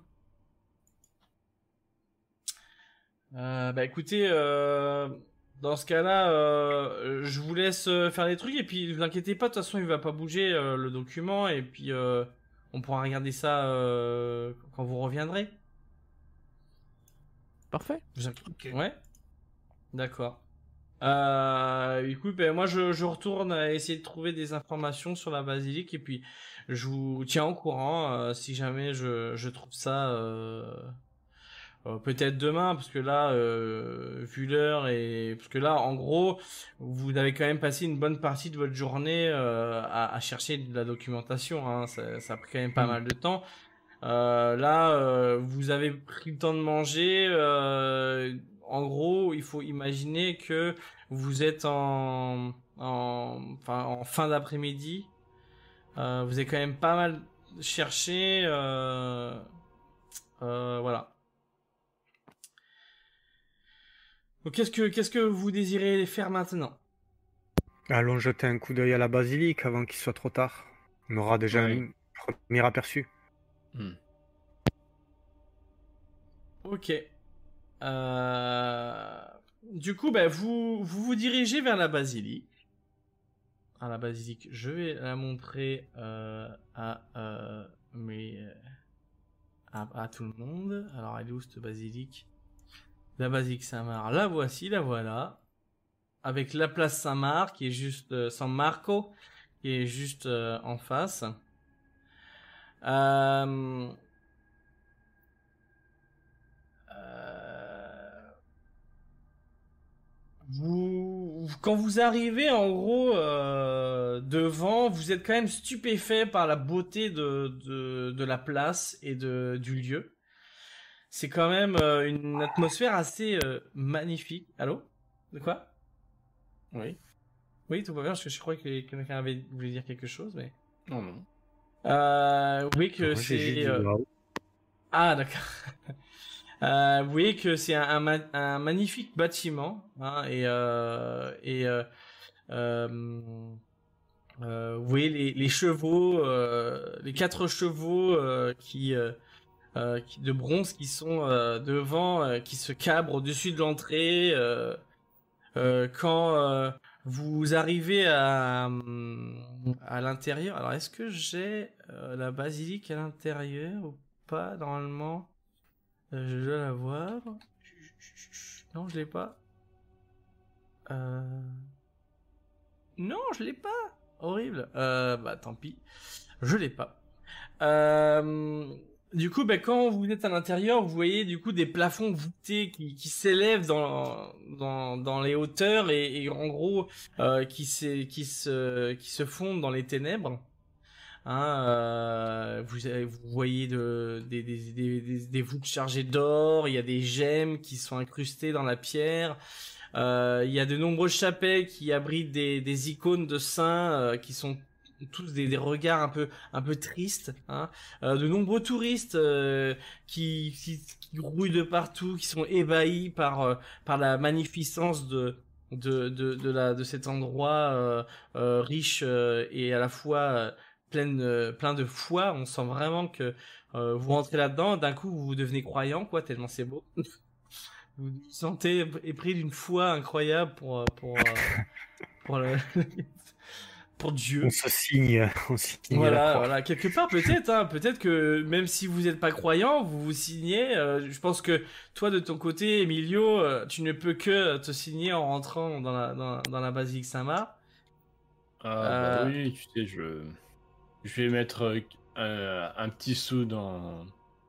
Mhm. fait. Euh, bah écoutez, euh, dans ce cas-là, euh, je vous laisse euh, faire des trucs et puis ne vous inquiétez pas, de toute façon il va pas bouger euh, le document et puis euh, on pourra regarder ça euh, quand vous reviendrez. Parfait. Vous inqui- Ok. Ouais, d'accord. Euh, écoute, ben moi je, je retourne à essayer de trouver des informations sur la basilique et puis je vous tiens au courant euh, si jamais je, je trouve ça. Euh... Euh, peut-être demain, parce que là, euh, vu l'heure et parce que là, en gros, vous avez quand même passé une bonne partie de votre journée euh, à, à chercher de la documentation. Hein. Ça, ça a pris quand même pas Mm. mal de temps. Euh, là, euh, vous avez pris le temps de manger. Euh, en gros, il faut imaginer que vous êtes en, en, enfin, en fin d'après-midi. Euh, vous avez quand même pas mal cherché. Euh, euh, voilà. Donc, qu'est-ce que qu'est-ce que vous désirez faire maintenant? Allons jeter un coup d'œil à la basilique avant qu'il soit trop tard. On aura déjà Ouais. un premier aperçu. Hmm. Ok. Euh, Du coup, bah, vous, vous vous dirigez vers la basilique. À la basilique, je vais la montrer euh, à euh, mes à, à tout le monde. Alors, elle est où cette basilique? La basilique Saint-Marc. La voici, la voilà. Avec la place Saint-Marc qui est juste euh, San Marco qui est juste euh, en face. Euh, euh, vous, quand vous arrivez en gros euh, devant, vous êtes quand même stupéfait par la beauté de, de, de la place et de, du lieu. C'est quand même euh, une atmosphère assez euh, magnifique. Allô? De quoi? Oui. Oui, tout va bien, parce que je crois que quelqu'un avait voulu dire quelque chose, mais... Non, non. Euh, oui, que Moi, j'ai juste c'est... dit euh, waouh. Ah, d'accord. Euh, vous voyez que c'est un, un, ma- un magnifique bâtiment, hein, et, euh, et euh, euh, euh, vous voyez les, les chevaux, euh, les quatre chevaux euh, qui, euh, euh, qui de bronze qui sont euh, devant, euh, qui se cabrent au-dessus de l'entrée. Euh, euh, quand euh, vous arrivez à, hum, à l'intérieur, alors est-ce que j'ai euh, la basilique à l'intérieur ou pas normalement? Euh, je dois la voir. Non, je l'ai pas. Euh... Non, je l'ai pas. Horrible. Euh, bah tant pis. Je l'ai pas. Euh... Du coup, bah, quand vous êtes à l'intérieur, vous voyez du coup des plafonds voûtés qui, qui s'élèvent dans, dans, dans les hauteurs et, et en gros euh, qui, se, qui, se, qui se fondent dans les ténèbres. Hein, euh, vous, vous voyez de, des, des, des, des, des voûtes chargées d'or, il y a des gemmes qui sont incrustées dans la pierre, euh, il y a de nombreuses chapelles qui abritent des, des icônes de saints euh, qui sont tous des, des regards un peu un peu tristes, hein. Euh, de nombreux touristes euh, qui, qui, qui grouillent de partout, qui sont ébahis par euh, par la magnificence de de de, de la de cet endroit euh, euh, riche euh, et à la fois euh, plein euh, plein de foi. On sent vraiment que euh, vous rentrez là-dedans, d'un coup vous devenez croyant, quoi, tellement c'est beau. Vous vous sentez épris d'une foi incroyable pour pour euh, pour le pour Dieu. On se signe, on signe la Voilà, croix. voilà, quelque part peut-être, hein, peut-être que même si vous n'êtes pas croyant, vous vous signez. Euh, je pense que toi de ton côté, Emilio, euh, tu ne peux que te signer en rentrant dans la dans, dans la basilique Saint-Marc. Ah Euh, bah oui, tu sais, je, je vais mettre euh, un, un petit sou dans,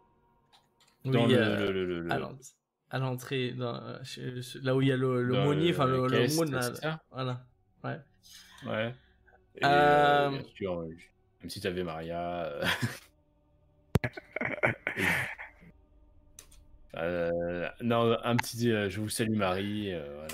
dans oui, le, euh, le, le, le- le- à l'ent- à l'entrée, dans, euh, chez- chez- là où il y a le, le dans monnier, le- enfin la le, le caisse, moine, là, c'est ça? voilà. Ouais. Ouais. Et Euh, euh, bien sûr, euh, même si t'avais Maria. euh, euh, non, un petit euh, je vous salue Marie, euh, voilà.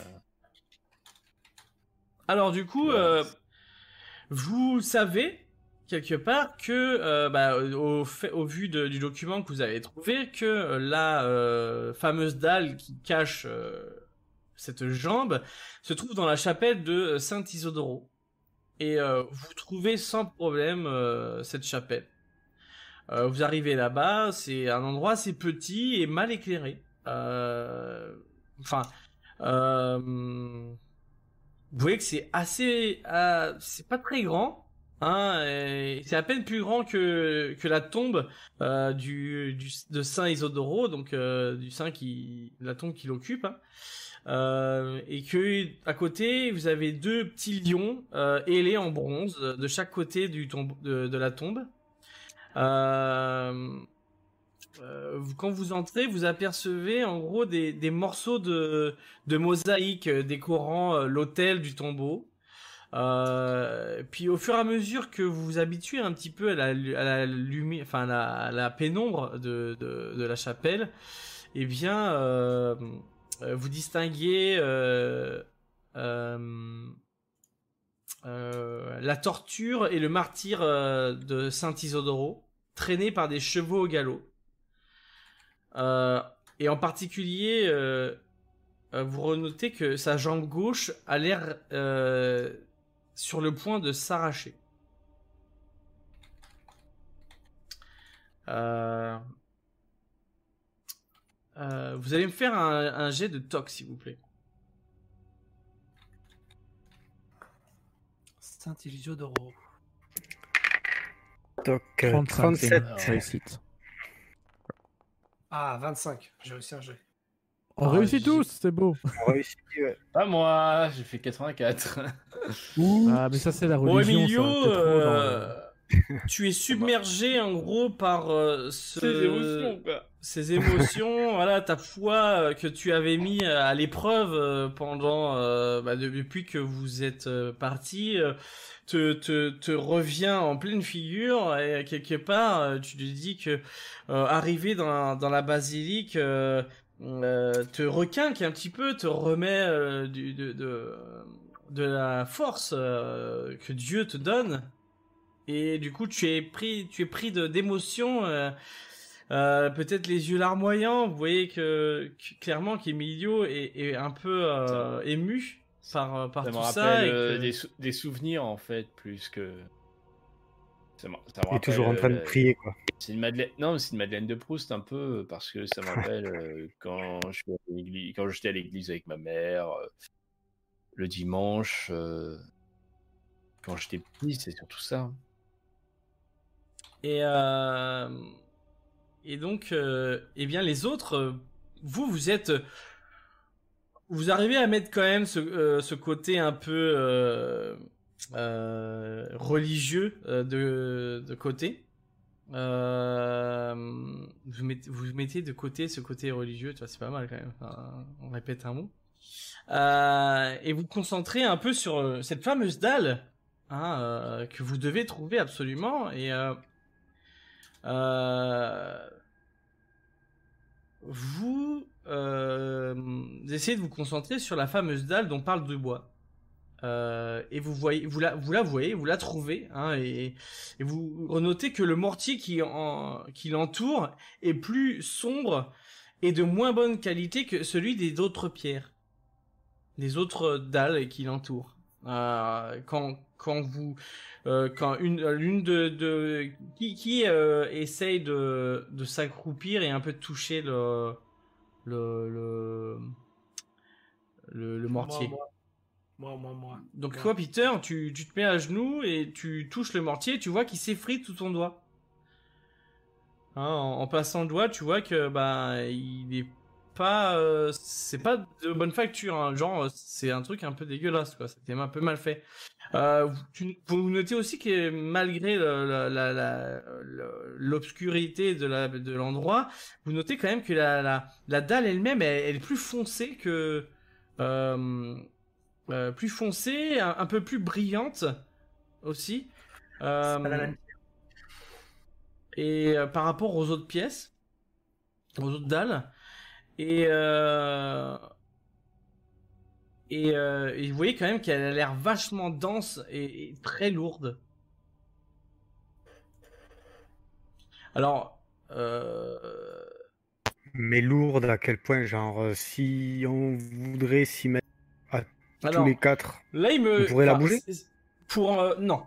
Alors du coup, Voilà. euh, vous savez quelque part que, euh, bah, au, fait, au vu de- du document que vous avez trouvé, que euh, la euh, fameuse dalle qui cache euh, cette jambe se trouve dans la chapelle de Saint Isidoro. Et euh, vous trouvez sans problème euh, cette chapelle. Euh, vous arrivez là-bas, c'est un endroit assez petit et mal éclairé. Euh, Enfin, euh, vous voyez que c'est assez, euh, c'est pas très grand, hein. et C'est à peine plus grand que que la tombe euh, du, du de Saint Isidoro, donc euh, du saint qui la tombe qu'il occupe. Hein. Euh, et que à côté vous avez deux petits lions euh, ailés en bronze de chaque côté du tombe de, de la tombe. Euh, euh, quand vous entrez, vous apercevez en gros des, des morceaux de, de mosaïque euh, décorant euh, l'autel du tombeau. Euh, puis au fur et à mesure que vous vous habituez un petit peu à la, à la lumière, enfin à la, à la pénombre de, de, de la chapelle, eh bien, euh, vous distinguez euh, euh, euh, la torture et le martyre euh, de Saint Isidoro, traîné par des chevaux au galop. Euh, et en particulier, euh, euh, vous renotez que sa jambe gauche a l'air euh, sur le point de s'arracher. Euh, euh, vous allez me faire un, un jet de toc, s'il vous plaît. Saint Isidoro. Donc, euh, trente-cinq, c'est trente-sept. une réussite. Ah, vingt-cinq. J'ai réussi un jet. On Ah, réussit j'ai- tous, c'est beau. On réussit, ouais. Pas moi, j'ai fait quatre-vingt-quatre. Ah, mais ça, c'est la Bon, religion. Emilio, ça. T'es trop dans le- euh, tu es submergé en gros par euh, ce- Ces émotions, quoi. ces émotions, voilà, ta foi euh, que tu avais mis à l'épreuve euh, pendant, euh, bah, de- depuis que vous êtes euh, parti, euh, te, te, te revient en pleine figure et quelque part, euh, tu te dis que euh, arrivé dans la, dans la basilique, euh, euh, te requinque un petit peu, te remet euh, du, de, de, de la force euh, que Dieu te donne. Et du coup, tu es pris, tu es pris de d'émotions, euh, euh, peut-être les yeux larmoyants. Vous voyez que, que clairement qu'Emilio est, est un peu euh, ému par par Ça me tout rappelle ça. Et euh, que... des, sou- des souvenirs en fait, plus que. Ça me, ça me Il est rappelle. toujours en train de euh, prier, quoi. C'est une Madeleine. Non, c'est une Madeleine de Proust un peu parce que ça me rappelle euh, quand je suis à l'église, quand j'étais à l'église avec ma mère euh, le dimanche. euh, Quand j'étais petit, c'est surtout ça. Et, euh, et donc, euh, eh bien, les autres, euh, vous, vous êtes, vous arrivez à mettre quand même ce, euh, ce côté un peu euh, euh, religieux euh, de, de côté. Euh, vous, mettez, vous mettez de côté ce côté religieux, tu vois, c'est pas mal quand même. Enfin, on répète un mot. Euh, et vous vous concentrez un peu sur euh, cette fameuse dalle hein, euh, que vous devez trouver absolument. Et euh, euh, vous, euh, vous essayez de vous concentrer sur la fameuse dalle dont parle Dubois. Euh, et vous voyez, vous la, vous la voyez, vous la trouvez, hein, et, et vous notez que le mortier qui, en, qui l'entoure est plus sombre et de moins bonne qualité que celui des autres pierres, des autres dalles qui l'entourent. Euh, quand, quand vous, euh, quand une, l'une de, de qui, qui euh, essaye de, de s'accroupir et un peu de toucher le, le, le, le, le mortier. Moi, moi, moi, moi. Donc moi. toi, Peter, tu, tu te mets à genoux et tu touches le mortier, tu vois qu'il s'effrite sous ton doigt. Hein, en, en passant le doigt, tu vois que bah il est pas, euh, c'est pas de bonne facture. Hein. Genre, c'est un truc un peu dégueulasse, quoi. C'était un peu mal fait. Euh, tu, vous notez aussi que malgré le- la- la- la- le- l'obscurité de la de l'endroit, vous notez quand même que la la, la dalle elle-même, elle, elle est plus foncée que euh, euh, plus foncée, un, un peu plus brillante aussi. Euh, C'est pas la même. et euh, par rapport aux autres pièces, aux autres dalles, et euh, et, euh, et vous voyez quand même qu'elle a l'air vachement dense et, et très lourde. Alors, euh, Mais lourde à quel point, genre, euh, si on voudrait s'y mettre à tous alors les quatre, là il me, on pourrait la enfin, bouger c'est- pour euh, non.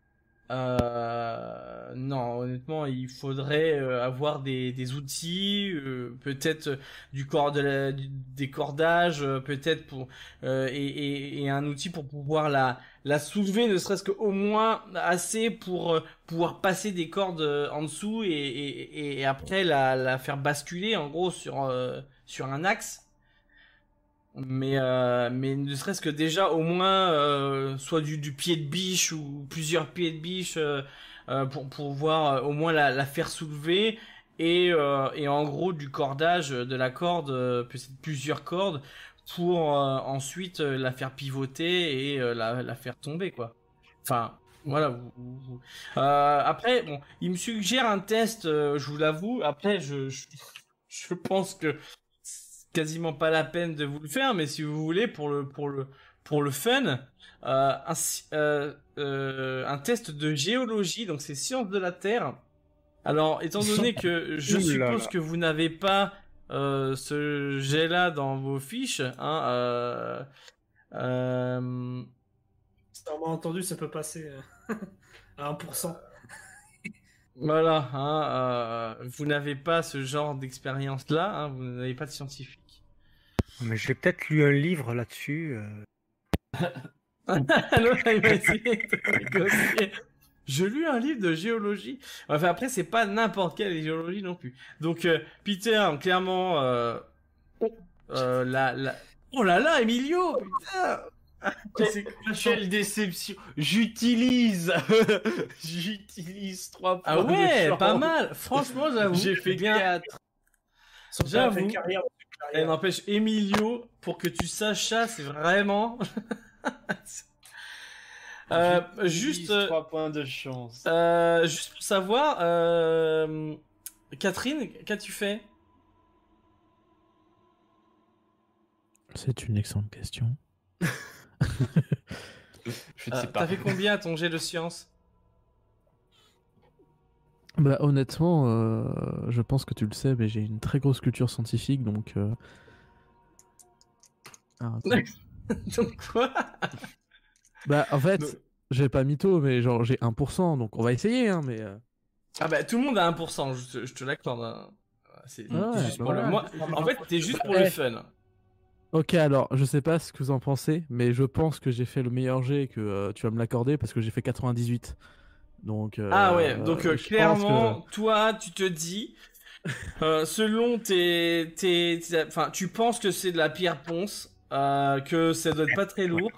Euh, non, honnêtement, il faudrait euh, avoir des, des outils, euh, peut-être euh, du corps de la- du- des cordages, euh, peut-être pour euh, et, et, et un outil pour pouvoir la la soulever, ne serait-ce qu'au moins assez pour euh, pouvoir passer des cordes euh, en dessous et, et, et après la, la faire basculer en gros sur euh, sur un axe. Mais, euh, mais ne serait-ce que déjà au moins euh, soit du, du pied de biche ou plusieurs pieds de biche euh, euh, pour pour pouvoir euh, au moins la, la faire soulever et, euh, et en gros du cordage de la corde, euh, peut-être plusieurs cordes pour euh, ensuite euh, la faire pivoter et euh, la, la faire tomber quoi. Enfin voilà. Vous, vous- vous- Euh, après bon, il me suggère un test, euh, je vous l'avoue. Après je, je je pense que c'est quasiment pas la peine de vous le faire, mais si vous voulez pour le pour le pour le fun, euh, un, si- euh, euh, un test de géologie, donc c'est sciences de la Terre. Alors, étant donné que je Ouh là suppose là. que vous n'avez pas euh, ce jet-là dans vos fiches, hein, euh, euh, Si on m'a entendu, ça peut passer euh, à un pour cent. voilà, hein, euh, vous n'avez pas ce genre d'expérience-là, hein, vous n'avez pas de scientifique. Mais j'ai peut-être lu un livre là-dessus. euh. L'autre, il va essayer de négocier. Je lis un livre de géologie. Enfin, après, c'est pas n'importe quelle géologie non plus. Donc, euh, Peter, clairement, euh, euh, la, la... Oh là là, Emilio, putain! C'est quoi, Quelle déception! J'utilise! J'utilise trois points Ah ouais, de chance. pas mal. Franchement, j'avoue. J'ai fait bien. quatre. Sauf que J'avoue. t'as fait carrière dans une Elle carrière. n'empêche, Emilio, pour que tu saches ça, c'est vraiment. euh, J'utilise juste, euh, trois points de chance. euh, juste pour savoir, euh, Catherine, qu'as-tu fait? C'est une excellente question. Je ne Euh, sais pas. T'as fait combien à ton jet de science? Bah honnêtement, euh, je pense que tu le sais, mais j'ai une très grosse culture scientifique, donc... euh, ah, attends. Donc quoi? Bah en fait, Non. j'ai pas mytho, mais genre j'ai un pour cent, donc on va essayer, hein, mais... euh, Ah bah tout le monde a un pour cent, je te, je te l'accorde. hein. C'est Ah ouais, t'es juste bah pour le... voilà. Moi, en fait, t'es juste pour Eh. le fun. Ok, alors, je sais pas ce que vous en pensez, mais je pense que j'ai fait le meilleur jet et que euh, tu vas me l'accorder parce que j'ai fait quatre-vingt-dix-huit. Donc, euh, Ah ouais, donc euh, je pense clairement, que- toi, tu te dis, euh, selon tes, tes, tes- enfin, tu penses que c'est de la pierre ponce, euh, que ça doit être pas très lourd.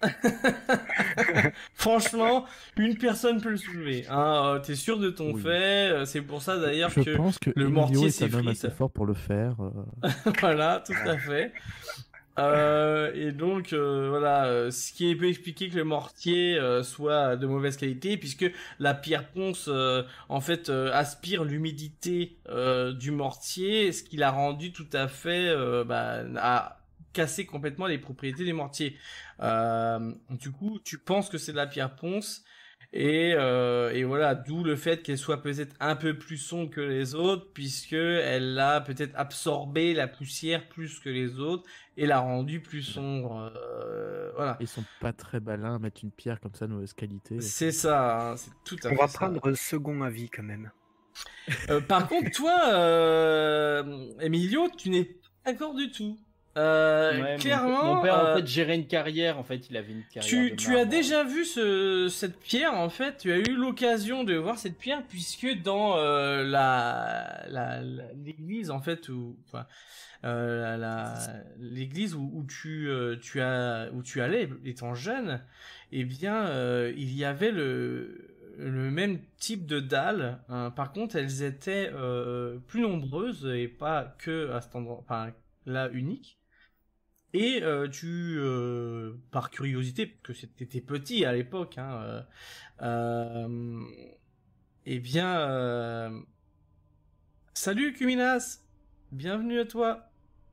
Franchement, une personne peut le soulever. Hein, euh, t'es sûr de ton Oui. fait. euh, C'est pour ça d'ailleurs Je que pense que le Emilio mortier est un homme s'effrite. assez fort pour le faire. euh. Voilà, tout à fait. Euh, et donc euh, voilà, euh, ce qui peut expliquer que le mortier euh, soit de mauvaise qualité, puisque la pierre ponce euh, en fait euh, aspire l'humidité euh, du mortier, ce qui l'a rendu tout à fait euh, bah, à casser complètement les propriétés des mortiers. Euh, du coup, tu penses que c'est de la pierre ponce. Et, euh, et voilà, d'où le fait qu'elle soit peut-être un peu plus sombre que les autres, puisque elle a peut-être absorbé la poussière plus que les autres et l'a rendue plus sombre. Euh, voilà, Ils sont pas très malins à mettre une pierre comme ça de mauvaise qualité. c'est ça, hein, c'est tout à On fait va ça. prendre un second avis quand même. Euh, par contre, toi, euh, Emilio, tu n'es pas d'accord du tout. Euh, Ouais, mon- clairement, mon, père euh, en fait gérait une carrière. En fait, il avait une carrière. Tu, de tu as marbre. déjà vu ce, cette pierre, en fait, tu as eu l'occasion de voir cette pierre, puisque dans euh, la, la, la- l'église, en fait, où, enfin, euh, la, la- l'église où, où tu, euh, tu as, où tu allais étant jeune, eh bien, euh, il y avait le, le même type de dalles. Hein. Par contre, elles étaient euh, plus nombreuses et pas que à cet endroit, enfin, là unique. Et euh, tu, euh, par curiosité, parce que c'était petit à l'époque, hein, euh, euh, eh bien, euh, salut Kuminas, bienvenue à toi.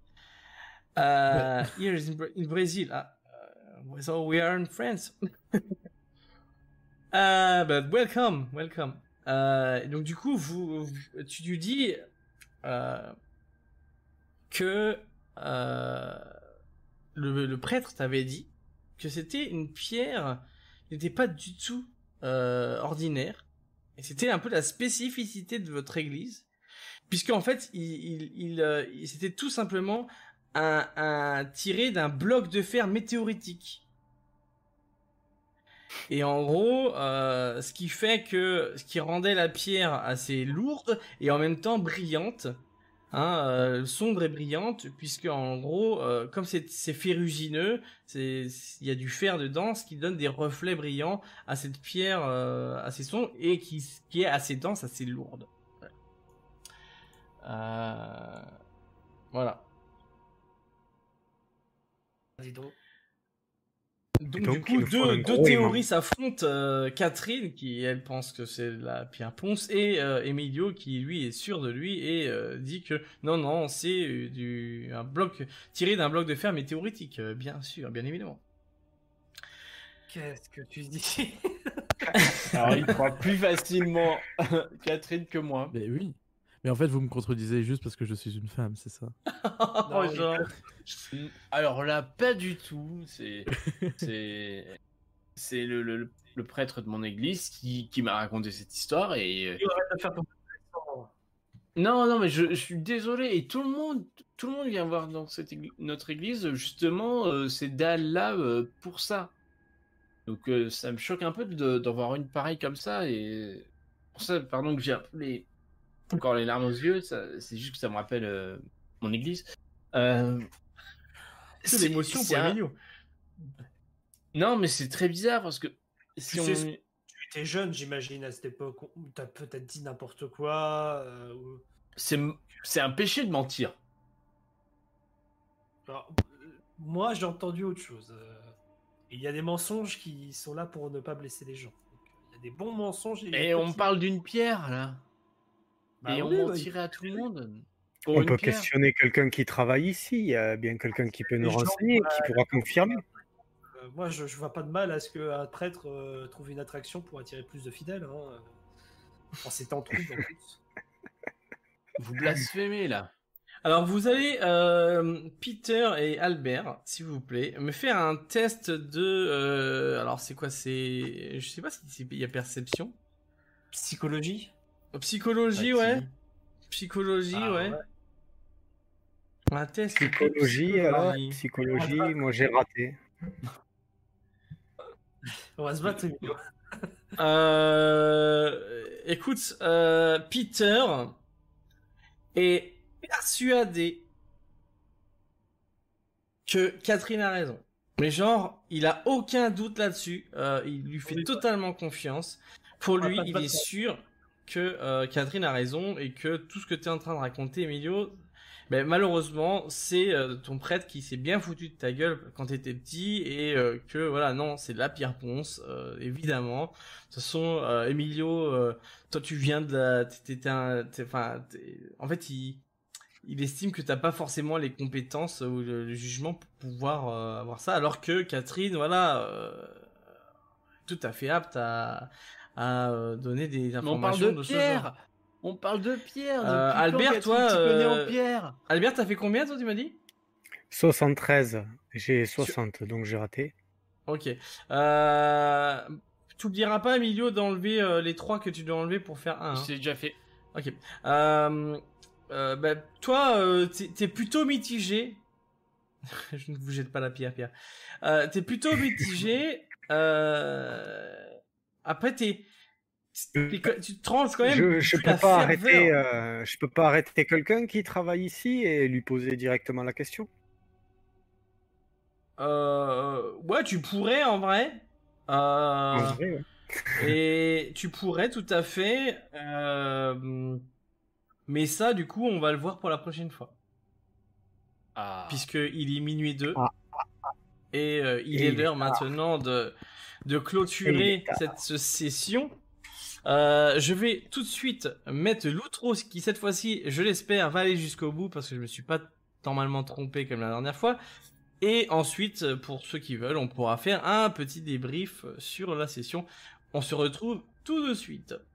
Uh, here is in, Bra- in Brazil. Ah, uh, so we are in France. uh, but welcome, welcome. Uh, donc du coup, vous, vous- tu lui dis euh, que euh, le, le prêtre t'avait dit que c'était une pierre qui n'était pas du tout euh, ordinaire. Et c'était un peu la spécificité de votre église. Puisque en fait, il, il, il, euh, il- c'était tout simplement un, un tiré d'un bloc de fer météoritique. Et en gros, euh, ce qui fait que, ce qui rendait la pierre assez lourde et en même temps brillante, hein, euh, sombre et brillante, puisque en gros, euh, comme c'est, c'est ferrugineux, c'est, il y a du fer dedans, ce qui donne des reflets brillants à cette pierre euh, assez sombre et qui, qui est assez dense, assez lourde. Euh, voilà. Dis donc. Donc, donc, du il coup, nous faut un deux, deux gros théories aimant. s'affrontent. euh, Catherine, qui elle pense que c'est la pierre ponce, et euh, Emilio, qui lui est sûr de lui et euh, dit que non, non, c'est euh, du un bloc tiré d'un bloc de fer météoritique, euh, bien sûr, bien évidemment. Qu'est-ce que tu dis? Alors, il croit plus facilement Catherine que moi. Mais oui. Mais en fait, vous me contredisez juste parce que je suis une femme, c'est ça. Oh, genre. Alors là, pas du tout. C'est c'est c'est le, le, le prêtre de mon église qui, qui m'a raconté cette histoire et euh, Arrête de faire ton- non non mais je, je suis désolé et tout le monde tout le monde vient voir dans cette église, notre église justement euh, ces dalles là pour ça. Donc euh, ça me choque un peu de d'en voir une pareille comme ça et pour ça pardon que j'ai un peu les encore les larmes aux yeux. Ça, c'est juste que ça me rappelle euh, mon église. Euh, C'est c'est- l'émotion c'est pour un- Emilio. Non, mais c'est très bizarre parce que si Tu on... sais, Tu étais jeune, j'imagine, à cette époque, où t'as peut-être dit n'importe quoi. euh, ou- c'est c'est un péché de mentir. Alors, euh, moi, j'ai entendu autre chose. euh, Il y a des mensonges qui sont là pour ne pas blesser les gens. Donc, il y a des bons mensonges. Et des Et on petits- parle d'une pierre là. Bah et on oui, bah, mentirait à tout le monde. Pour On une peut pierre. questionner quelqu'un qui travaille ici. Il y a bien quelqu'un qui peut nous Les gens, renseigner, qui pourra confirmer. Euh, moi, je, je vois pas de mal à ce qu'un prêtre euh, trouve une attraction pour attirer plus de fidèles. Hein, euh, en ces temps troubles, en plus. Vous blasphémez là. Alors vous allez, euh, Peter et Albert, s'il vous plaît, me faire un test de... euh, alors c'est quoi, c'est... Je sais pas s'il y a perception. Psychologie. Psychologie, Ah, ouais. si. Psychologie, Ah, ouais. ouais. Un test de Psychologie, alors psychologie. Psychologie, moi j'ai raté. On va se battre, Emilio. Euh, écoute, euh, Peter est persuadé que Catherine a raison. Mais genre, il a aucun doute là-dessus. Euh, il lui fait Oui, totalement confiance. Pour va lui, pas se il battre. est sûr que euh, Catherine a raison et que tout ce que tu es en train de raconter, Emilio, ben, malheureusement, c'est euh, ton prêtre qui s'est bien foutu de ta gueule quand t'étais petit et euh, que voilà, non, c'est de la Pierre Ponce, euh, évidemment. De toute façon, euh, Emilio, euh, toi tu viens de la, t'es, t'es un, t'es- enfin, t'es- en fait, il, il estime que t'as pas forcément les compétences ou le, le jugement pour pouvoir euh, avoir ça, alors que Catherine, voilà, euh, tout à fait apte à, à euh, donner des Mais on parle informations de de, ce genre. pierre. On parle de pierre. Euh, Depuis quand Albert, Catherine toi, s'y connaît en euh, pierre. Albert, t'as fait combien, toi, tu m'as dit? soixante-treize, j'ai soixante, donc j'ai raté. Ok. Euh... Tu oublieras pas, Emilio, d'enlever euh, les trois que tu dois enlever pour faire un. Hein. C'est déjà fait. Ok. Euh... Euh, bah, toi, euh, t'es, t'es plutôt mitigé. Je ne vous jette pas la pierre, Pierre. Euh, t'es plutôt mitigé. Euh... Après, t'es... t'es- Tu te tranches quand même. Je, je vu peux la pas ferveur. arrêter, euh, je peux pas arrêter quelqu'un qui travaille ici et lui poser directement la question. Euh... Ouais, tu pourrais en vrai. Euh... En vrai, ouais. Et tu pourrais tout à fait. Euh... Mais ça, du coup, on va le voir pour la prochaine fois. Ah. Puisqu'il est minuit deux. Ah. Et euh, il Et est il est l'heure tard. maintenant de, de Et il clôturer est tard. cette ce- session. Euh, je vais tout de suite mettre l'outro qui, cette fois-ci, je l'espère, va aller jusqu'au bout parce que je me suis pas normalement trompé comme la dernière fois. Et ensuite, pour ceux qui veulent, on pourra faire un petit débrief sur la session. On se retrouve tout de suite.